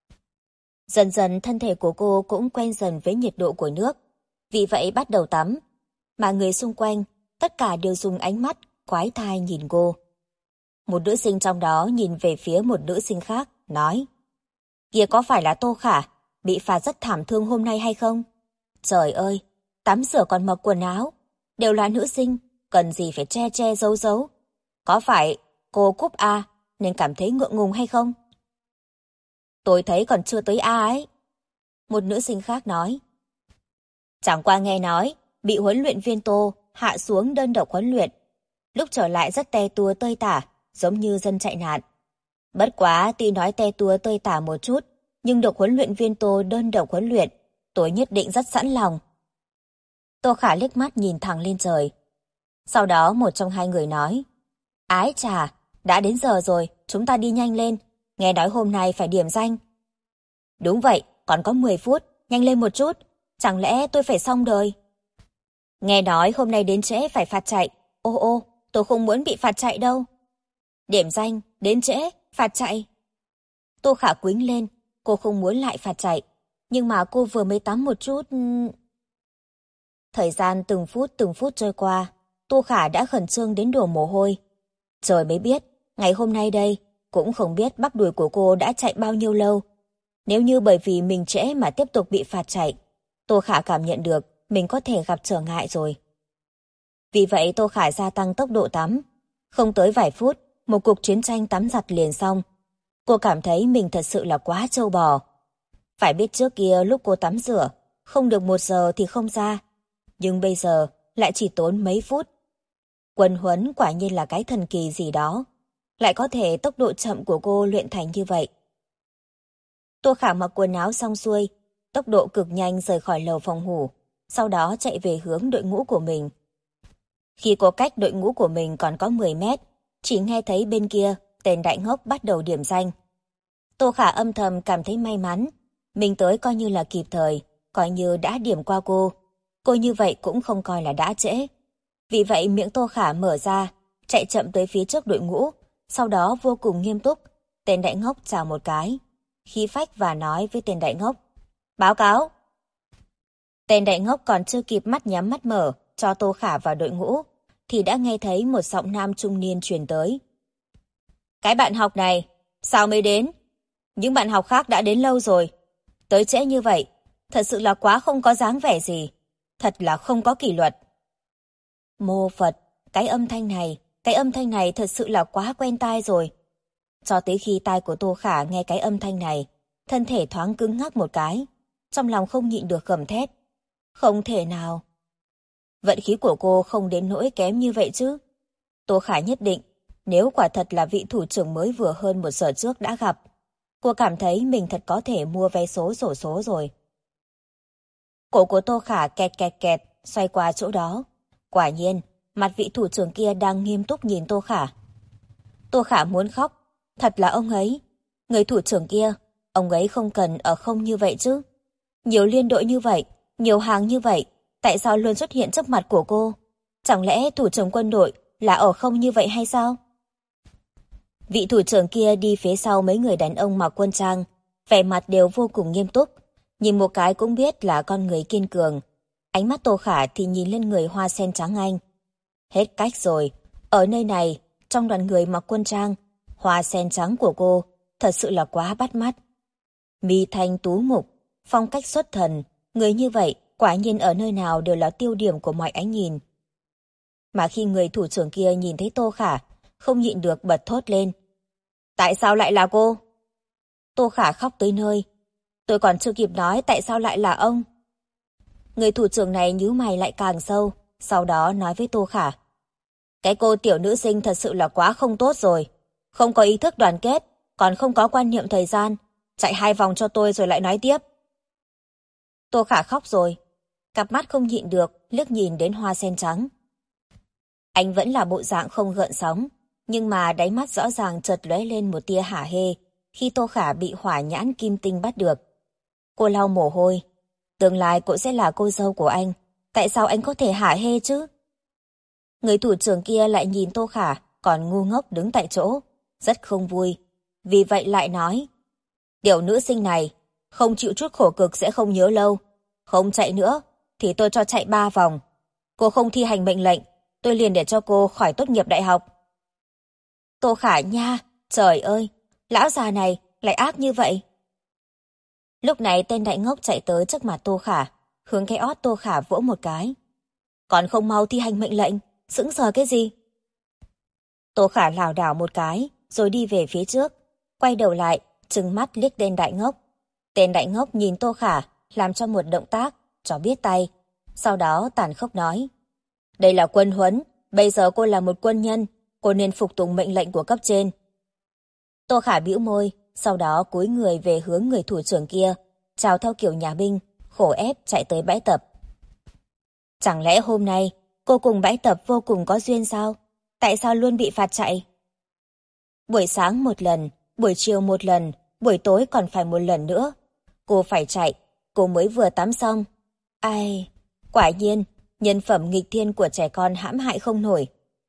Dần dần thân thể của cô cũng quen dần với nhiệt độ của nước, vì vậy bắt đầu tắm. Mà người xung quanh, tất cả đều dùng ánh mắt quái thai nhìn cô. Một nữ sinh trong đó nhìn về phía một nữ sinh khác, nói: "Kia có phải là Tô Khả, bị phạt rất thảm thương hôm nay hay không? Trời ơi, tắm rửa còn mặc quần áo, đều là nữ sinh, cần gì phải che che giấu giấu. Có phải cô cúp A nên cảm thấy ngượng ngùng hay không?" "Tôi thấy còn chưa tới A ấy." Một nữ sinh khác nói. "Chẳng qua nghe nói, bị huấn luyện viên Tô hạ xuống đơn độc huấn luyện. Lúc trở lại rất te tua tơi tả, giống như dân chạy nạn. Bất quá tuy nói te tua tơi tả một chút, nhưng được huấn luyện viên Tô đơn độc huấn luyện, tôi nhất định rất sẵn lòng." Tô Khả liếc mắt nhìn thẳng lên trời. Sau đó một trong hai người nói: "Ái chà, đã đến giờ rồi, chúng ta đi nhanh lên, nghe nói hôm nay phải điểm danh." "Đúng vậy, còn có 10 phút, nhanh lên một chút, chẳng lẽ tôi phải xong đời?" "Nghe nói hôm nay đến trễ phải phạt chạy." Ô ô, tôi không muốn bị phạt chạy đâu." "Điểm danh, đến trễ, phạt chạy." Tô Khả quýnh lên, cô không muốn lại phạt chạy, nhưng mà cô vừa mới tắm một chút. Thời gian từng phút trôi qua, Tô Khả đã khẩn trương đến đổ mồ hôi. Trời mới biết, ngày hôm nay đây, cũng không biết bắp đùi của cô đã chạy bao nhiêu lâu. Nếu như bởi vì mình trễ mà tiếp tục bị phạt chạy, Tô Khả cảm nhận được mình có thể gặp trở ngại rồi. Vì vậy Tô Khả gia tăng tốc độ tắm. Không tới vài phút, một cuộc chiến tranh tắm giặt liền xong. Cô cảm thấy mình thật sự là quá trâu bò. Phải biết trước kia lúc cô tắm rửa, không được 1 giờ thì không ra. Nhưng bây giờ lại chỉ tốn mấy phút. Quân huấn quả nhiên là cái thần kỳ gì đó. Lại có thể tốc độ chậm của cô luyện thành như vậy. Tô Khả mặc quần áo xong xuôi, tốc độ cực nhanh rời khỏi lầu phòng ngủ, sau đó chạy về hướng đội ngũ của mình. Khi cô cách đội ngũ của mình còn có 10 mét, chỉ nghe thấy bên kia tên đại ngốc bắt đầu điểm danh. Tô Khả âm thầm cảm thấy may mắn, mình tới coi như là kịp thời, coi như đã điểm qua cô. Cô như vậy cũng không coi là đã trễ. Vì vậy miệng Tô Khả mở ra, chạy chậm tới phía trước đội ngũ, sau đó vô cùng nghiêm túc. Tên đại ngốc chào một cái, khí phách và nói với tên đại ngốc: "Báo cáo." Tên đại ngốc còn chưa kịp mắt nhắm mắt mở cho Tô Khả vào đội ngũ, thì đã nghe thấy một giọng nam trung niên truyền tới. "Cái bạn học này, sao mới đến? Những bạn học khác đã đến lâu rồi. Tới trễ như vậy, thật sự là quá không có dáng vẻ gì. Thật là không có kỷ luật." Mô Phật, cái âm thanh này thật sự là quá quen tai rồi. Cho tới khi tai của Tô Khả nghe cái âm thanh này, thân thể thoáng cứng ngắc một cái, trong lòng không nhịn được gầm thét. Không thể nào. Vận khí của cô không đến nỗi kém như vậy chứ. Tô Khả nhất định, nếu quả thật là vị thủ trưởng mới vừa hơn 1 giờ trước đã gặp, cô cảm thấy mình thật có thể mua vé số xổ số rồi. Cổ của Tô Khả kẹt kẹt kẹt, xoay qua chỗ đó. Quả nhiên, mặt vị thủ trưởng kia đang nghiêm túc nhìn Tô Khả. Tô Khả muốn khóc, thật là ông ấy. Người thủ trưởng kia, ông ấy không cần ở không như vậy chứ. Nhiều liên đội như vậy, nhiều hàng như vậy, tại sao luôn xuất hiện trước mặt của cô? Chẳng lẽ thủ trưởng quân đội là ở không như vậy hay sao? Vị thủ trưởng kia đi phía sau mấy người đàn ông mặc quân trang, vẻ mặt đều vô cùng nghiêm túc, nhìn một cái cũng biết là con người kiên cường. Ánh mắt Tô Khả thì nhìn lên người hoa sen trắng anh. Hết cách rồi, ở nơi này, trong đoàn người mặc quân trang, hoa sen trắng của cô thật sự là quá bắt mắt. Mi thanh tú mục, phong cách xuất thần, người như vậy quả nhiên ở nơi nào đều là tiêu điểm của mọi ánh nhìn. Mà khi người thủ trưởng kia nhìn thấy Tô Khả, không nhịn được bật thốt lên. Tại sao lại là cô? Tô Khả khóc tới nơi. Tôi còn chưa kịp nói tại sao lại là ông. Người thủ trưởng này nhíu mày lại càng sâu, sau đó nói với Tô Khả. Cái cô tiểu nữ sinh thật sự là quá không tốt rồi. Không có ý thức đoàn kết, còn không có quan niệm thời gian. Chạy 2 vòng cho tôi rồi lại nói tiếp. Tô Khả khóc rồi. Cặp mắt không nhịn được, liếc nhìn đến hoa sen trắng. Anh vẫn là bộ dạng không gợn sóng, nhưng mà đáy mắt rõ ràng chợt lóe lên một tia hả hê khi Tô Khả bị hỏa nhãn kim tinh bắt được. Cô lau mồ hôi. Tương lai cô sẽ là cô dâu của anh. Tại sao anh có thể hả hê chứ? Người thủ trưởng kia lại nhìn Tô Khả, còn ngu ngốc đứng tại chỗ, rất không vui. Vì vậy lại nói, tiểu nữ sinh này, không chịu chút khổ cực sẽ không nhớ lâu. Không chạy nữa, thì tôi cho chạy 3 vòng. Cô không thi hành mệnh lệnh, tôi liền để cho cô khỏi tốt nghiệp đại học. Tô Khả nha, trời ơi, lão già này lại ác như vậy. Lúc này tên đại ngốc chạy tới trước mặt Tô Khả, hướng cái ót Tô Khả vỗ một cái. Còn không mau thi hành mệnh lệnh, sững sờ cái gì? Tô Khả lảo đảo một cái, rồi đi về phía trước, quay đầu lại, trừng mắt liếc tên đại ngốc. Tên đại ngốc nhìn Tô Khả, làm cho một động tác, cho biết tay. Sau đó tàn khốc nói, đây là quân huấn, bây giờ cô là một quân nhân, cô nên phục tùng mệnh lệnh của cấp trên. Tô Khả bĩu môi, sau đó cúi người về hướng người thủ trưởng kia, chào theo kiểu nhà binh, khổ ép chạy tới bãi tập. Chẳng lẽ hôm nay cô cùng bãi tập vô cùng có duyên sao? Tại sao luôn bị phạt chạy? Buổi sáng một lần, buổi chiều một lần, buổi tối còn phải một lần nữa. Cô phải chạy, cô mới vừa tắm xong. Ai, quả nhiên, nhân phẩm nghịch thiên của trẻ con hãm hại không nổi.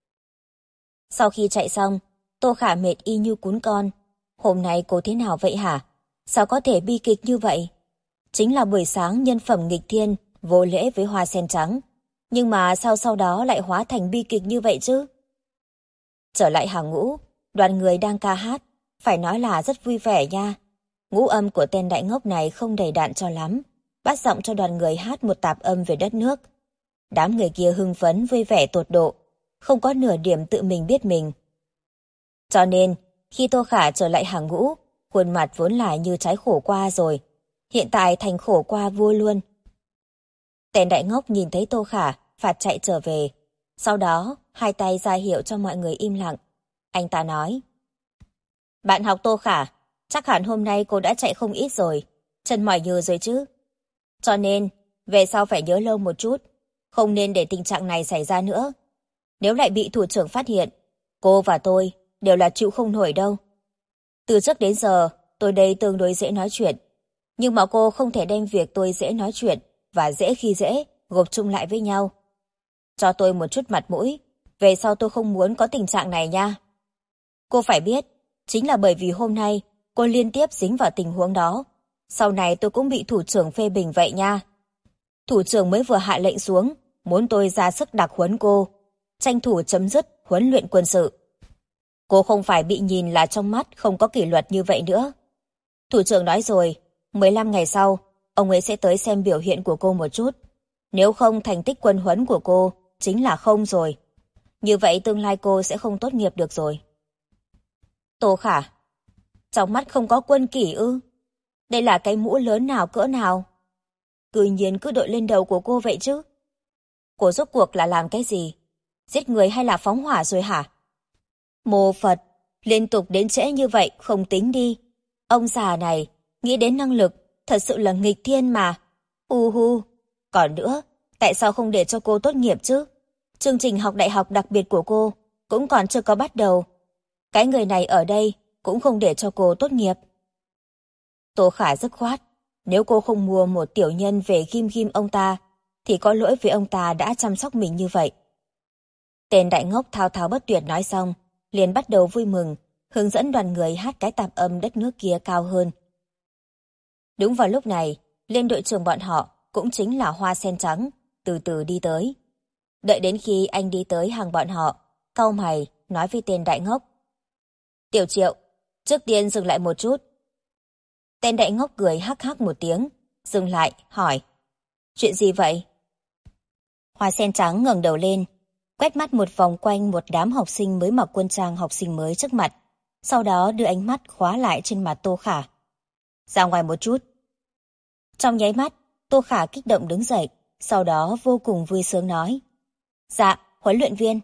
Sau khi chạy xong, Tô Khả mệt y như cún con. Hôm nay cô thế nào vậy hả? Sao có thể bi kịch như vậy? Chính là buổi sáng nhân phẩm nghịch thiên, vô lễ với hoa sen trắng. Nhưng mà sao sau đó lại hóa thành bi kịch như vậy chứ? Trở lại hàng ngũ, đoàn người đang ca hát. Phải nói là rất vui vẻ nha. Ngũ âm của tên đại ngốc này không đầy đặn cho lắm. Bắt giọng cho đoàn người hát một tạp âm về đất nước. Đám người kia hưng phấn vui vẻ tột độ, không có nửa điểm tự mình biết mình. Cho nên, khi Tô Khả trở lại hàng ngũ, khuôn mặt vốn là như trái khổ qua rồi, hiện tại thành khổ qua vua luôn. Tên đại ngốc nhìn thấy Tô Khả, phạt chạy trở về. Sau đó, hai tay ra hiệu cho mọi người im lặng. Anh ta nói: Bạn học Tô Khả, chắc hẳn hôm nay cô đã chạy không ít rồi, chân mỏi nhừ rồi chứ. Cho nên, về sau phải nhớ lâu một chút, không nên để tình trạng này xảy ra nữa. Nếu lại bị thủ trưởng phát hiện, cô và tôi đều là chịu không nổi đâu. Từ trước đến giờ, tôi đây tương đối dễ nói chuyện, nhưng mà cô không thể đem việc tôi dễ nói chuyện và dễ khi dễ gộp chung lại với nhau. Cho tôi một chút mặt mũi, về sau tôi không muốn có tình trạng này nha. Cô phải biết, chính là bởi vì hôm nay cô liên tiếp dính vào tình huống đó, sau này tôi cũng bị thủ trưởng phê bình vậy nha. Thủ trưởng mới vừa hạ lệnh xuống, muốn tôi ra sức đặc huấn cô, tranh thủ chấm dứt huấn luyện quân sự. Cô không phải bị nhìn là trong mắt không có kỷ luật như vậy nữa. Thủ trưởng nói rồi, 15 ngày sau, ông ấy sẽ tới xem biểu hiện của cô một chút. Nếu không, thành tích quân huấn của cô chính là không rồi. Như vậy tương lai cô sẽ không tốt nghiệp được rồi. Tô Khả, trong mắt không có quân kỷ ư? Đây là cái mũ lớn nào cỡ nào? Tự nhiên cứ đội lên đầu của cô vậy chứ? Cô rốt cuộc là làm cái gì? Giết người hay là phóng hỏa rồi hả? Mô Phật, liên tục đến trễ như vậy không tính đi. Ông già này, nghĩ đến năng lực, thật sự là nghịch thiên mà. Hu. Còn nữa, tại sao không để cho cô tốt nghiệp chứ? Chương trình học đại học đặc biệt của cô cũng còn chưa có bắt đầu. Cái người này ở đây cũng không để cho cô tốt nghiệp. Tô Khả dứt khoát, nếu cô không mua một tiểu nhân về ghim ghim ông ta, thì có lỗi với ông ta đã chăm sóc mình như vậy. Tên đại ngốc thao thao bất tuyệt nói xong, liền bắt đầu vui mừng, hướng dẫn đoàn người hát cái tạp âm đất nước kia cao hơn. Đúng vào lúc này, liên đội trưởng bọn họ, cũng chính là Hoa Sen Trắng, từ từ đi tới. Đợi đến khi anh đi tới hàng bọn họ, cau mày, nói với tên đại ngốc: Tiểu Triệu, trước tiên dừng lại một chút. Tên đại ngốc cười hắc hắc một tiếng, dừng lại, hỏi: Chuyện gì vậy? Hoa Sen Trắng ngẩng đầu lên, quét mắt một vòng quanh một đám học sinh mới mặc quân trang học sinh mới trước mặt, sau đó đưa ánh mắt khóa lại trên mặt Tô Khả. Ra ngoài một chút. Trong nháy mắt, Tô Khả kích động đứng dậy, sau đó vô cùng vui sướng nói: Dạ, huấn luyện viên.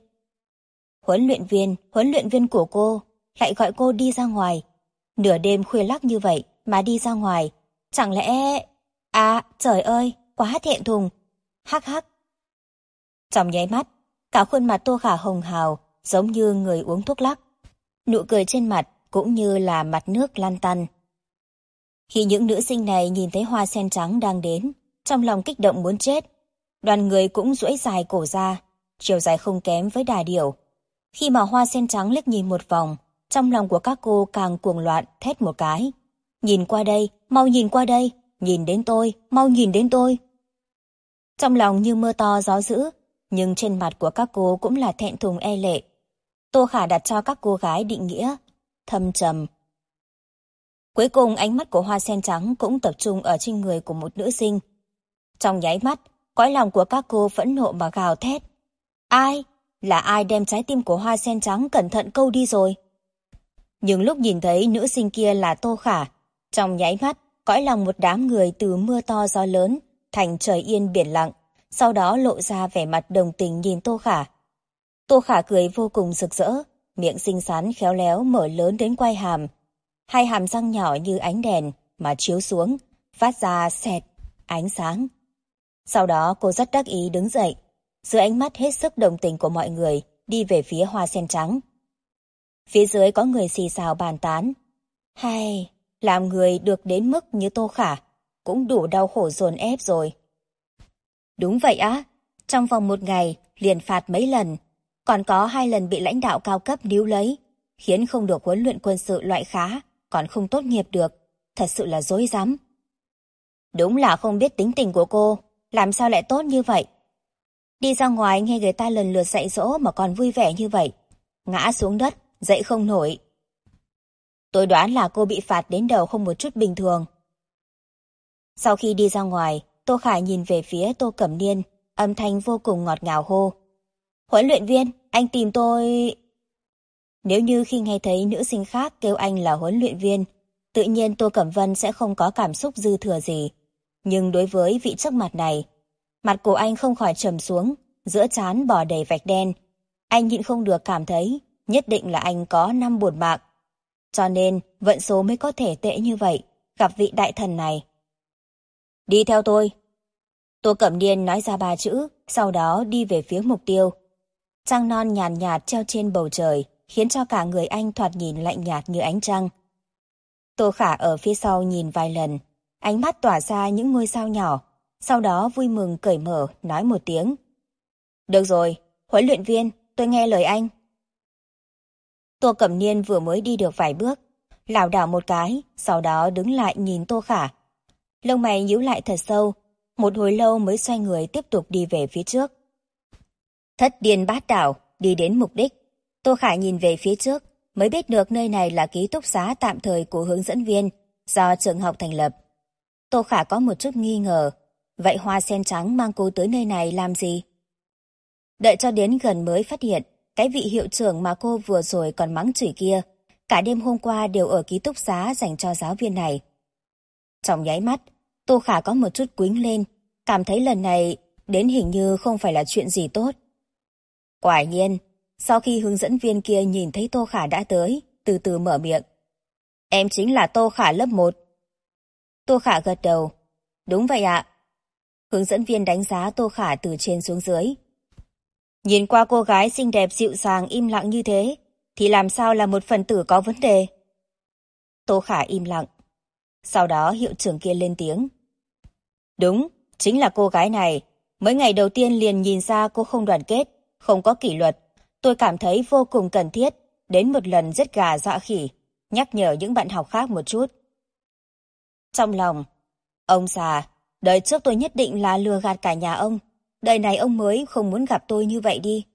Huấn luyện viên của cô, lại gọi cô đi ra ngoài. Nửa đêm khuya lắc như vậy mà đi ra ngoài, chẳng lẽ... À, trời ơi, quá thẹn thùng. Hắc hắc. Trong nháy mắt, cả khuôn mặt Tô Khả hồng hào, giống như người uống thuốc lắc. Nụ cười trên mặt cũng như là mặt nước lăn tăn. Khi những nữ sinh này nhìn thấy Hoa Sen Trắng đang đến, trong lòng kích động muốn chết. Đoàn người cũng duỗi dài cổ ra, chiều dài không kém với đà điểu. Khi mà Hoa Sen Trắng liếc nhìn một vòng, trong lòng của các cô càng cuồng loạn thét một cái: Nhìn qua đây, mau nhìn qua đây, nhìn đến tôi, mau nhìn đến tôi. Trong lòng như mưa to gió dữ, nhưng trên mặt của các cô cũng là thẹn thùng e lệ. Tô Khả đặt cho các cô gái định nghĩa thâm trầm. Cuối cùng ánh mắt của Hoa Sen Trắng cũng tập trung ở trên người của một nữ sinh. Trong nháy mắt, cõi lòng của các cô phẫn nộ mà gào thét: Ai? Là ai đem trái tim của Hoa Sen Trắng cẩn thận câu đi rồi? Nhưng lúc nhìn thấy nữ sinh kia là Tô Khả, trong nháy mắt, cõi lòng một đám người từ mưa to gió lớn thành trời yên biển lặng, sau đó lộ ra vẻ mặt đồng tình nhìn Tô Khả. Tô Khả cười vô cùng rực rỡ, miệng xinh xắn khéo léo mở lớn đến quai hàm. Hai hàm răng nhỏ như ánh đèn mà chiếu xuống, phát ra xẹt ánh sáng. Sau đó cô rất đắc ý đứng dậy, dưới ánh mắt hết sức đồng tình của mọi người, đi về phía Hoa Sen Trắng. Phía dưới có người xì xào bàn tán: Hay, làm người được đến mức như Tô Khả, cũng đủ đau khổ dồn ép rồi. Đúng vậy á, trong vòng một ngày liền phạt mấy lần, còn có 2 lần bị lãnh đạo cao cấp níu lấy, khiến không được huấn luyện quân sự loại khá, còn không tốt nghiệp được, thật sự là dối rắm. Đúng là không biết tính tình của cô, làm sao lại tốt như vậy. Đi ra ngoài nghe người ta lần lượt dạy dỗ mà còn vui vẻ như vậy, ngã xuống đất, dậy không nổi. Tôi đoán là cô bị phạt đến đầu không một chút bình thường. Sau khi đi ra ngoài, Tô Khả nhìn về phía Tô Cẩm Niên, âm thanh vô cùng ngọt ngào hô. Huấn luyện viên, anh tìm tôi... Nếu như khi nghe thấy nữ sinh khác kêu anh là huấn luyện viên, tự nhiên Tô Cẩm Vân sẽ không có cảm xúc dư thừa gì. Nhưng đối với vị trước mặt này, mặt của anh không khỏi trầm xuống, giữa trán bò đầy vạch đen. Anh nhịn không được cảm thấy, nhất định là anh có 5 bổn mạng. Cho nên, vận số mới có thể tệ như vậy, gặp vị đại thần này. Đi theo tôi. Tô Cẩm Niên nói ra 3 chữ, sau đó đi về phía mục tiêu. Trăng non nhàn nhạt treo trên bầu trời, khiến cho cả người anh thoạt nhìn lạnh nhạt như ánh trăng. Tô Khả ở phía sau nhìn vài lần, ánh mắt tỏa ra những ngôi sao nhỏ, sau đó vui mừng cởi mở nói một tiếng. Được rồi, huấn luyện viên, tôi nghe lời anh. Tô Cẩm Niên vừa mới đi được vài bước, lảo đảo một cái, sau đó đứng lại nhìn Tô Khả. Lông mày nhíu lại thật sâu, một hồi lâu mới xoay người tiếp tục đi về phía trước. Thất điên bát đảo, đi đến mục đích. Tô Khả nhìn về phía trước, mới biết được nơi này là ký túc xá tạm thời của hướng dẫn viên, do trường học thành lập. Tô Khả có một chút nghi ngờ, vậy Hoa Sen Trắng mang cô tới nơi này làm gì? Đợi cho đến gần mới phát hiện, cái vị hiệu trưởng mà cô vừa rồi còn mắng chửi kia, cả đêm hôm qua đều ở ký túc xá dành cho giáo viên này. Trong nháy mắt, Tô Khả có một chút quĩnh lên, cảm thấy lần này đến hình như không phải là chuyện gì tốt. Quả nhiên, sau khi hướng dẫn viên kia nhìn thấy Tô Khả đã tới, từ từ mở miệng. Em chính là Tô Khả lớp 1. Tô Khả gật đầu. Đúng vậy ạ. Hướng dẫn viên đánh giá Tô Khả từ trên xuống dưới. Nhìn qua cô gái xinh đẹp dịu dàng im lặng như thế, thì làm sao là một phần tử có vấn đề? Tô Khả im lặng. Sau đó hiệu trưởng kia lên tiếng. Đúng, chính là cô gái này. Mấy ngày đầu tiên liền nhìn ra cô không đoàn kết, không có kỷ luật. Tôi cảm thấy vô cùng cần thiết, đến một lần giết gà dọa khỉ, nhắc nhở những bạn học khác một chút. Trong lòng, ông già, đời trước tôi nhất định là lừa gạt cả nhà ông. Đời này ông mới không muốn gặp tôi như vậy đi.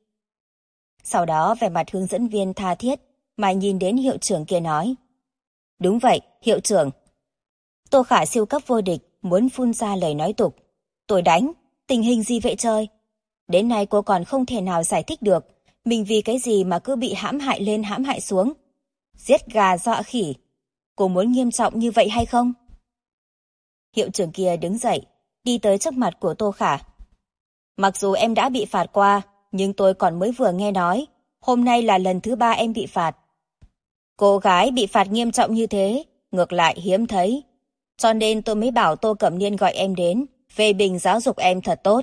Sau đó vẻ mặt hướng dẫn viên tha thiết, mà nhìn đến hiệu trưởng kia nói. Đúng vậy, hiệu trưởng. Tô Khả siêu cấp vô địch, muốn phun ra lời nói tục. Tôi đánh, tình hình gì vậy trời? Đến nay cô còn không thể nào giải thích được, mình vì cái gì mà cứ bị hãm hại lên hãm hại xuống. Giết gà dọa khỉ. Cô muốn nghiêm trọng như vậy hay không? Hiệu trưởng kia đứng dậy, đi tới trước mặt của Tô Khả. Mặc dù em đã bị phạt qua, nhưng tôi còn mới vừa nghe nói, hôm nay là lần thứ 3 em bị phạt. Cô gái bị phạt nghiêm trọng như thế, ngược lại hiếm thấy. Cho nên tôi mới bảo Tô Cẩm Niên gọi em đến, phê bình giáo dục em thật tốt.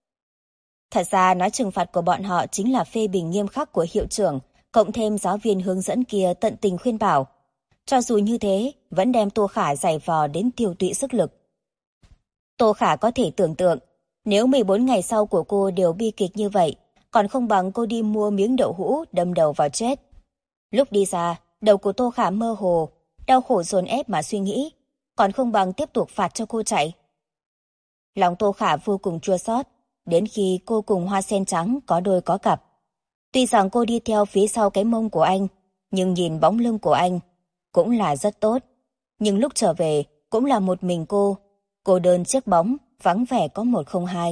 Thật ra nói trừng phạt của bọn họ chính là phê bình nghiêm khắc của hiệu trưởng, cộng thêm giáo viên hướng dẫn kia tận tình khuyên bảo. Cho dù như thế, vẫn đem Tô Khả giày vò đến tiêu tụy sức lực. Tô Khả có thể tưởng tượng, nếu 14 ngày sau của cô đều bi kịch như vậy, còn không bằng cô đi mua miếng đậu hũ đâm đầu vào chết. Lúc đi ra, đầu của Tô Khả mơ hồ, đau khổ dồn ép mà suy nghĩ, còn không bằng tiếp tục phạt cho cô chạy. Lòng Tô Khả vô cùng chua xót, đến khi cô cùng Hoa Sen Trắng có đôi có cặp. Tuy rằng cô đi theo phía sau cái mông của anh, nhưng nhìn bóng lưng của anh cũng là rất tốt. Nhưng lúc trở về cũng là một mình cô đơn chiếc bóng, vắng vẻ có 102.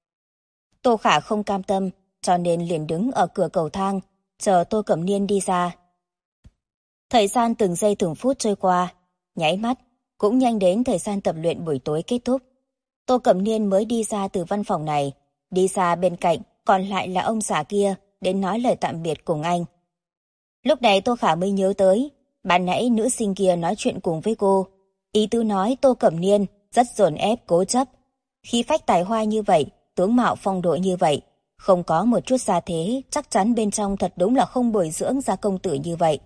Tô Khả không cam tâm, cho nên liền đứng ở cửa cầu thang, chờ Tô Cẩm Niên đi ra. Thời gian từng giây từng phút trôi qua, nháy mắt, cũng nhanh đến thời gian tập luyện buổi tối kết thúc. Tô Cẩm Niên mới đi ra từ văn phòng này, đi ra bên cạnh, còn lại là ông già kia, đến nói lời tạm biệt cùng anh. Lúc này Tô Khả mới nhớ tới, ban nãy nữ sinh kia nói chuyện cùng với cô. Ý tứ nói Tô Cẩm Niên rất dồn ép cố chấp. Khí phách tài hoa như vậy, tướng mạo phong độ như vậy, không có một chút gia thế, chắc chắn bên trong thật đúng là không bồi dưỡng ra công tử như vậy.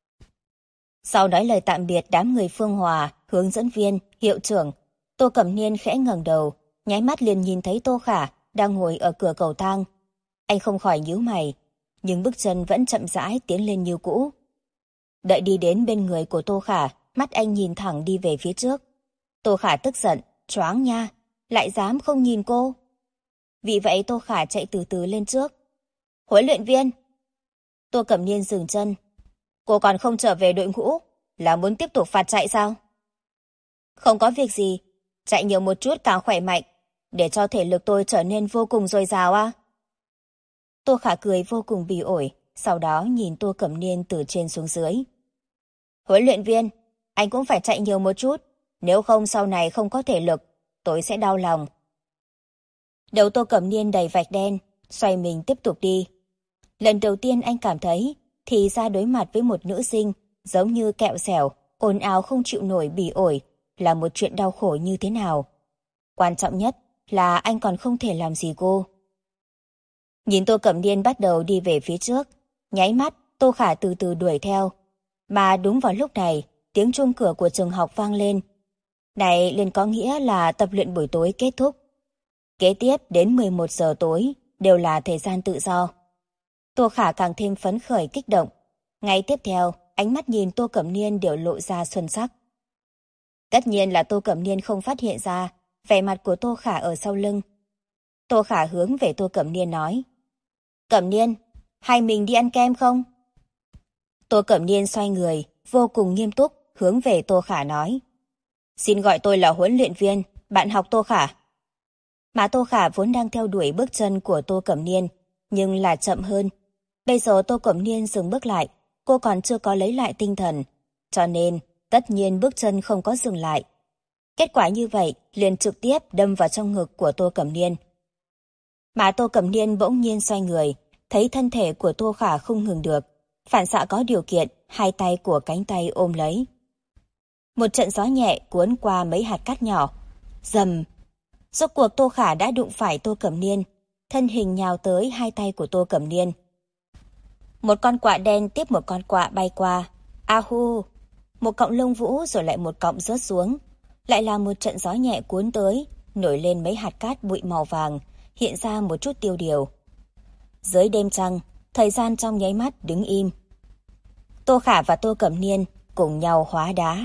Sau nói lời tạm biệt đám người Phương Hòa, hướng dẫn viên, hiệu trưởng, Tô Cẩm Niên khẽ ngẩng đầu, nháy mắt liền nhìn thấy Tô Khả đang ngồi ở cửa cầu thang. Anh không khỏi nhíu mày, nhưng bước chân vẫn chậm rãi tiến lên như cũ. Đợi đi đến bên người của Tô Khả, mắt anh nhìn thẳng đi về phía trước. Tô Khả tức giận, choáng nha, lại dám không nhìn cô. Vì vậy Tô Khả chạy từ từ lên trước. Huấn luyện viên! Tô Cẩm Niên dừng chân. Cô còn không trở về đội ngũ, là muốn tiếp tục phạt chạy sao? Không có việc gì, chạy nhiều một chút càng khỏe mạnh, để cho thể lực tôi trở nên vô cùng dồi dào à? Tô Khả cười vô cùng bỉ ổi, sau đó nhìn Tô Cẩm Niên từ trên xuống dưới. Huấn luyện viên, anh cũng phải chạy nhiều một chút, nếu không sau này không có thể lực, tôi sẽ đau lòng. Đầu Tô Cẩm Niên đầy vạch đen, xoay mình tiếp tục đi. Lần đầu tiên anh cảm thấy, thì ra đối mặt với một nữ sinh, giống như kẹo xẻo, ồn ào không chịu nổi bỉ ổi, là một chuyện đau khổ như thế nào. Quan trọng nhất là anh còn không thể làm gì cô. Nhìn Tô Cẩm Niên bắt đầu đi về phía trước, nháy mắt Tô Khả từ từ đuổi theo. Mà đúng vào lúc này, tiếng chuông cửa của trường học vang lên. Này liền có nghĩa là tập luyện buổi tối kết thúc. Kế tiếp đến 11 giờ tối đều là thời gian tự do. Tô Khả càng thêm phấn khởi kích động. Ngay tiếp theo, ánh mắt nhìn Tô Cẩm Niên đều lộ ra xuân sắc. Tất nhiên là Tô Cẩm Niên không phát hiện ra vẻ mặt của Tô Khả ở sau lưng. Tô Khả hướng về Tô Cẩm Niên nói. Cẩm Niên, hai mình đi ăn kem không? Tô Cẩm Niên xoay người, vô cùng nghiêm túc, hướng về Tô Khả nói. Xin gọi tôi là huấn luyện viên, bạn học Tô Khả. Mà Tô Khả vốn đang theo đuổi bước chân của Tô Cẩm Niên, nhưng là chậm hơn. Bây giờ Tô Cẩm Niên dừng bước lại, cô còn chưa có lấy lại tinh thần, cho nên tất nhiên bước chân không có dừng lại. Kết quả như vậy liền trực tiếp đâm vào trong ngực của Tô Cẩm Niên. Mà Tô Cẩm Niên bỗng nhiên xoay người, thấy thân thể của Tô Khả không ngừng được, phản xạ có điều kiện, hai tay của cánh tay ôm lấy. Một trận gió nhẹ cuốn qua mấy hạt cát nhỏ. Rầm! Rốt cuộc Tô Khả đã đụng phải Tô Cẩm Niên, thân hình nhào tới hai tay của Tô Cẩm Niên. Một con quạ đen tiếp một con quạ bay qua. A hu! Một cọng lông vũ rồi lại một cọng rớt xuống. Lại là một trận gió nhẹ cuốn tới, nổi lên mấy hạt cát bụi màu vàng, hiện ra một chút tiêu điều. Dưới đêm trăng, thời gian trong nháy mắt đứng im. Tô Khả và Tô Cẩm Niên cùng nhau hóa đá.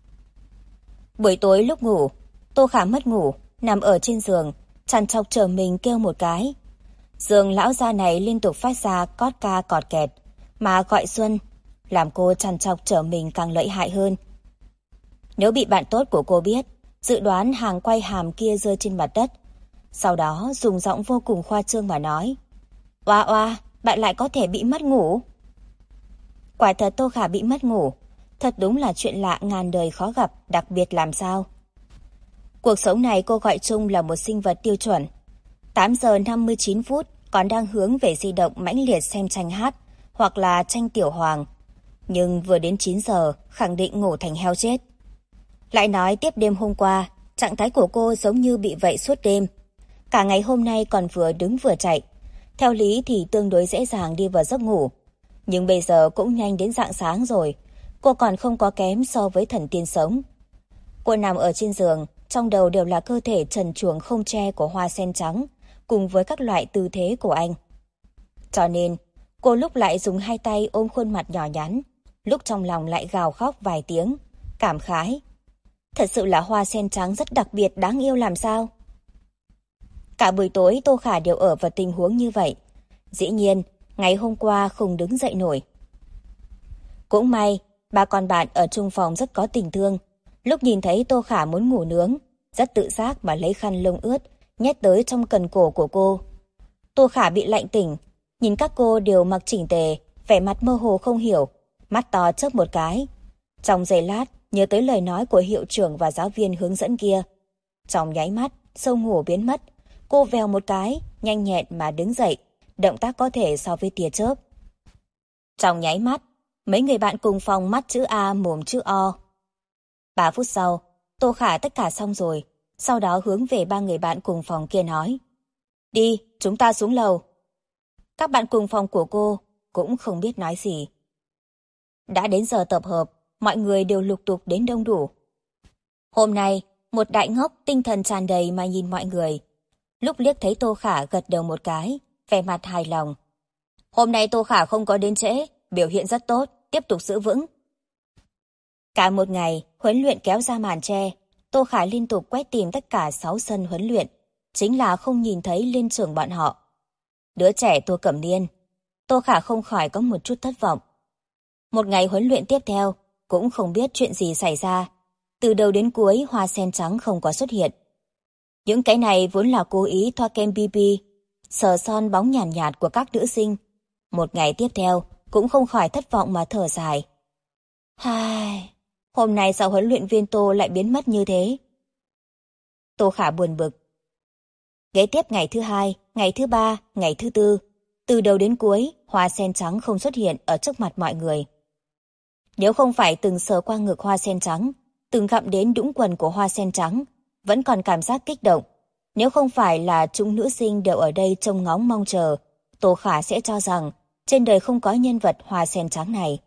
Buổi tối lúc ngủ, Tô Khả mất ngủ, nằm ở trên giường, trằn trọc trở mình kêu một cái. Giường lão gia này liên tục phát ra cót ca cọt kẹt, mà gọi Xuân, làm cô trằn trọc trở mình càng lợi hại hơn. Nếu bị bạn tốt của cô biết, dự đoán hàng quay hàm kia rơi trên mặt đất, sau đó dùng giọng vô cùng khoa trương mà nói. Oa oa, bạn lại có thể bị mất ngủ. Quả thật Tô Khả bị mất ngủ, thật đúng là chuyện lạ ngàn đời khó gặp, đặc biệt làm sao. Cuộc sống này cô gọi chung là một sinh vật tiêu chuẩn. 8 giờ 59 phút còn đang hướng về di động mãnh liệt xem tranh hát, hoặc là tranh tiểu hoàng. Nhưng vừa đến 9 giờ, khẳng định ngủ thành heo chết. Lại nói tiếp đêm hôm qua, trạng thái của cô giống như bị vậy suốt đêm. Cả ngày hôm nay còn vừa đứng vừa chạy. Theo lý thì tương đối dễ dàng đi vào giấc ngủ. Nhưng bây giờ cũng nhanh đến rạng sáng rồi, cô còn không có kém so với thần tiên sống. Cô nằm ở trên giường, trong đầu đều là cơ thể trần truồng không che của hoa sen trắng, cùng với các loại tư thế của anh. Cho nên, cô lúc lại dùng hai tay ôm khuôn mặt nhỏ nhắn, lúc trong lòng lại gào khóc vài tiếng, cảm khái. Thật sự là hoa sen trắng rất đặc biệt đáng yêu làm sao. Cả buổi tối Tô Khả đều ở vào tình huống như vậy. Dĩ nhiên, ngày hôm qua không đứng dậy nổi. Cũng may, ba con bạn ở chung phòng rất có tình thương. Lúc nhìn thấy Tô Khả muốn ngủ nướng, rất tự giác mà lấy khăn lông ướt, nhét tới trong cần cổ của cô. Tô Khả bị lạnh tỉnh, nhìn các cô đều mặc chỉnh tề, vẻ mặt mơ hồ không hiểu, mắt to chớp một cái. Trong giây lát, nhớ tới lời nói của hiệu trưởng và giáo viên hướng dẫn kia. Trong nháy mắt, sâu ngủ biến mất, cô vèo một cái, nhanh nhẹn mà đứng dậy, động tác có thể so với tia chớp. Trong nháy mắt, mấy người bạn cùng phòng mắt chữ A mồm chữ O. 3 phút sau, Tô Khả tất cả xong rồi, sau đó hướng về ba người bạn cùng phòng kia nói. Đi, chúng ta xuống lầu. Các bạn cùng phòng của cô cũng không biết nói gì. Đã đến giờ tập hợp, mọi người đều lục tục đến đông đủ. Hôm nay, một đại ngốc tinh thần tràn đầy mà nhìn mọi người. Lúc liếc thấy Tô Khả gật đầu một cái, vẻ mặt hài lòng. Hôm nay Tô Khả không có đến trễ, biểu hiện rất tốt, tiếp tục giữ vững. Cả một ngày, huấn luyện kéo ra màn che, Tô Khả liên tục quét tìm tất cả 6 sân huấn luyện, chính là không nhìn thấy liên trưởng bọn họ. Đứa trẻ Tô Cẩm Niên, Tô Khả không khỏi có một chút thất vọng. Một ngày huấn luyện tiếp theo, cũng không biết chuyện gì xảy ra. Từ đầu đến cuối hoa sen trắng không có xuất hiện. Những cái này vốn là cố ý thoa kem BB, sờ son bóng nhàn nhạt của các nữ sinh. Một ngày tiếp theo, cũng không khỏi thất vọng mà thở dài. Hai, hôm nay sao huấn luyện viên Tô lại biến mất như thế? Tô Khả buồn bực. Kế tiếp ngày thứ 2, ngày thứ 3, ngày thứ 4, từ đầu đến cuối, hoa sen trắng không xuất hiện ở trước mặt mọi người. Nếu không phải từng sờ qua ngực hoa sen trắng, từng gặm đến đũng quần của hoa sen trắng, vẫn còn cảm giác kích động. Nếu không phải là chúng nữ sinh đều ở đây trông ngóng mong chờ, Tô Khả sẽ cho rằng trên đời không có nhân vật hoa sen trắng này.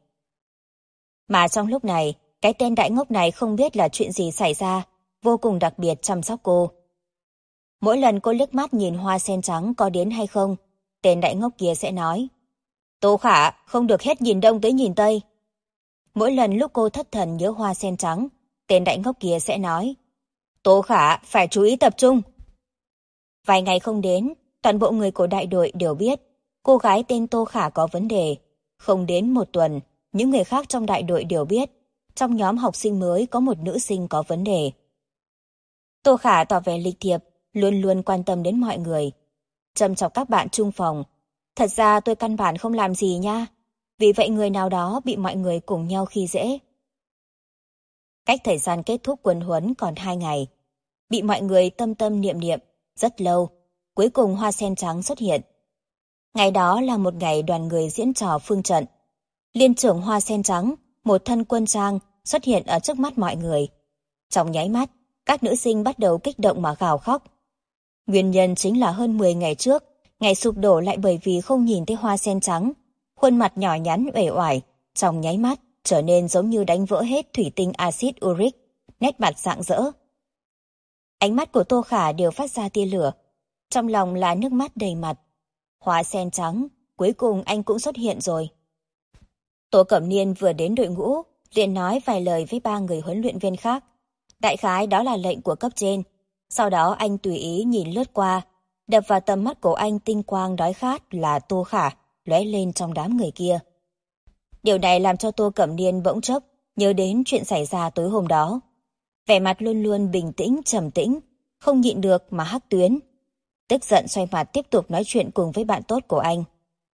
Mà trong lúc này, cái tên đại ngốc này không biết là chuyện gì xảy ra, vô cùng đặc biệt chăm sóc cô. Mỗi lần cô liếc mắt nhìn hoa sen trắng có đến hay không, tên đại ngốc kia sẽ nói: Tô Khả, không được hết nhìn đông tới nhìn tây. Mỗi lần lúc cô thất thần nhớ hoa sen trắng, tên đại ngốc kia sẽ nói: Tô Khả, phải chú ý tập trung. Vài ngày không đến, toàn bộ người của đại đội đều biết cô gái tên Tô Khả có vấn đề. Không đến một tuần, những người khác trong đại đội đều biết trong nhóm học sinh mới có một nữ sinh có vấn đề. Tô Khả tỏ vẻ lịch thiệp, luôn luôn quan tâm đến mọi người. Châm chọc các bạn chung phòng: Thật ra tôi căn bản không làm gì nha. Vì vậy người nào đó bị mọi người cùng nhau khi dễ. Cách thời gian kết thúc quân huấn còn 2 ngày. Bị mọi người tâm tâm niệm niệm, rất lâu. Cuối cùng hoa sen trắng xuất hiện. Ngày đó là một ngày đoàn người diễn trò phương trận. Liên trưởng hoa sen trắng, một thân quân trang, xuất hiện ở trước mắt mọi người. Trong nháy mắt, các nữ sinh bắt đầu kích động mà gào khóc. Nguyên nhân chính là hơn 10 ngày trước, ngày sụp đổ lại bởi vì không nhìn thấy hoa sen trắng. Khuôn mặt nhỏ nhắn uể oải, trong nháy mắt trở nên giống như đánh vỡ hết thủy tinh axit uric, nét mặt rạng rỡ. Ánh mắt của Tô Khả đều phát ra tia lửa, trong lòng là nước mắt đầy mặt. Hoa sen trắng, cuối cùng anh cũng xuất hiện rồi. Tô Cẩm Niên vừa đến đội ngũ, liền nói vài lời với 3 người huấn luyện viên khác. Đại khái đó là lệnh của cấp trên. Sau đó anh tùy ý nhìn lướt qua, đập vào tầm mắt của anh tinh quang đói khát là Tô Khả lóe lên trong đám người kia. Điều này làm cho Tô Cẩm Niên bỗng chốc nhớ đến chuyện xảy ra tối hôm đó. Vẻ mặt luôn luôn bình tĩnh trầm tĩnh, không nhịn được mà hắc tuyến. Tức giận xoay mặt tiếp tục nói chuyện cùng với bạn tốt của anh.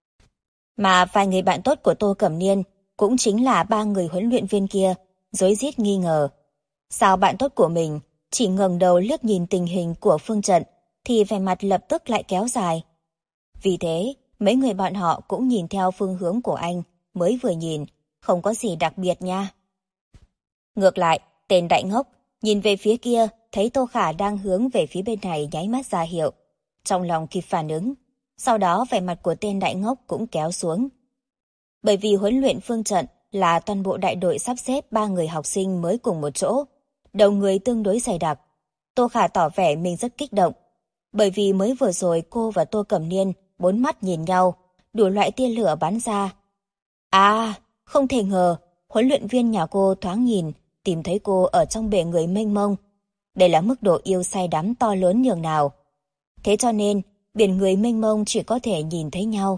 Mà vài người bạn tốt của Tô Cẩm Niên, cũng chính là 3 người huấn luyện viên kia, rối rít nghi ngờ. Sao bạn tốt của mình chỉ ngẩng đầu liếc nhìn tình hình của phương trận thì vẻ mặt lập tức lại kéo dài. Vì thế, mấy người bọn họ cũng nhìn theo phương hướng của anh, mới vừa nhìn, không có gì đặc biệt nha. Ngược lại, tên đại ngốc, nhìn về phía kia, thấy Tô Khả đang hướng về phía bên này nháy mắt ra hiệu. Trong lòng kịp phản ứng, sau đó vẻ mặt của tên đại ngốc cũng kéo xuống. Bởi vì huấn luyện phương trận là toàn bộ đại đội sắp xếp 3 người học sinh mới cùng một chỗ, đầu người tương đối dày đặc. Tô Khả tỏ vẻ mình rất kích động, bởi vì mới vừa rồi cô và Tô Cẩm Niên 4 mắt nhìn nhau, đủ loại tia lửa bắn ra. À, không thể ngờ, huấn luyện viên nhà cô thoáng nhìn, tìm thấy cô ở trong bể người mênh mông. Đây là mức độ yêu say đắm to lớn nhường nào. Thế cho nên, biển người mênh mông chỉ có thể nhìn thấy nhau.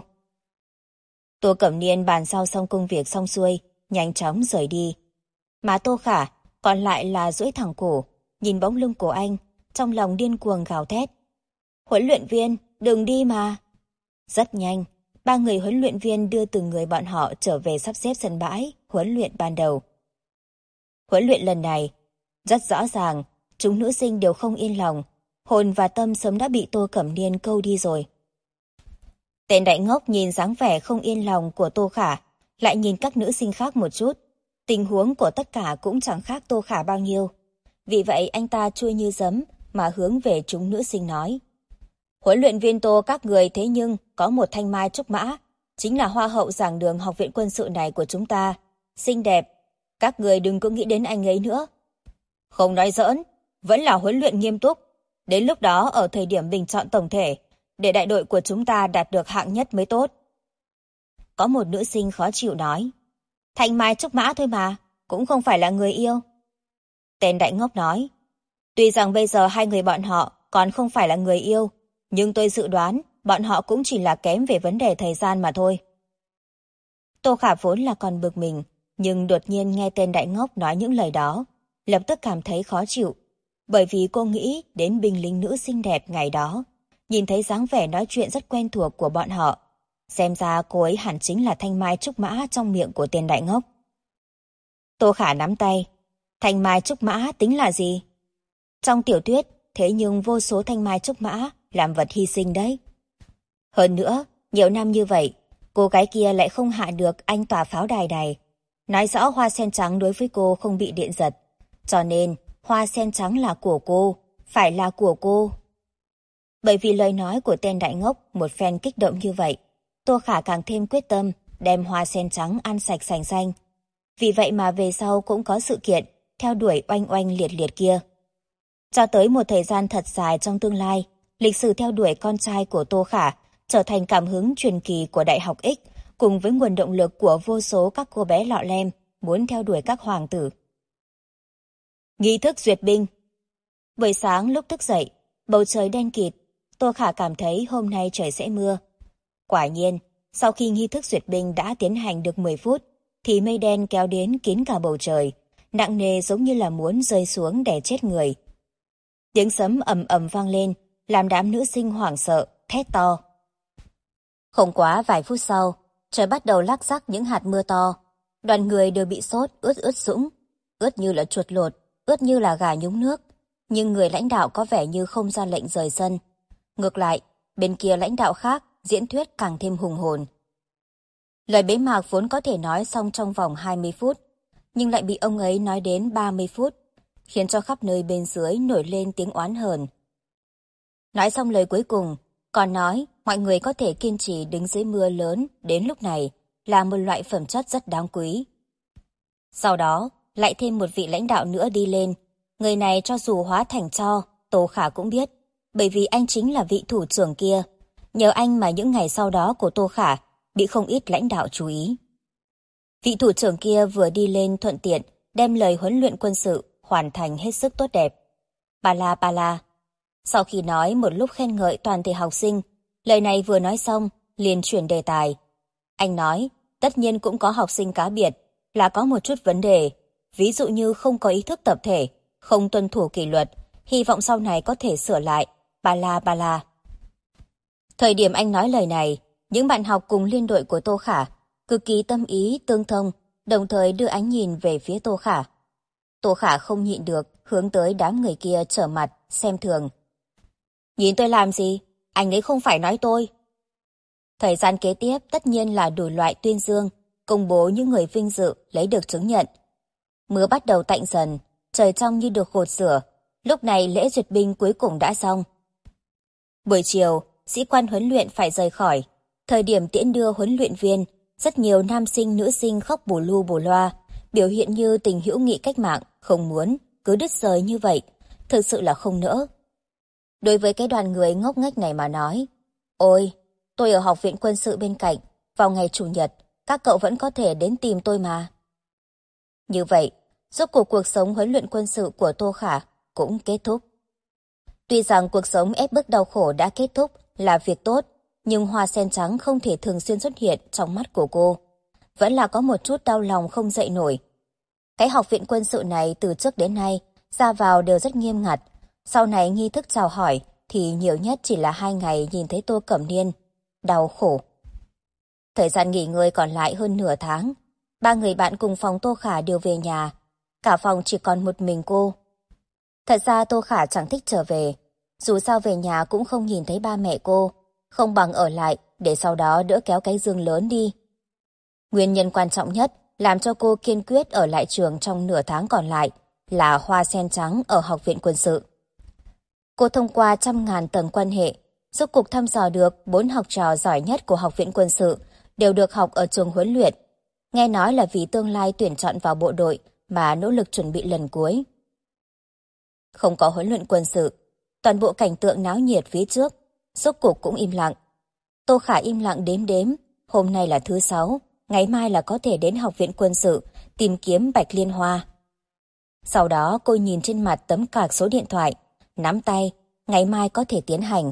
Tô Cẩm Niên bàn giao xong công việc xong xuôi, nhanh chóng rời đi. Mà Tô Khả còn lại là duỗi thẳng cổ, nhìn bóng lưng của anh, trong lòng điên cuồng gào thét. Huấn luyện viên, đừng đi mà. Rất nhanh, 3 người huấn luyện viên đưa từng người bọn họ trở về sắp xếp sân bãi, huấn luyện ban đầu. Huấn luyện lần này, rất rõ ràng, chúng nữ sinh đều không yên lòng, hồn và tâm sớm đã bị Tô Cẩm Niên câu đi rồi. Tên đại ngốc nhìn dáng vẻ không yên lòng của Tô Khả, lại nhìn các nữ sinh khác một chút. Tình huống của tất cả cũng chẳng khác Tô Khả bao nhiêu. Vì vậy anh ta chui như giấm mà hướng về chúng nữ sinh nói. Huấn luyện viên Tô các người thế nhưng có một thanh mai trúc mã, chính là hoa hậu giảng đường học viện quân sự này của chúng ta. Xinh đẹp, các người đừng có nghĩ đến anh ấy nữa. Không nói giỡn, vẫn là huấn luyện nghiêm túc. Đến lúc đó ở thời điểm bình chọn tổng thể, để đại đội của chúng ta đạt được hạng nhất mới tốt. Có một nữ sinh khó chịu nói. Thanh mai trúc mã thôi mà, cũng không phải là người yêu. Tên đại ngốc nói. Tuy rằng bây giờ 2 người bọn họ còn không phải là người yêu, nhưng tôi dự đoán bọn họ cũng chỉ là kém về vấn đề thời gian mà thôi. Tô Khả vốn là còn bực mình, Nhưng đột nhiên nghe tên đại ngốc nói những lời đó, lập tức cảm thấy khó chịu. Bởi vì cô nghĩ đến binh lính nữ xinh đẹp ngày đó, nhìn thấy dáng vẻ nói chuyện rất quen thuộc của bọn họ. Xem ra cô ấy hẳn chính là thanh mai trúc mã trong miệng của tên đại ngốc. Tô Khả nắm tay. Thanh mai trúc mã tính là gì? Trong tiểu thuyết, thế nhưng vô số thanh mai trúc mã làm vật hy sinh đấy. Hơn nữa, nhiều năm như vậy, cô gái kia lại không hạ được anh tòa pháo đài này. Nói rõ hoa sen trắng đối với cô không bị điện giật. Cho nên, hoa sen trắng là của cô, phải là của cô. Bởi vì lời nói của tên đại ngốc một phen kích động như vậy, Tô Khả càng thêm quyết tâm đem hoa sen trắng ăn sạch sành xanh. Vì vậy mà về sau cũng có sự kiện theo đuổi oanh oanh liệt liệt kia. Cho tới một thời gian thật dài trong tương lai, lịch sử theo đuổi con trai của Tô Khả trở thành cảm hứng truyền kỳ của Đại học X, cùng với nguồn động lực của vô số các cô bé lọ lem muốn theo đuổi các hoàng tử. Nghi thức duyệt binh. Buổi sáng lúc thức dậy, bầu trời đen kịt, Tô Khả cảm thấy hôm nay trời sẽ mưa. Quả nhiên, sau khi nghi thức duyệt binh đã tiến hành được 10 phút, thì mây đen kéo đến kín cả bầu trời, nặng nề giống như là muốn rơi xuống đè chết người. Tiếng sấm ầm ầm vang lên, làm đám nữ sinh hoảng sợ, thét to. Không quá vài phút sau, trời bắt đầu lác rắc những hạt mưa to. Đoàn người đều bị sốt, ướt sũng, ướt như là chuột lột, ướt như là gà nhúng nước. Nhưng người lãnh đạo có vẻ như không ra lệnh rời sân. Ngược lại, bên kia lãnh đạo khác, diễn thuyết càng thêm hùng hồn. Lời bế mạc vốn có thể nói xong trong vòng 20 phút, nhưng lại bị ông ấy nói đến 30 phút, khiến cho khắp nơi bên dưới nổi lên tiếng oán hờn. Nói xong lời cuối cùng, còn nói mọi người có thể kiên trì đứng dưới mưa lớn đến lúc này là một loại phẩm chất rất đáng quý. Sau đó, lại thêm một vị lãnh đạo nữa đi lên. Người này cho dù hóa thành tro, Tô Khả cũng biết, bởi vì anh chính là vị thủ trưởng kia. Nhờ anh mà những ngày sau đó của Tô Khả bị không ít lãnh đạo chú ý. Vị thủ trưởng kia vừa đi lên thuận tiện đem lời huấn luyện quân sự hoàn thành hết sức tốt đẹp. Ba la. Sau khi nói một lúc khen ngợi toàn thể học sinh, lời này vừa nói xong, liền chuyển đề tài. Anh nói, tất nhiên cũng có học sinh cá biệt, là có một chút vấn đề, ví dụ như không có ý thức tập thể, không tuân thủ kỷ luật, hy vọng sau này có thể sửa lại. Ba la. Thời điểm anh nói lời này, những bạn học cùng liên đội của Tô Khả cực kỳ tâm ý tương thông, đồng thời đưa ánh nhìn về phía Tô Khả. Tô Khả không nhịn được, hướng tới đám người kia trở mặt, xem thường. Nhìn tôi làm gì? Anh ấy không phải nói tôi. Thời gian kế tiếp tất nhiên là đủ loại tuyên dương, công bố những người vinh dự lấy được chứng nhận. Mưa bắt đầu tạnh dần, trời trong như được gột rửa. Lúc này lễ duyệt binh cuối cùng đã xong. Buổi chiều, sĩ quan huấn luyện phải rời khỏi. Thời điểm tiễn đưa huấn luyện viên, rất nhiều nam sinh nữ sinh khóc bù lu bù loa, biểu hiện như tình hữu nghị cách mạng, không muốn, cứ đứt rời như vậy, thực sự là không nỡ. Đối với cái đoàn người ngốc nghếch này mà nói, ôi, tôi ở học viện quân sự bên cạnh, vào ngày Chủ nhật, các cậu vẫn có thể đến tìm tôi mà. Như vậy, rốt cuộc sống huấn luyện quân sự của Tô Khả cũng kết thúc. Tuy rằng cuộc sống ép bức đau khổ đã kết thúc là việc tốt, nhưng hoa sen trắng không thể thường xuyên xuất hiện trong mắt của cô. Vẫn là có một chút đau lòng không dậy nổi. Cái học viện quân sự này từ trước đến nay, ra vào đều rất nghiêm ngặt. Sau này nghi thức chào hỏi thì nhiều nhất chỉ là 2 ngày nhìn thấy Tô Cẩm Niên. Đau khổ. Thời gian nghỉ ngơi còn lại hơn nửa tháng. 3 người bạn cùng phòng Tô Khả đều về nhà. Cả phòng chỉ còn một mình cô. Thật ra Tô Khả chẳng thích trở về. Dù sao về nhà cũng không nhìn thấy ba mẹ cô. Không bằng ở lại để sau đó đỡ kéo cái giường lớn đi. Nguyên nhân quan trọng nhất làm cho cô kiên quyết ở lại trường trong nửa tháng còn lại là hoa sen trắng ở học viện quân sự. Cô thông qua trăm ngàn tầng quan hệ, rốt cuộc thăm dò được 4 học trò giỏi nhất của học viện quân sự đều được học ở trường huấn luyện. Nghe nói là vì tương lai tuyển chọn vào bộ đội mà nỗ lực chuẩn bị lần cuối. Không có huấn luyện quân sự, toàn bộ cảnh tượng náo nhiệt phía trước, rốt cuộc cũng im lặng. Tô Khả im lặng đếm, hôm nay là thứ 6, ngày mai là có thể đến học viện quân sự tìm kiếm Bạch Liên Hoa. Sau đó cô nhìn trên mặt tấm card số điện thoại, nắm tay, ngày mai có thể tiến hành.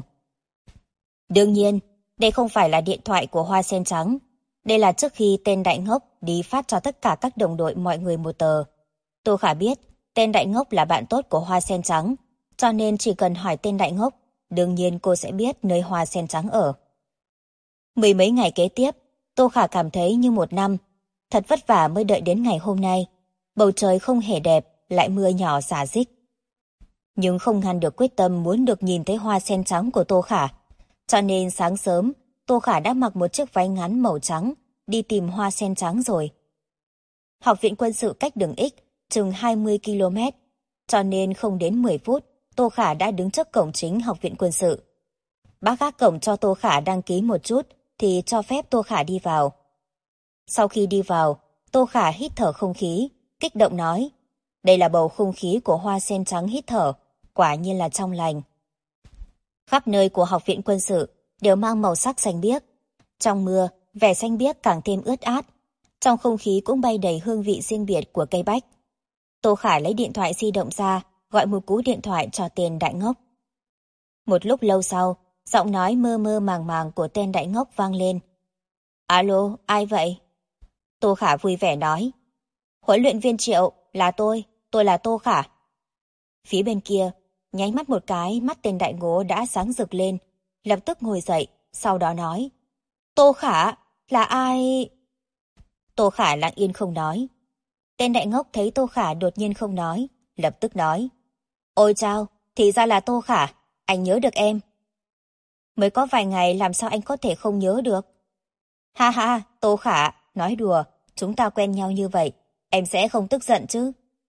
Đương nhiên, đây không phải là điện thoại của hoa sen trắng. Đây là trước khi tên đại ngốc đi phát cho tất cả các đồng đội mọi người một tờ. Tô Khả biết tên đại ngốc là bạn tốt của Hoa Sen Trắng, cho nên chỉ cần hỏi tên đại ngốc, đương nhiên cô sẽ biết nơi Hoa Sen Trắng ở. Mười mấy ngày kế tiếp, Tô Khả cảm thấy như một năm. Thật vất vả mới đợi đến ngày hôm nay. Bầu trời không hề đẹp, lại mưa nhỏ rả rích. Nhưng không ngăn được quyết tâm muốn được nhìn thấy Hoa Sen Trắng của Tô Khả. Cho nên sáng sớm, Tô Khả đã mặc một chiếc váy ngắn màu trắng, đi tìm Hoa Sen Trắng rồi. Học viện quân sự cách đường X chừng 20 km, cho nên không đến 10 phút, Tô Khả đã đứng trước cổng chính học viện quân sự. Bác gác cổng cho Tô Khả đăng ký một chút, thì cho phép Tô Khả đi vào. Sau khi đi vào, Tô Khả hít thở không khí, kích động nói, đây là bầu không khí của Hoa Sen Trắng hít thở, quả nhiên là trong lành. Khắp nơi của học viện quân sự đều mang màu sắc xanh biếc. Trong mưa, vẻ xanh biếc càng thêm ướt át. Trong không khí cũng bay đầy hương vị riêng biệt của cây bách. Tô Khả lấy điện thoại di động ra, gọi một cú điện thoại cho tên đại ngốc. Một lúc lâu sau, giọng nói mơ mơ màng màng của tên đại ngốc vang lên. Alo, ai vậy? Tô Khả vui vẻ nói. Huấn luyện viên Triệu, là tôi là Tô Khả. Phía bên kia, nháy mắt một cái, mắt tên đại ngố đã sáng rực lên, lập tức ngồi dậy, sau đó nói. Tô Khả, là ai? Tô Khả lặng yên không nói. Tên đại ngốc thấy Tô Khả đột nhiên không nói, lập tức nói. Ôi chao, thì ra là Tô Khả, anh nhớ được em. Mới có vài ngày làm sao anh có thể không nhớ được? Ha ha, Tô Khả, nói đùa, chúng ta quen nhau như vậy, em sẽ không tức giận chứ?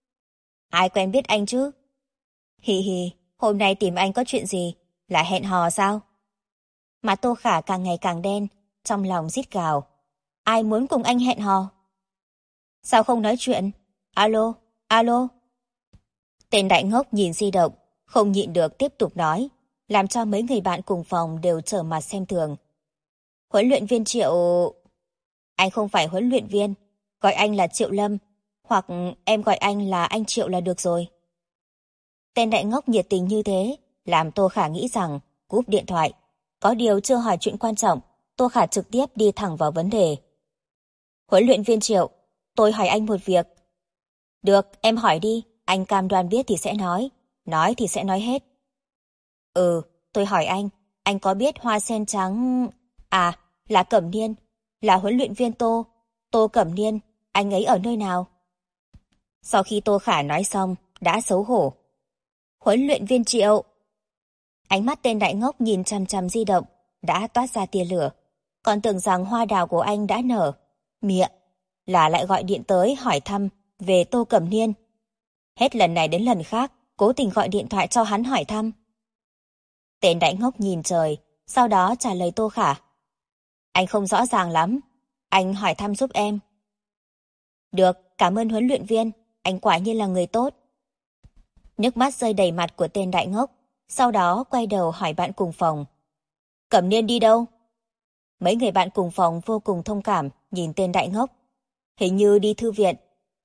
Ai quen biết anh chứ? Hì hì, hôm nay tìm anh có chuyện gì? Là hẹn hò sao? Mà Tô Khả càng ngày càng đen, trong lòng rít gào. Ai muốn cùng anh hẹn hò? Sao không nói chuyện? Alo, alo. Tên đại ngốc nhìn di động, không nhịn được tiếp tục nói, làm cho mấy người bạn cùng phòng đều trở mặt xem thường. Huấn luyện viên Triệu... Anh không phải huấn luyện viên, gọi anh là Triệu Lâm, hoặc em gọi anh là anh Triệu là được rồi. Tên đại ngốc nhiệt tình như thế, làm Tô Khả nghĩ rằng cúp điện thoại. Có điều chưa hỏi chuyện quan trọng, Tô Khả trực tiếp đi thẳng vào vấn đề. Huấn luyện viên Triệu, tôi hỏi anh một việc. Được, em hỏi đi, anh cam đoan biết thì sẽ nói thì sẽ nói hết. Tôi hỏi anh có biết Hoa Sen Trắng... À, là Cẩm Niên, là huấn luyện viên Tô Cẩm Niên, anh ấy ở nơi nào? Sau khi Tô Khả nói xong, đã xấu hổ. Huấn luyện viên Triệu. Ánh mắt tên đại ngốc nhìn chằm chằm di động, đã toát ra tia lửa. Còn tưởng rằng hoa đào của anh đã nở. Mịa, là lại gọi điện tới hỏi thăm về Tô Cẩm Niên. Hết lần này đến lần khác, cố tình gọi điện thoại cho hắn hỏi thăm. Tên đại ngốc nhìn trời, sau đó trả lời Tô Khả. Anh không rõ ràng lắm, anh hỏi thăm giúp em. Được, cảm ơn huấn luyện viên, anh quả nhiên là người tốt. Nước mắt rơi đầy mặt của tên đại ngốc, sau đó quay đầu hỏi bạn cùng phòng. Cẩm Niên đi đâu? Mấy người bạn cùng phòng vô cùng thông cảm, nhìn tên đại ngốc. Hình như đi thư viện.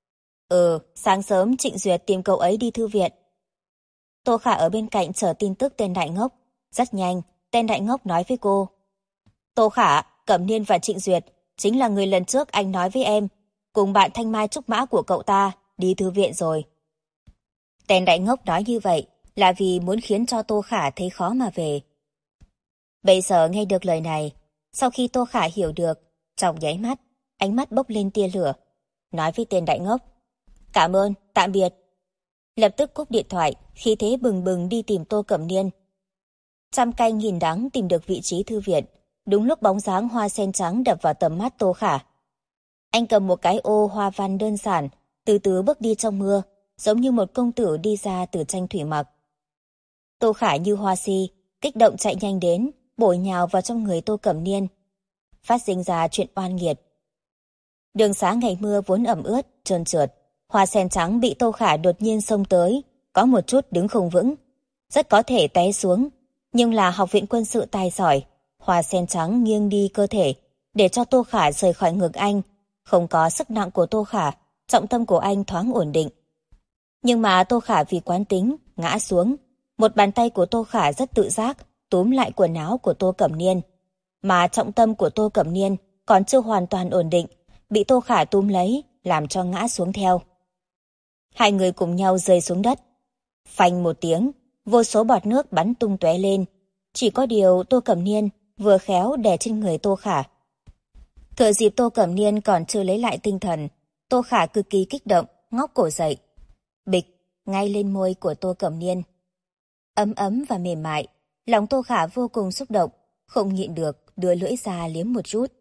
Sáng sớm Trịnh Duyệt tìm cậu ấy đi thư viện. Tô Khả ở bên cạnh chờ tin tức tên đại ngốc. Rất nhanh, tên đại ngốc nói với cô. Tô Khả, Cẩm Niên và Trịnh Duyệt chính là người lần trước anh nói với em, cùng bạn Thanh Mai Trúc Mã của cậu ta đi thư viện rồi. Tên đại ngốc nói như vậy là vì muốn khiến cho Tô Khả thấy khó mà về. Bây giờ nghe được lời này, sau khi Tô Khả hiểu được, trong nháy mắt, ánh mắt bốc lên tia lửa, nói với tên đại ngốc. Cảm ơn, tạm biệt. Lập tức cúp điện thoại, khí thế bừng bừng đi tìm Tô Cẩm Niên. Trăm canh nghìn đắng tìm được vị trí thư viện, đúng lúc bóng dáng Hoa Sen Trắng đập vào tầm mắt Tô Khả. Anh cầm một cái ô hoa văn đơn giản, từ từ bước đi trong mưa, giống như một công tử đi ra từ tranh thủy mặc. Tô Khả như hoa si, kích động chạy nhanh đến, bổ nhào vào trong người Tô Cẩm Niên. Phát sinh ra chuyện oan nghiệt. Đường xá ngày mưa vốn ẩm ướt, trơn trượt. Hoa Sen Trắng bị Tô Khả đột nhiên xông tới, có một chút đứng không vững. Rất có thể té xuống, nhưng là học viện quân sự tài giỏi. Hoa Sen Trắng nghiêng đi cơ thể, để cho Tô Khả rời khỏi ngực anh. Không có sức nặng của Tô Khả, trọng tâm của anh thoáng ổn định. Nhưng mà Tô Khả vì quán tính, ngã xuống. Một bàn tay của Tô Khả rất tự giác, túm lại quần áo của Tô Cẩm Niên. Mà trọng tâm của Tô Cẩm Niên còn chưa hoàn toàn ổn định, bị Tô Khả túm lấy, làm cho ngã xuống theo. Hai người cùng nhau rơi xuống đất. Phanh một tiếng, vô số bọt nước bắn tung tóe lên. Chỉ có điều Tô Cẩm Niên vừa khéo đè trên người Tô Khả. Thừa dịp Tô Cẩm Niên còn chưa lấy lại tinh thần, Tô Khả cực kỳ kích động, ngóc cổ dậy. Bịch, ngay lên môi của Tô Cẩm Niên. Ấm ấm và mềm mại, lòng Tô Khả vô cùng xúc động, không nhịn được đưa lưỡi ra liếm một chút.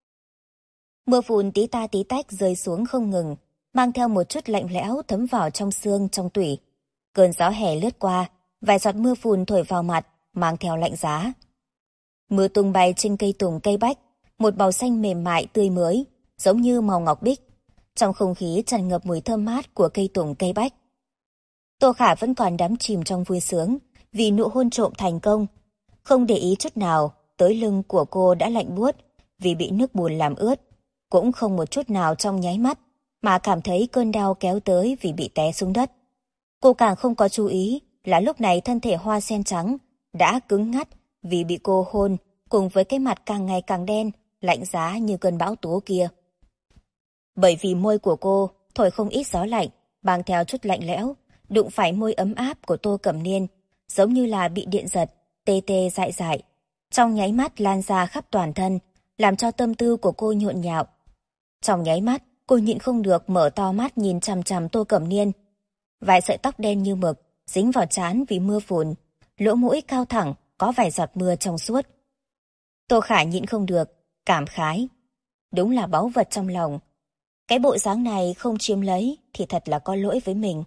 Mưa phùn tí ta tí tách rơi xuống không ngừng, mang theo một chút lạnh lẽo thấm vào trong xương trong tủy. Cơn gió hè lướt qua, vài giọt mưa phùn thổi vào mặt, mang theo lạnh giá. Mưa tung bay trên cây tùng cây bách, một màu xanh mềm mại tươi mới, giống như màu ngọc bích. Trong không khí tràn ngập mùi thơm mát của cây tùng cây bách. Tô Khả vẫn còn đắm chìm trong vui sướng, vì nụ hôn trộm thành công. Không để ý chút nào, tới lưng của cô đã lạnh buốt, vì bị nước bùn làm ướt. Cũng không một chút nào trong nháy mắt, mà cảm thấy cơn đau kéo tới vì bị té xuống đất. Cô càng không có chú ý là lúc này thân thể hoa sen trắng đã cứng ngắt vì bị cô hôn, cùng với cái mặt càng ngày càng đen, lạnh giá như cơn bão tố kia. Bởi vì môi của cô thổi không ít gió lạnh, mang theo chút lạnh lẽo, đụng phải môi ấm áp của Tô Cẩm Niên, giống như là bị điện giật, tê tê dại dại. Trong nháy mắt lan ra khắp toàn thân, làm cho tâm tư của cô nhộn nhạo. Trong nháy mắt, cô nhịn không được mở to mắt nhìn chằm chằm Tô Cẩm Niên. Vài sợi tóc đen như mực, dính vào trán vì mưa phùn, lỗ mũi cao thẳng, có vài giọt mưa trong suốt. Tô Khả nhịn không được, cảm khái. Đúng là báu vật trong lòng. Cái bộ dáng này không chiếm lấy thì thật là có lỗi với mình.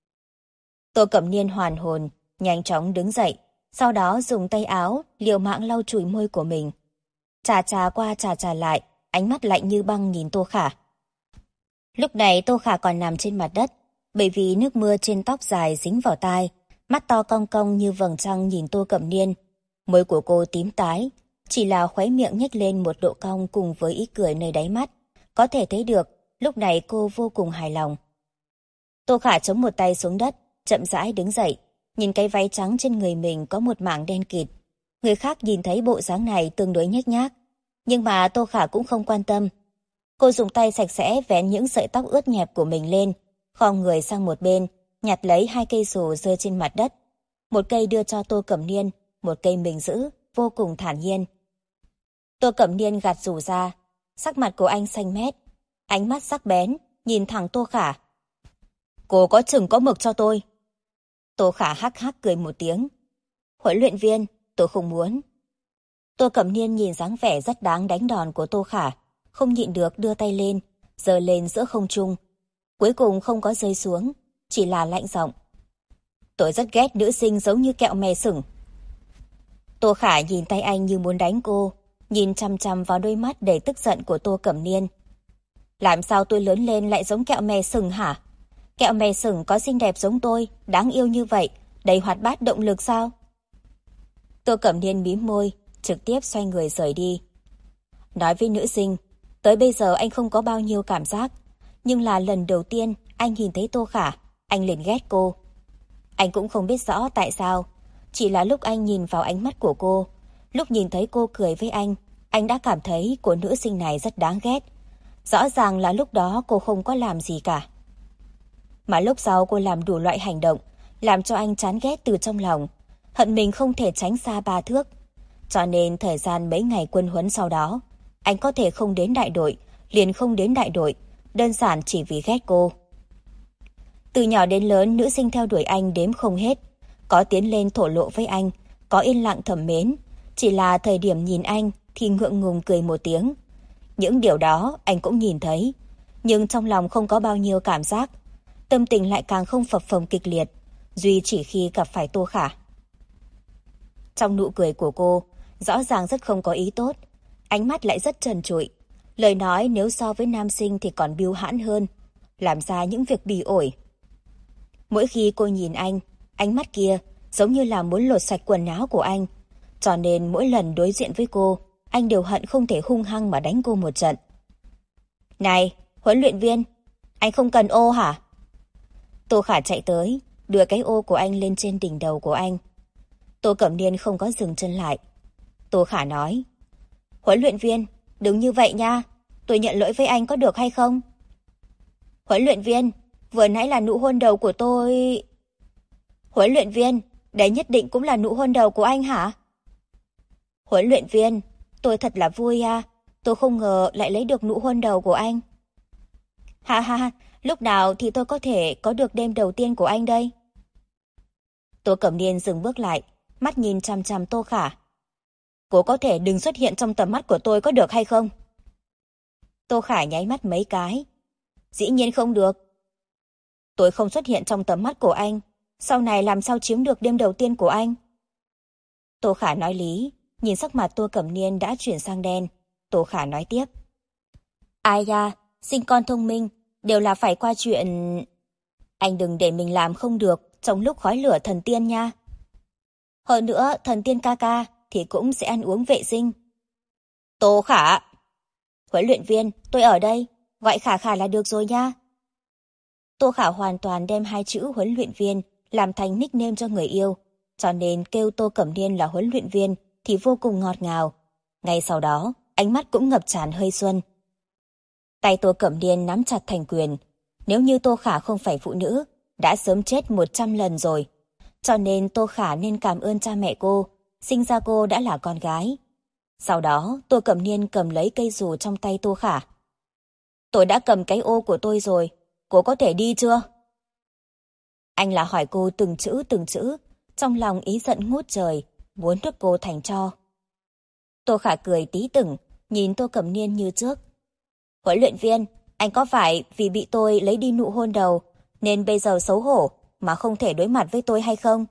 Tô Cẩm Niên hoàn hồn, nhanh chóng đứng dậy, sau đó dùng tay áo liều mạng lau chùi môi của mình. Chà chà qua chà chà lại, ánh mắt lạnh như băng nhìn Tô Khả. Lúc này Tô Khả còn nằm trên mặt đất, bởi vì nước mưa trên tóc dài dính vào tai, mắt to cong cong như vầng trăng nhìn Tô Cẩm Niên. Môi của cô tím tái, chỉ là khóe miệng nhếch lên một độ cong cùng với ý cười nơi đáy mắt. Có thể thấy được, lúc này cô vô cùng hài lòng. Tô Khả chống một tay xuống đất, chậm rãi đứng dậy, nhìn cái váy trắng trên người mình có một mảng đen kịt. Người khác nhìn thấy bộ dáng này tương đối nhếch nhác, nhưng mà Tô Khả cũng không quan tâm. Cô dùng tay sạch sẽ vén những sợi tóc ướt nhẹp của mình lên, khom người sang một bên, nhặt lấy 2 cây dù rơi trên mặt đất. Một cây đưa cho Tô Cẩm Niên, một cây mình giữ, vô cùng thản nhiên. Tô Cẩm Niên gạt dù ra, sắc mặt của anh xanh mét, ánh mắt sắc bén, nhìn thẳng Tô Khả. Cô có chừng có mực cho tôi. Tô Khả hắc hắc cười một tiếng. Huấn luyện viên, tôi không muốn. Tô Cẩm Niên nhìn dáng vẻ rất đáng đánh đòn của Tô Khả, không nhịn được đưa tay lên, giơ lên giữa không trung. Cuối cùng không có rơi xuống, chỉ là lạnh giọng. Tôi rất ghét nữ sinh giống như kẹo mè sừng. Tô Khả nhìn tay anh như muốn đánh cô, nhìn chằm chằm vào đôi mắt đầy tức giận của Tô Cẩm Niên. Làm sao tôi lớn lên lại giống kẹo mè sừng hả? Kẹo mè sừng có xinh đẹp giống tôi, đáng yêu như vậy, đầy hoạt bát động lực sao? Tô Cẩm Niên mím môi, trực tiếp xoay người rời đi. Nói với nữ sinh, tới bây giờ anh không có bao nhiêu cảm giác, nhưng là lần đầu tiên anh nhìn thấy Tô Khả, anh liền ghét cô. Anh cũng không biết rõ tại sao, chỉ là lúc anh nhìn vào ánh mắt của cô, lúc nhìn thấy cô cười với anh đã cảm thấy cô nữ sinh này rất đáng ghét. Rõ ràng là lúc đó cô không có làm gì cả. Mà lúc sau cô làm đủ loại hành động, làm cho anh chán ghét từ trong lòng, hận mình không thể tránh xa 3 thước. Cho nên thời gian mấy ngày quân huấn sau đó, anh có thể không đến đại đội, liền không đến đại đội, đơn giản chỉ vì ghét cô. Từ nhỏ đến lớn, nữ sinh theo đuổi anh đếm không hết, có tiến lên thổ lộ với anh, có yên lặng thầm mến, chỉ là thời điểm nhìn anh thì ngượng ngùng cười một tiếng. Những điều đó anh cũng nhìn thấy, nhưng trong lòng không có bao nhiêu cảm giác, tâm tình lại càng không phập phồng kịch liệt, duy chỉ khi gặp phải Tô Khả. Trong nụ cười của cô, rõ ràng rất không có ý tốt, ánh mắt lại rất trần trụi, lời nói nếu so với nam sinh thì còn biêu hãn hơn, làm ra những việc bỉ ổi. Mỗi khi cô nhìn anh, ánh mắt kia giống như là muốn lột sạch quần áo của anh, cho nên mỗi lần đối diện với cô, anh đều hận không thể hung hăng mà đánh cô một trận. Này, huấn luyện viên, anh không cần ô hả? Tô Khả chạy tới, đưa cái ô của anh lên trên đỉnh đầu của anh. Tô Cẩm Niên không có dừng chân lại. Tô Khả nói, huấn luyện viên, đừng như vậy nha. tôi nhận lỗi với anh có được hay không? Huấn luyện viên, vừa nãy là nụ hôn đầu của tôi. Huấn luyện viên, đấy nhất định cũng là nụ hôn đầu của anh hả? Huấn luyện viên, tôi thật là vui à, tôi không ngờ lại lấy được nụ hôn đầu của anh. Ha ha ha, lúc nào thì tôi có thể có được đêm đầu tiên của anh đây? Tô Cẩm Niên dừng bước lại, mắt nhìn chằm chằm Tô Khả. Cô có thể đừng xuất hiện trong tầm mắt của tôi có được hay không? Tô Khả nháy mắt mấy cái. Dĩ nhiên không được. Tôi không xuất hiện trong tầm mắt của anh, sau này làm sao chiếm được đêm đầu tiên của anh? Tô Khả nói lý, nhìn sắc mặt Tô Cẩm Niên đã chuyển sang đen. Tô Khả nói tiếp. Ai da, sinh con thông minh, đều là phải qua chuyện... Anh đừng để mình làm không được trong lúc khói lửa thần tiên nha. Hơn nữa, thần tiên ca ca thì cũng sẽ ăn uống vệ sinh. Tô Khả! Huấn luyện viên, tôi ở đây, gọi Khả Khả là được rồi nha. Tô Khả hoàn toàn đem hai chữ huấn luyện viên làm thành nickname cho người yêu, cho nên kêu Tô Cẩm Niên là huấn luyện viên thì vô cùng ngọt ngào. Ngay sau đó, ánh mắt cũng ngập tràn hơi xuân. Tay Tô Cẩm Niên nắm chặt thành quyền. Nếu như Tô Khả không phải phụ nữ, đã sớm chết 100 lần rồi. Cho nên Tô Khả nên cảm ơn cha mẹ cô, sinh ra cô đã là con gái. Sau đó, Tô Cẩm Niên cầm lấy cây dù trong tay Tô Khả. Tôi đã cầm cái ô của tôi rồi, cô có thể đi chưa? Anh là hỏi cô từng chữ, trong lòng ý giận ngút trời, muốn đốt cô thành tro. Tô Khả cười tí tửng, nhìn Tô Cẩm Niên như trước. Huấn luyện viên, anh có phải vì bị tôi lấy đi nụ hôn đầu, nên bây giờ xấu hổ mà không thể đối mặt với tôi hay không?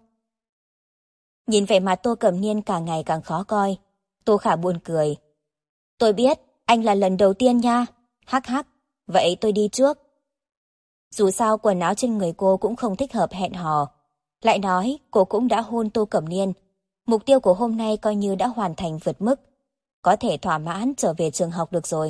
Nhìn vẻ mặt Tô Cẩm Niên càng ngày càng khó coi, Tô Khả buồn cười. Tôi biết, anh là lần đầu tiên nha. Hắc hắc, vậy tôi đi trước. Dù sao quần áo trên người cô cũng không thích hợp hẹn hò. Lại nói, cô cũng đã hôn Tô Cẩm Niên. Mục tiêu của hôm nay coi như đã hoàn thành vượt mức. Có thể thỏa mãn trở về trường học được rồi.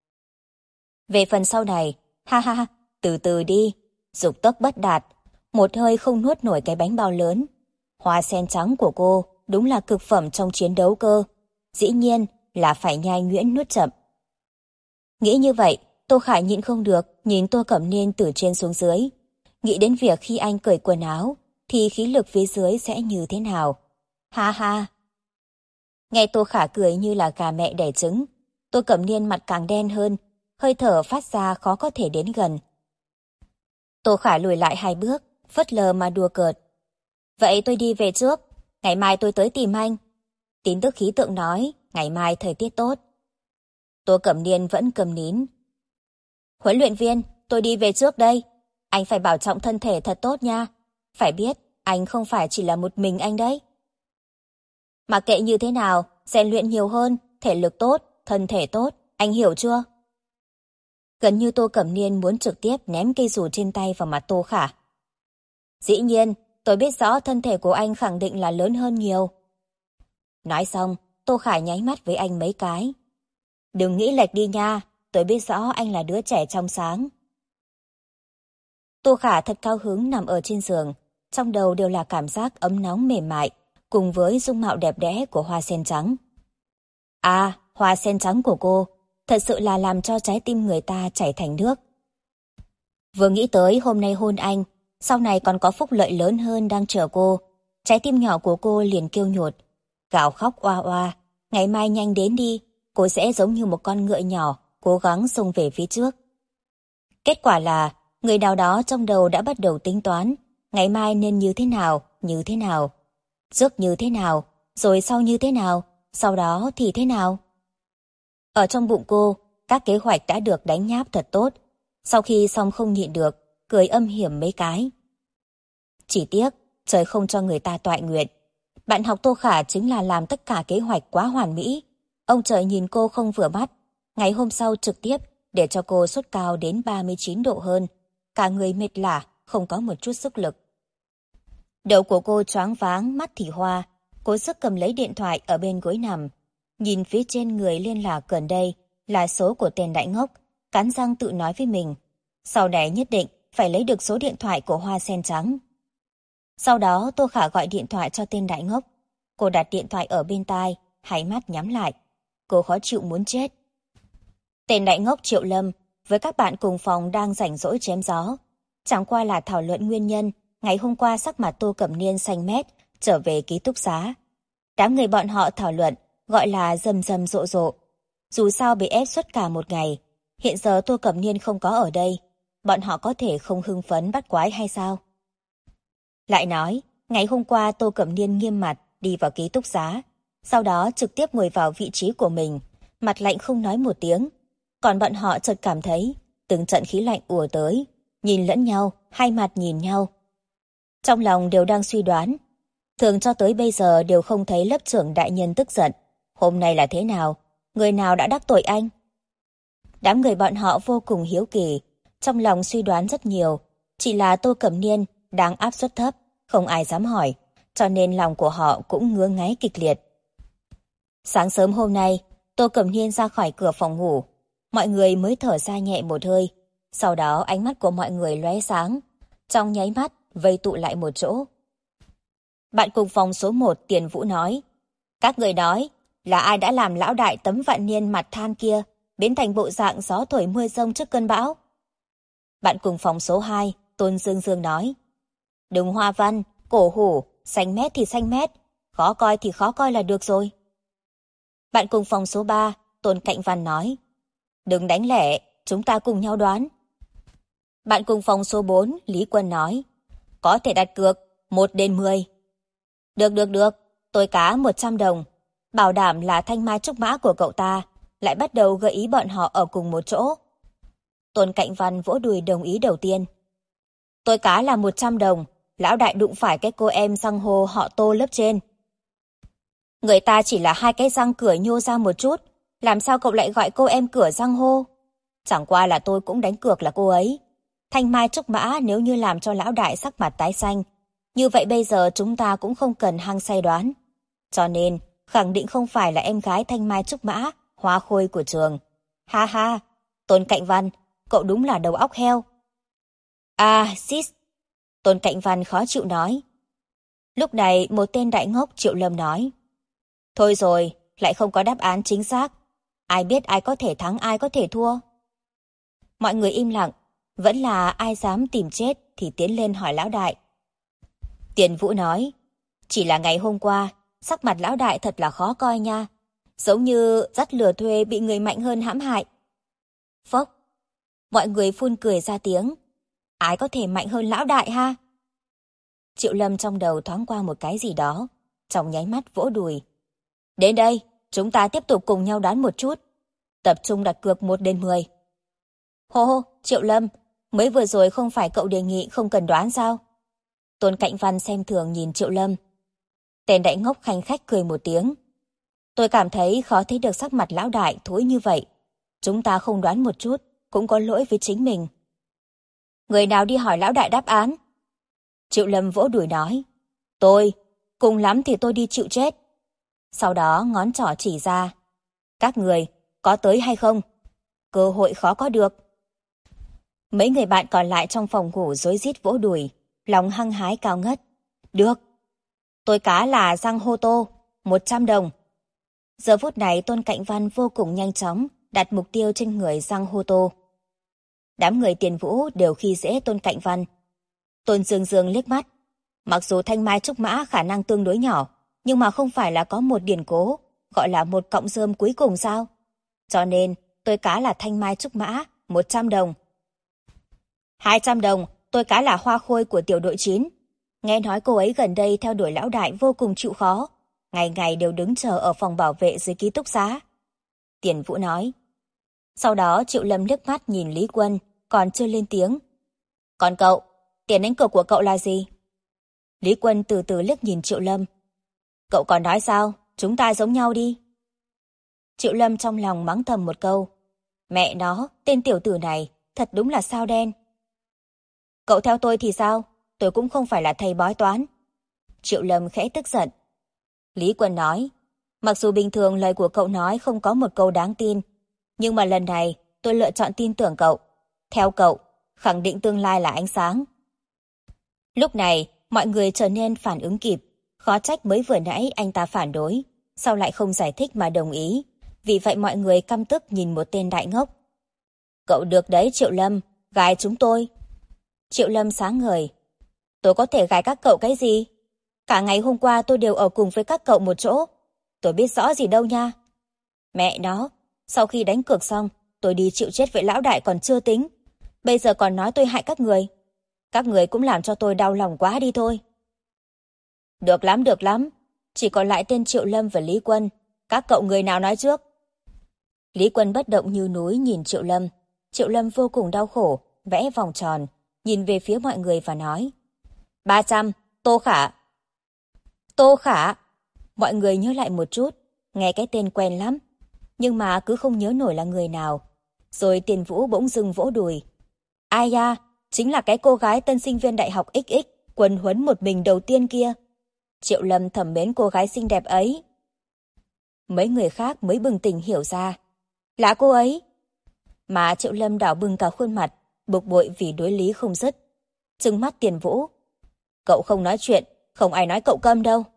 Về phần sau này, ha ha, từ từ đi, dục tốc bất đạt, một hơi không nuốt nổi cái bánh bao lớn. Hoa sen trắng của cô đúng là cực phẩm trong chiến đấu cơ. Dĩ nhiên là phải nhai nhuyễn nuốt chậm. Nghĩ như vậy, Tô Khả nhịn không được nhìn Tô Cẩm Niên từ trên xuống dưới. Nghĩ đến việc khi anh cởi quần áo, thì khí lực phía dưới sẽ như thế nào. Ha ha. Nghe Tô Khả cười như là gà mẹ đẻ trứng, Tô Cẩm Niên mặt càng đen hơn, hơi thở phát ra khó có thể đến gần. Tô Khả lùi lại 2 bước, phớt lờ mà đùa cợt. Vậy tôi đi về trước, ngày mai tôi tới tìm anh. Tin tức khí tượng nói, ngày mai thời tiết tốt. Tô Cẩm Niên vẫn cầm nín. Huấn luyện viên, tôi đi về trước đây. Anh phải bảo trọng thân thể thật tốt nha. Phải biết, anh không phải chỉ là một mình anh đấy. Mà kệ như thế nào, rèn luyện nhiều hơn, thể lực tốt, thân thể tốt, anh hiểu chưa? Gần như Tô Cẩm Niên muốn trực tiếp ném cây dù trên tay vào mặt Tô Khả. Dĩ nhiên, tôi biết rõ thân thể của anh khẳng định là lớn hơn nhiều. Nói xong, Tô Khả nháy mắt với anh mấy cái. Đừng nghĩ lệch đi nha, tôi biết rõ anh là đứa trẻ trong sáng. Tô Khả thật cao hứng nằm ở trên giường, trong đầu đều là cảm giác ấm nóng mềm mại, cùng với dung mạo đẹp đẽ của hoa sen trắng. À, hoa sen trắng của cô, thật sự là làm cho trái tim người ta chảy thành nước. Vừa nghĩ tới hôm nay hôn anh, sau này còn có phúc lợi lớn hơn đang chờ cô, trái tim nhỏ của cô liền kêu nhột, gào khóc oa oa, ngày mai nhanh đến đi, cô sẽ giống như một con ngựa nhỏ, cố gắng xông về phía trước. Kết quả là, người nào đó trong đầu đã bắt đầu tính toán, ngày mai nên như thế nào, trước như thế nào, rồi sau như thế nào, sau đó thì thế nào. Ở trong bụng cô, các kế hoạch đã được đánh nháp thật tốt, sau khi xong không nhịn được, cười âm hiểm mấy cái. Chỉ tiếc, trời không cho người ta toại nguyện. Bạn học Tô Khả chính là làm tất cả kế hoạch quá hoàn mỹ. Ông trời nhìn cô không vừa mắt, ngày hôm sau trực tiếp để cho cô sốt cao đến 39 độ hơn, cả người mệt lả, không có một chút sức lực. Đầu của cô choáng váng, mắt thì hoa, cố sức cầm lấy điện thoại ở bên gối nằm. Nhìn phía trên người liên lạc gần đây là số của tên đại ngốc, cắn răng tự nói với mình. Sau này nhất định phải lấy được số điện thoại của hoa sen trắng. Sau đó Tô Khả gọi điện thoại cho tên đại ngốc. Cô đặt điện thoại ở bên tai, hai mắt nhắm lại. Cô khó chịu muốn chết. Tên đại ngốc Triệu Lâm với các bạn cùng phòng đang rảnh rỗi chém gió. Chẳng qua là thảo luận nguyên nhân ngày hôm qua sắc mặt Tô Cẩm Niên xanh mét trở về ký túc xá. Đám người bọn họ thảo luận gọi là rầm rầm rộ rộ. Dù sao bị ép suốt cả một ngày, hiện giờ Tô Cẩm Niên không có ở đây, bọn họ có thể không hưng phấn bắt quái hay sao? Lại nói, ngày hôm qua Tô Cẩm Niên nghiêm mặt đi vào ký túc xá, sau đó trực tiếp ngồi vào vị trí của mình, mặt lạnh không nói một tiếng. Còn bọn họ chợt cảm thấy từng trận khí lạnh ùa tới, nhìn lẫn nhau, hai mặt nhìn nhau. Trong lòng đều đang suy đoán, thường cho tới bây giờ đều không thấy lớp trưởng đại nhân tức giận. Hôm nay là thế nào? Người nào đã đắc tội anh? Đám người bọn họ vô cùng hiếu kỳ, trong lòng suy đoán rất nhiều. Chỉ là Tô Cẩm Niên đang áp suất thấp, không ai dám hỏi, cho nên lòng của họ cũng ngứa ngáy kịch liệt. Sáng sớm hôm nay, Tô Cẩm Niên ra khỏi cửa phòng ngủ, mọi người mới thở ra nhẹ một hơi. Sau đó ánh mắt của mọi người lóe sáng, trong nháy mắt vây tụ lại một chỗ. Bạn cùng phòng số 1 Tiền Vũ nói, các người nói là ai đã làm lão đại Tấm Vạn Niên mặt than kia biến thành bộ dạng gió thổi mưa rông trước cơn bão? Bạn cùng phòng số 2 Tôn Dương Dương nói, đừng hoa văn, cổ hủ, xanh mét thì xanh mét, khó coi thì khó coi là được rồi. Bạn cùng phòng số 3 Tôn Cạnh Văn nói, đừng đánh lẻ, chúng ta cùng nhau đoán. Bạn cùng phòng số 4 Lý Quân nói, có thể đặt cược 1/10. Được, tôi cá 100 đồng, bảo đảm là thanh mai trúc mã của cậu ta lại bắt đầu gợi ý bọn họ ở cùng một chỗ. Tôn Cạnh Văn vỗ đùi đồng ý đầu tiên. Tôi cá là 100 đồng, lão đại đụng phải cái cô em răng hô họ Tô lớp trên. Người ta chỉ là hai cái răng cửa nhô ra một chút, làm sao cậu lại gọi cô em cửa răng hô? Chẳng qua là tôi cũng đánh cược là cô ấy. Thanh mai trúc mã nếu như làm cho lão đại sắc mặt tái xanh, như vậy bây giờ chúng ta cũng không cần hăng say đoán. Cho nên, khẳng định không phải là em gái thanh mai trúc mã, hoa khôi của trường. Ha ha, Tôn Cạnh Văn, cậu đúng là đầu óc heo. À, sis. Tôn Cạnh Văn khó chịu nói. Lúc này một tên đại ngốc Triệu Lâm nói, thôi rồi, lại không có đáp án chính xác. Ai biết ai có thể thắng ai có thể thua. Mọi người im lặng, vẫn là ai dám tìm chết thì tiến lên hỏi lão đại. Tiền Vũ nói, chỉ là ngày hôm qua, sắc mặt lão đại thật là khó coi nha. Giống như dắt lừa thuê bị người mạnh hơn hãm hại. Phốc, mọi người phun cười ra tiếng. Ai có thể mạnh hơn lão đại ha? Triệu Lâm trong đầu thoáng qua một cái gì đó, trong nháy mắt vỗ đùi. Đến đây, chúng ta tiếp tục cùng nhau đoán một chút. Tập trung đặt cược 1/10. Hô, Triệu Lâm, mới vừa rồi không phải cậu đề nghị không cần đoán sao? Tôn Cạnh Văn xem thường nhìn Triệu Lâm. Tên đại ngốc khanh khách cười một tiếng. Tôi cảm thấy khó thấy được sắc mặt lão đại thối như vậy. Chúng ta không đoán một chút, cũng có lỗi với chính mình. Người nào đi hỏi lão đại đáp án? Triệu Lâm vỗ đùi nói. Tôi, cùng lắm thì tôi đi chịu chết. Sau đó ngón trỏ chỉ ra. Các người, có tới hay không? Cơ hội khó có được. Mấy người bạn còn lại trong phòng ngủ rối rít vỗ đùi, lòng hăng hái cao ngất. Được. Tôi cá là răng hô Tô, 100 đồng. Giờ phút này Tôn Cạnh Văn vô cùng nhanh chóng đặt mục tiêu trên người răng hô Tô. Đám người Tiền Vũ đều khi dễ Tôn Cạnh Văn. Tôn Dương Dương liếc mắt. Mặc dù thanh mai trúc mã khả năng tương đối nhỏ, nhưng mà không phải là có một điển cố, gọi là một cọng rơm cuối cùng sao? Cho nên, tôi cá là thanh mai trúc mã, 100 đồng. 200 đồng, tôi cá là hoa khôi của tiểu đội 9. Nghe nói cô ấy gần đây theo đuổi lão đại vô cùng chịu khó. Ngày ngày đều đứng chờ ở phòng bảo vệ dưới ký túc xá. Tiền Vũ nói. Sau đó Triệu Lâm liếc mắt nhìn Lý Quân, còn chưa lên tiếng. Còn cậu, tiền đánh cược của cậu là gì? Lý Quân từ từ liếc nhìn Triệu Lâm. Cậu còn nói sao? Chúng ta giống nhau đi. Triệu Lâm trong lòng mắng thầm một câu. Mẹ nó, tên tiểu tử này, thật đúng là sao đen. Cậu theo tôi thì sao? Tôi cũng không phải là thầy bói toán. Triệu Lâm khẽ tức giận. Lý Quân nói, mặc dù bình thường lời của cậu nói không có một câu đáng tin, nhưng mà lần này tôi lựa chọn tin tưởng cậu. Theo cậu, khẳng định tương lai là ánh sáng. Lúc này, mọi người trở nên phản ứng kịp. Khó trách mới vừa nãy anh ta phản đối, sau lại không giải thích mà đồng ý. Vì vậy mọi người căm tức nhìn một tên đại ngốc Cậu được đấy Triệu Lâm, gài chúng tôi. Triệu Lâm sáng ngời. Tôi có thể gài các cậu cái gì? Cả ngày hôm qua tôi đều ở cùng với các cậu một chỗ. Tôi biết rõ gì đâu nha. Mẹ nó, sau khi đánh cược xong, tôi đi chịu chết với lão đại còn chưa tính. Bây giờ còn nói tôi hại các người. Các người cũng làm cho tôi đau lòng quá đi thôi. Được lắm, được lắm. Chỉ còn lại tên Triệu Lâm và Lý Quân. Các cậu người nào nói trước? Lý Quân bất động như núi nhìn Triệu Lâm. Triệu Lâm vô cùng đau khổ, vẽ vòng tròn, nhìn về phía mọi người và nói. 300, Tô Khả. Tô Khả. Mọi người nhớ lại một chút, nghe cái tên quen lắm. Nhưng mà cứ không nhớ nổi là người nào. Rồi Tiền Vũ bỗng dưng vỗ đùi. Ai da, chính là cái cô gái tân sinh viên đại học XX, quần huấn một mình đầu tiên kia. Triệu Lâm thầm mến cô gái xinh đẹp ấy. Mấy người khác mới bừng tỉnh hiểu ra. Là cô ấy. Mà Triệu Lâm đỏ bừng cả khuôn mặt, bực bội vì đối lý không dứt. Trừng mắt Tiền Vũ. Cậu không nói chuyện, không ai nói cậu câm đâu.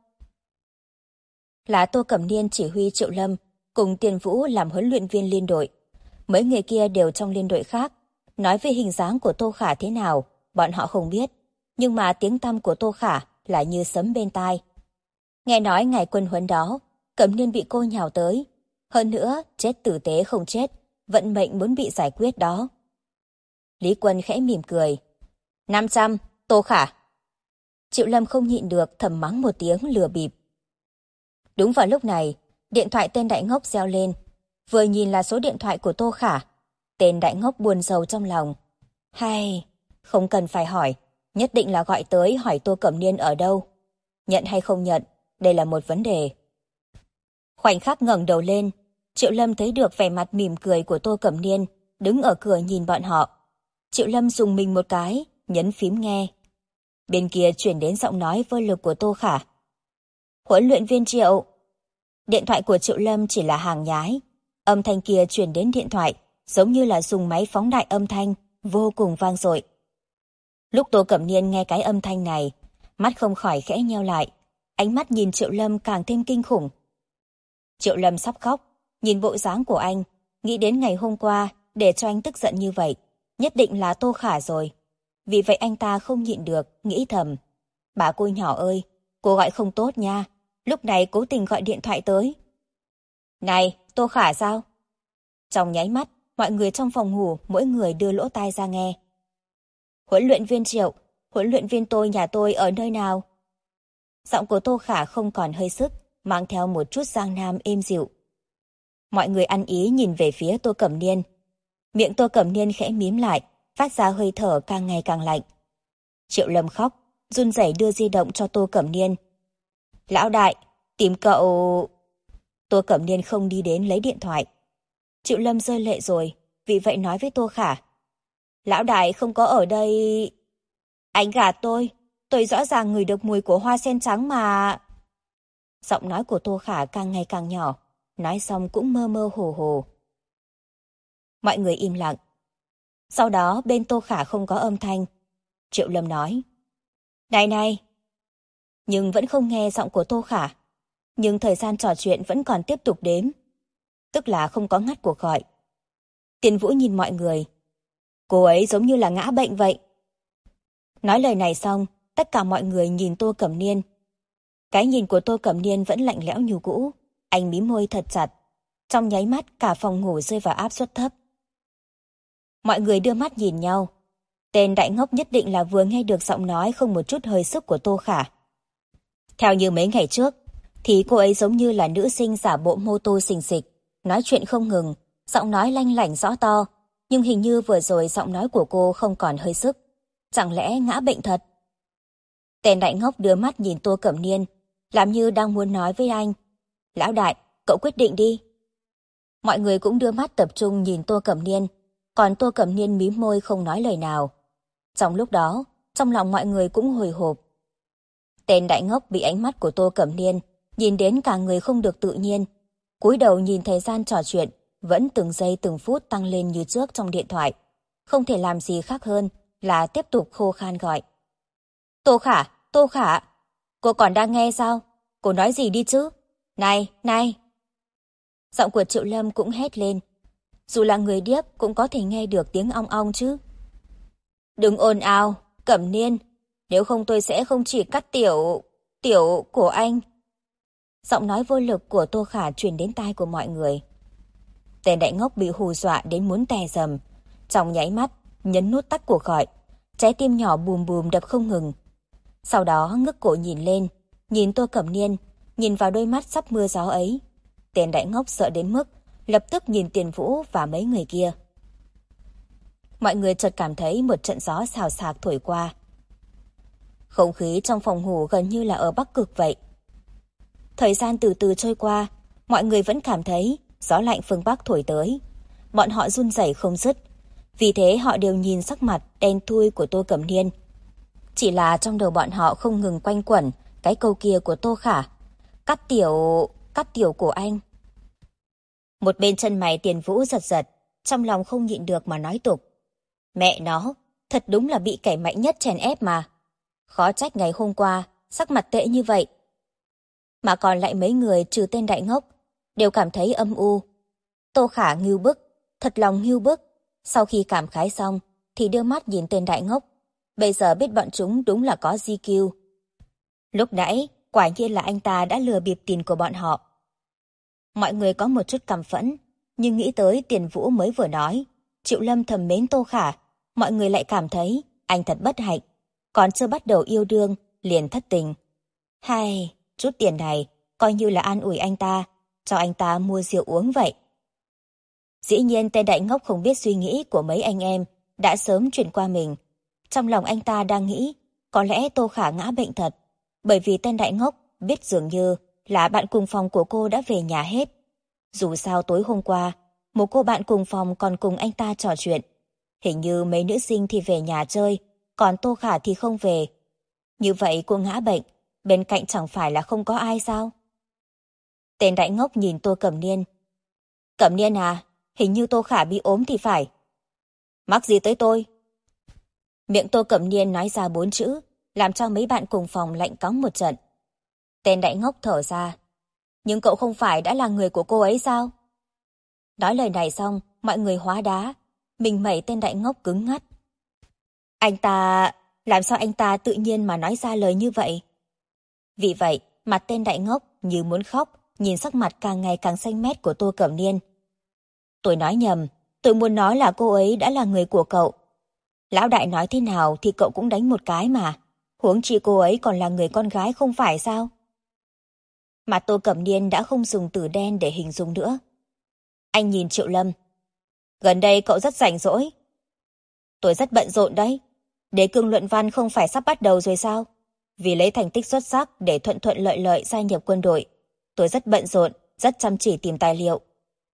Là Tô Cẩm Niên chỉ huy Triệu Lâm cùng Tiền Vũ làm huấn luyện viên liên đội. Mấy người kia đều trong liên đội khác. Nói về hình dáng của Tô Khả thế nào, bọn họ không biết. Nhưng mà tiếng tăm của Tô Khả là như sấm bên tai. Nghe nói ngày quân huấn đó, Cẩm Niên bị cô nhào tới. Hơn nữa, chết tử tế không chết, vận mệnh muốn bị giải quyết đó. Lý Quân khẽ mỉm cười. 500, Tô Khả. Triệu Lâm không nhịn được thầm mắng một tiếng lừa bịp. Đúng vào lúc này, điện thoại tên đại ngốc reo lên. Vừa nhìn là số điện thoại của Tô Khả. Tên đại ngốc buồn rầu trong lòng. Hay, không cần phải hỏi, nhất định là gọi tới hỏi Tô Cẩm Niên ở đâu. Nhận hay không nhận, đây là một vấn đề. Khoảnh khắc ngẩng đầu lên, Triệu Lâm thấy được vẻ mặt mỉm cười của Tô Cẩm Niên, đứng ở cửa nhìn bọn họ. Triệu Lâm dùng mình một cái, nhấn phím nghe. Bên kia chuyển đến giọng nói vô lực của Tô Khả. Huấn luyện viên Triệu. Điện thoại của Triệu Lâm chỉ là hàng nhái. Âm thanh kia chuyển đến điện thoại, giống như là dùng máy phóng đại âm thanh, vô cùng vang dội. Lúc Tô Cẩm Niên nghe cái âm thanh này, mắt không khỏi khẽ nheo lại, ánh mắt nhìn Triệu Lâm càng thêm kinh khủng. Triệu Lâm sắp khóc, nhìn bộ dáng của anh, nghĩ đến ngày hôm qua để cho anh tức giận như vậy, nhất định là Tô Khả rồi. Vì vậy anh ta không nhịn được, nghĩ thầm. Bà cô nhỏ ơi, cô gọi không tốt nha, lúc này cố tình gọi điện thoại tới. Này, Tô Khả sao? Trong nháy mắt, mọi người trong phòng ngủ mỗi người đưa lỗ tai ra nghe. Huấn luyện viên Triệu, huấn luyện viên tôi nhà tôi ở nơi nào? Giọng của Tô Khả không còn hơi sức, mang theo một chút giang nam êm dịu. Mọi người ăn ý nhìn về phía Tô Cẩm Niên. Miệng Tô Cẩm Niên khẽ mím lại, phát ra hơi thở càng ngày càng lạnh. Triệu Lâm khóc, run rẩy đưa di động cho Tô Cẩm Niên. Lão đại, tìm cậu... Tô Cẩm Niên không đi đến lấy điện thoại. Triệu Lâm rơi lệ rồi, vì vậy nói với Tô Khả. Lão đại không có ở đây... Anh gạt tôi rõ ràng ngửi được mùi của hoa sen trắng mà... Giọng nói của Tô Khả càng ngày càng nhỏ, nói xong cũng mơ mơ hồ hồ. Mọi người im lặng. Sau đó bên Tô Khả không có âm thanh. Triệu Lâm nói. Này này! Nhưng vẫn không nghe giọng của Tô Khả. Nhưng thời gian trò chuyện vẫn còn tiếp tục đếm. Tức là không có ngắt cuộc gọi. Tiền Vũ nhìn mọi người. Cô ấy giống như là ngã bệnh vậy. Nói lời này xong, tất cả mọi người nhìn Tô Cẩm Niên. Cái nhìn của Tô Cẩm Niên vẫn lạnh lẽo như cũ. Anh mím môi thật chặt. Trong nháy mắt cả phòng ngủ rơi vào áp suất thấp. Mọi người đưa mắt nhìn nhau. Tên đại ngốc nhất định là vừa nghe được giọng nói không một chút hơi sức của Tô Khả. Theo như mấy ngày trước, thì cô ấy giống như là nữ sinh giả bộ mô tô xình xịch, nói chuyện không ngừng, giọng nói lanh lảnh rõ to, nhưng hình như vừa rồi giọng nói của cô không còn hơi sức. Chẳng lẽ ngã bệnh thật? Tên đại ngốc đưa mắt nhìn Tô Cẩm Niên, làm như đang muốn nói với anh. Lão đại, cậu quyết định đi. Mọi người cũng đưa mắt tập trung nhìn Tô Cẩm Niên, còn Tô Cẩm Niên mím môi không nói lời nào. Trong lúc đó, trong lòng mọi người cũng hồi hộp. Tên đại ngốc bị ánh mắt của Tô Cẩm Niên nhìn đến cả người không được tự nhiên, cúi đầu nhìn thời gian trò chuyện vẫn từng giây từng phút tăng lên như trước trong điện thoại, không thể làm gì khác hơn là tiếp tục khô khan gọi. Tô Khả, Tô Khả, cô còn đang nghe sao? Cô nói gì đi chứ? Này, này! Giọng của Triệu Lâm cũng hét lên. Dù là người điếc cũng có thể nghe được tiếng ong ong chứ. Đừng ồn ào, Cẩm Niên, nếu không tôi sẽ không chỉ cắt tiểu của anh. Giọng nói vô lực của Tô Khả truyền đến tai của mọi người. Tên đại ngốc bị hù dọa đến muốn tè rầm, trong nháy mắt nhấn nút tắt cuộc gọi, trái tim nhỏ bùm bùm đập không ngừng. Sau đó ngước cổ nhìn lên, nhìn Tô Cẩm Niên, nhìn vào đôi mắt sắp mưa gió ấy. Tên đại ngốc sợ đến mức lập tức nhìn Tiền Vũ và mấy người kia. Mọi người chợt cảm thấy một trận gió xào xạc thổi qua. Không khí trong phòng ngủ gần như là ở Bắc Cực vậy. Thời gian từ từ trôi qua, mọi người vẫn cảm thấy gió lạnh phương Bắc thổi tới. Bọn họ run rẩy không dứt, vì thế họ đều nhìn sắc mặt đen thui của Tô Cẩm Niên. Chỉ là trong đầu bọn họ không ngừng quanh quẩn cái câu kia của Tô Khả. Cắt tiểu của anh. Một bên chân mày Tiền Vũ giật giật, trong lòng không nhịn được mà nói tục. Mẹ nó, thật đúng là bị kẻ mạnh nhất chèn ép mà. Khó trách ngày hôm qua, sắc mặt tệ như vậy. Mà còn lại mấy người trừ tên đại ngốc, đều cảm thấy âm u. Tô Khả ngưu bức, thật lòng ngưu bức. Sau khi cảm khái xong, thì đưa mắt nhìn tên đại ngốc. Bây giờ biết bọn chúng đúng là có GQ. Lúc nãy, quả nhiên là anh ta đã lừa bịp tiền của bọn họ. Mọi người có một chút căm phẫn, nhưng nghĩ tới Tiền Vũ mới vừa nói, Triệu Lâm thầm mến Tô Khả, mọi người lại cảm thấy anh thật bất hạnh, còn chưa bắt đầu yêu đương, liền thất tình. Hay, chút tiền này, coi như là an ủi anh ta, cho anh ta mua rượu uống vậy. Dĩ nhiên tên đại ngốc không biết suy nghĩ của mấy anh em, đã sớm chuyển qua mình. Trong lòng anh ta đang nghĩ, có lẽ Tô Khả ngã bệnh thật, bởi vì tên đại ngốc biết dường như là bạn cùng phòng của cô đã về nhà hết. Dù sao tối hôm qua, một cô bạn cùng phòng còn cùng anh ta trò chuyện. Hình như mấy nữ sinh thì về nhà chơi, còn Tô Khả thì không về. Như vậy cô ngã bệnh, bên cạnh chẳng phải là không có ai sao? Tên đại ngốc nhìn Tô Cẩm Niên. Cẩm Niên à, hình như Tô Khả bị ốm thì phải. Mắc gì tới tôi? Miệng Tô Cẩm Niên nói ra 4 chữ, làm cho mấy bạn cùng phòng lạnh cóng một trận. Tên đại ngốc thở ra. Nhưng cậu không phải đã là người của cô ấy sao? Nói lời này xong, mọi người hóa đá. Mình mẩy tên đại ngốc cứng ngắt. Anh ta... Làm sao anh ta tự nhiên mà nói ra lời như vậy? Vì vậy, mặt tên đại ngốc như muốn khóc, nhìn sắc mặt càng ngày càng xanh mét của Tô Cẩm Niên. Tôi nói nhầm, tôi muốn nói là cô ấy đã là người của cậu. Lão đại nói thế nào thì cậu cũng đánh một cái mà. Huống chi cô ấy còn là người con gái không phải sao? Mà Tô Cẩm Niên đã không dùng từ đen để hình dung nữa. Anh nhìn Triệu Lâm. Gần đây cậu rất rảnh rỗi. Tôi rất bận rộn đấy. Đề cương luận văn không phải sắp bắt đầu rồi sao? Vì lấy thành tích xuất sắc để thuận thuận lợi lợi gia nhập quân đội. Tôi rất bận rộn, rất chăm chỉ tìm tài liệu.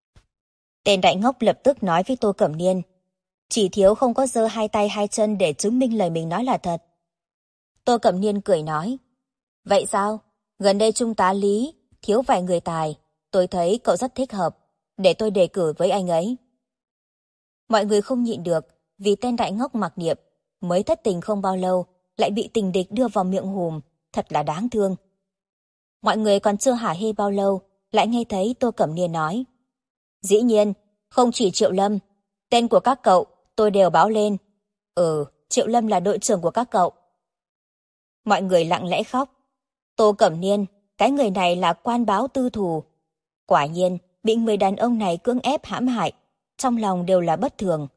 Tên đại ngốc lập tức nói với Tô Cẩm Niên. Chỉ thiếu không có giơ hai tay hai chân để chứng minh lời mình nói là thật. Tô Cẩm Niên cười nói. Vậy sao? Gần đây Trung tá Lý thiếu vài người tài. Tôi thấy cậu rất thích hợp. Để tôi đề cử với anh ấy. Mọi người không nhịn được vì tên đại ngốc mặc niệm mới thất tình không bao lâu lại bị tình địch đưa vào miệng hùm. Thật là đáng thương. Mọi người còn chưa hả hê bao lâu lại nghe thấy Tô Cẩm Niên nói. Dĩ nhiên, không chỉ Triệu Lâm. Tên của các cậu tôi đều báo lên. Triệu Lâm là đội trưởng của các cậu. Mọi người lặng lẽ khóc. Tô Cẩm Niên, cái người này là quan báo tư thù. Quả nhiên, bị người đàn ông này cưỡng ép hãm hại, trong lòng đều là bất thường.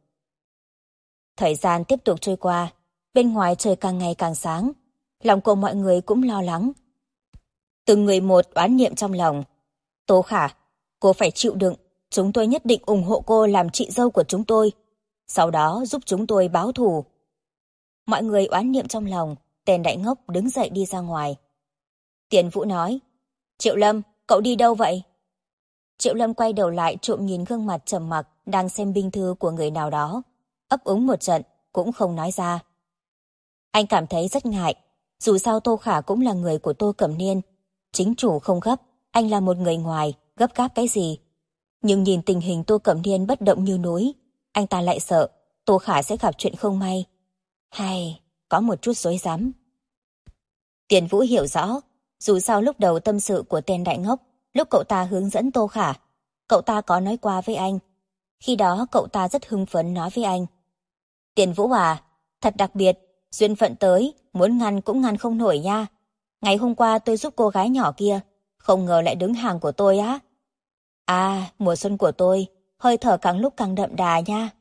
Thời gian tiếp tục trôi qua, bên ngoài trời càng ngày càng sáng, lòng của mọi người cũng lo lắng. Từng người một oán niệm trong lòng. Tô Khả, cô phải chịu đựng, chúng tôi nhất định ủng hộ cô làm chị dâu của chúng tôi, sau đó giúp chúng tôi báo thù. Mọi người oán niệm trong lòng, tên đại ngốc đứng dậy đi ra ngoài. Tiền Vũ nói, Triệu Lâm, cậu đi đâu vậy? Triệu Lâm quay đầu lại trộm nhìn gương mặt trầm mặc đang xem binh thư của người nào đó, ấp úng một trận, cũng không nói ra. Anh cảm thấy rất ngại, dù sao Tô Khả cũng là người của Tô Cẩm Niên. Chính chủ không gấp, anh là một người ngoài, gấp gáp cái gì? Nhưng nhìn tình hình Tô Cẩm Niên bất động như núi, anh ta lại sợ Tô Khả sẽ gặp chuyện không may. Hay, có một chút rối rắm. Tiền Vũ hiểu rõ, dù sao lúc đầu tâm sự của tên đại ngốc, lúc cậu ta hướng dẫn Tô Khả, cậu ta có nói qua với anh. Khi đó cậu ta rất hưng phấn nói với anh. Tiền Vũ à, thật đặc biệt, duyên phận tới, muốn ngăn cũng ngăn không nổi nha. Ngày hôm qua tôi giúp cô gái nhỏ kia, không ngờ lại đứng hàng của tôi á. À, mùa xuân của tôi, hơi thở càng lúc càng đậm đà nha.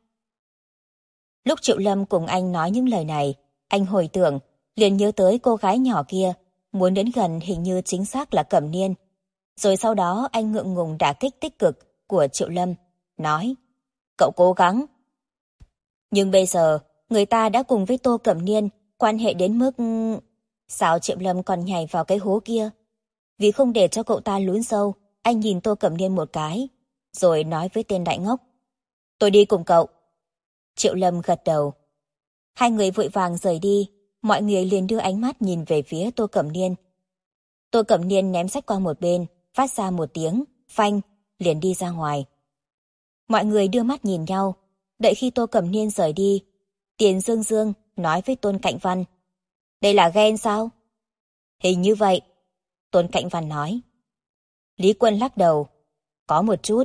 Lúc Triệu Lâm cùng anh nói những lời này, anh hồi tưởng, liền nhớ tới cô gái nhỏ kia, muốn đến gần hình như chính xác là Cẩm Niên. Rồi sau đó anh ngượng ngùng đả kích tích cực của Triệu Lâm, nói, cậu cố gắng. Nhưng bây giờ, người ta đã cùng với Tô Cẩm Niên quan hệ đến mức... Sao Triệu Lâm còn nhảy vào cái hố kia? Vì không để cho cậu ta lún sâu, anh nhìn Tô Cẩm Niên một cái, rồi nói với tên đại ngốc. Tôi đi cùng cậu. Triệu Lâm gật đầu. Hai người vội vàng rời đi, mọi người liền đưa ánh mắt nhìn về phía Tô Cẩm Niên. Tô Cẩm Niên ném sách qua một bên, phát ra một tiếng, phanh, liền đi ra ngoài. Mọi người đưa mắt nhìn nhau, đợi khi Tô Cẩm Niên rời đi, Tiền Dương Dương nói với Tôn Cạnh Văn. Đây là ghen sao? Hình như vậy, Tôn Cạnh Văn nói. Lý Quân lắc đầu. Có một chút.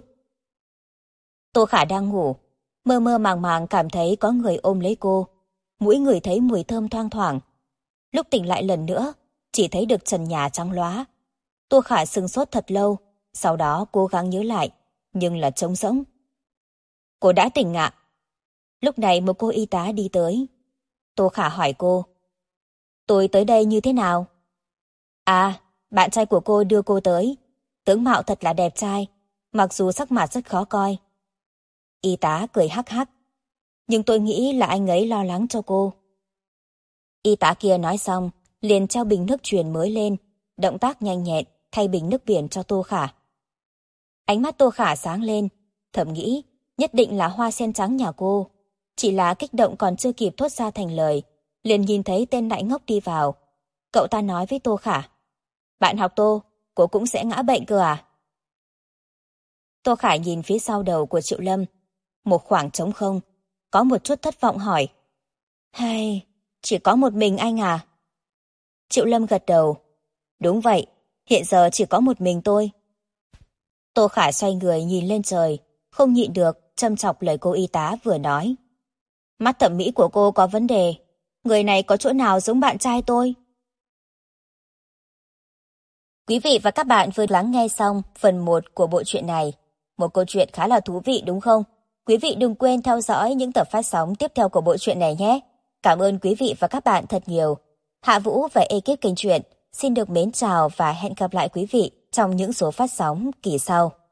Tô Khả đang ngủ, mơ mơ màng màng cảm thấy có người ôm lấy cô. Mũi ngửi thấy mùi thơm thoang thoảng. Lúc tỉnh lại lần nữa, chỉ thấy được trần nhà trắng lóa. Tô Khả sững sốt thật lâu, sau đó cố gắng nhớ lại, nhưng là trống rỗng. Cô đã tỉnh ạ. Lúc này một cô y tá đi tới. Tô Khả hỏi cô. Tôi tới đây như thế nào? À, bạn trai của cô đưa cô tới. Tướng mạo thật là đẹp trai, mặc dù sắc mặt rất khó coi. Y tá cười hắc hắc. Nhưng tôi nghĩ là anh ấy lo lắng cho cô. Y tá kia nói xong, liền treo bình nước truyền mới lên, động tác nhanh nhẹn, thay bình nước biển cho Tô Khả. Ánh mắt Tô Khả sáng lên, thầm nghĩ, nhất định là hoa sen trắng nhà cô. Chỉ là kích động còn chưa kịp thốt ra thành lời, liền nhìn thấy tên đại ngốc đi vào. Cậu ta nói với Tô Khả. Bạn học Tô, cô cũng sẽ ngã bệnh cơ à? Tô Khả nhìn phía sau đầu của Triệu Lâm. Một khoảng trống không, có một chút thất vọng hỏi. Hay, chỉ có một mình anh à? Triệu Lâm gật đầu. Đúng vậy, hiện giờ chỉ có một mình tôi. Tô Khả xoay người nhìn lên trời, không nhịn được, châm chọc lời cô y tá vừa nói. Mắt thẩm mỹ của cô có vấn đề, người này có chỗ nào giống bạn trai tôi? Quý vị và các bạn vừa lắng nghe xong phần 1 của bộ truyện này. Một câu chuyện khá là thú vị đúng không? Quý vị đừng quên theo dõi những tập phát sóng tiếp theo của bộ truyện này nhé. Cảm ơn quý vị và các bạn thật nhiều. Hạ Vũ và ekip kênh truyện xin được mến chào và hẹn gặp lại quý vị trong những số phát sóng kỳ sau.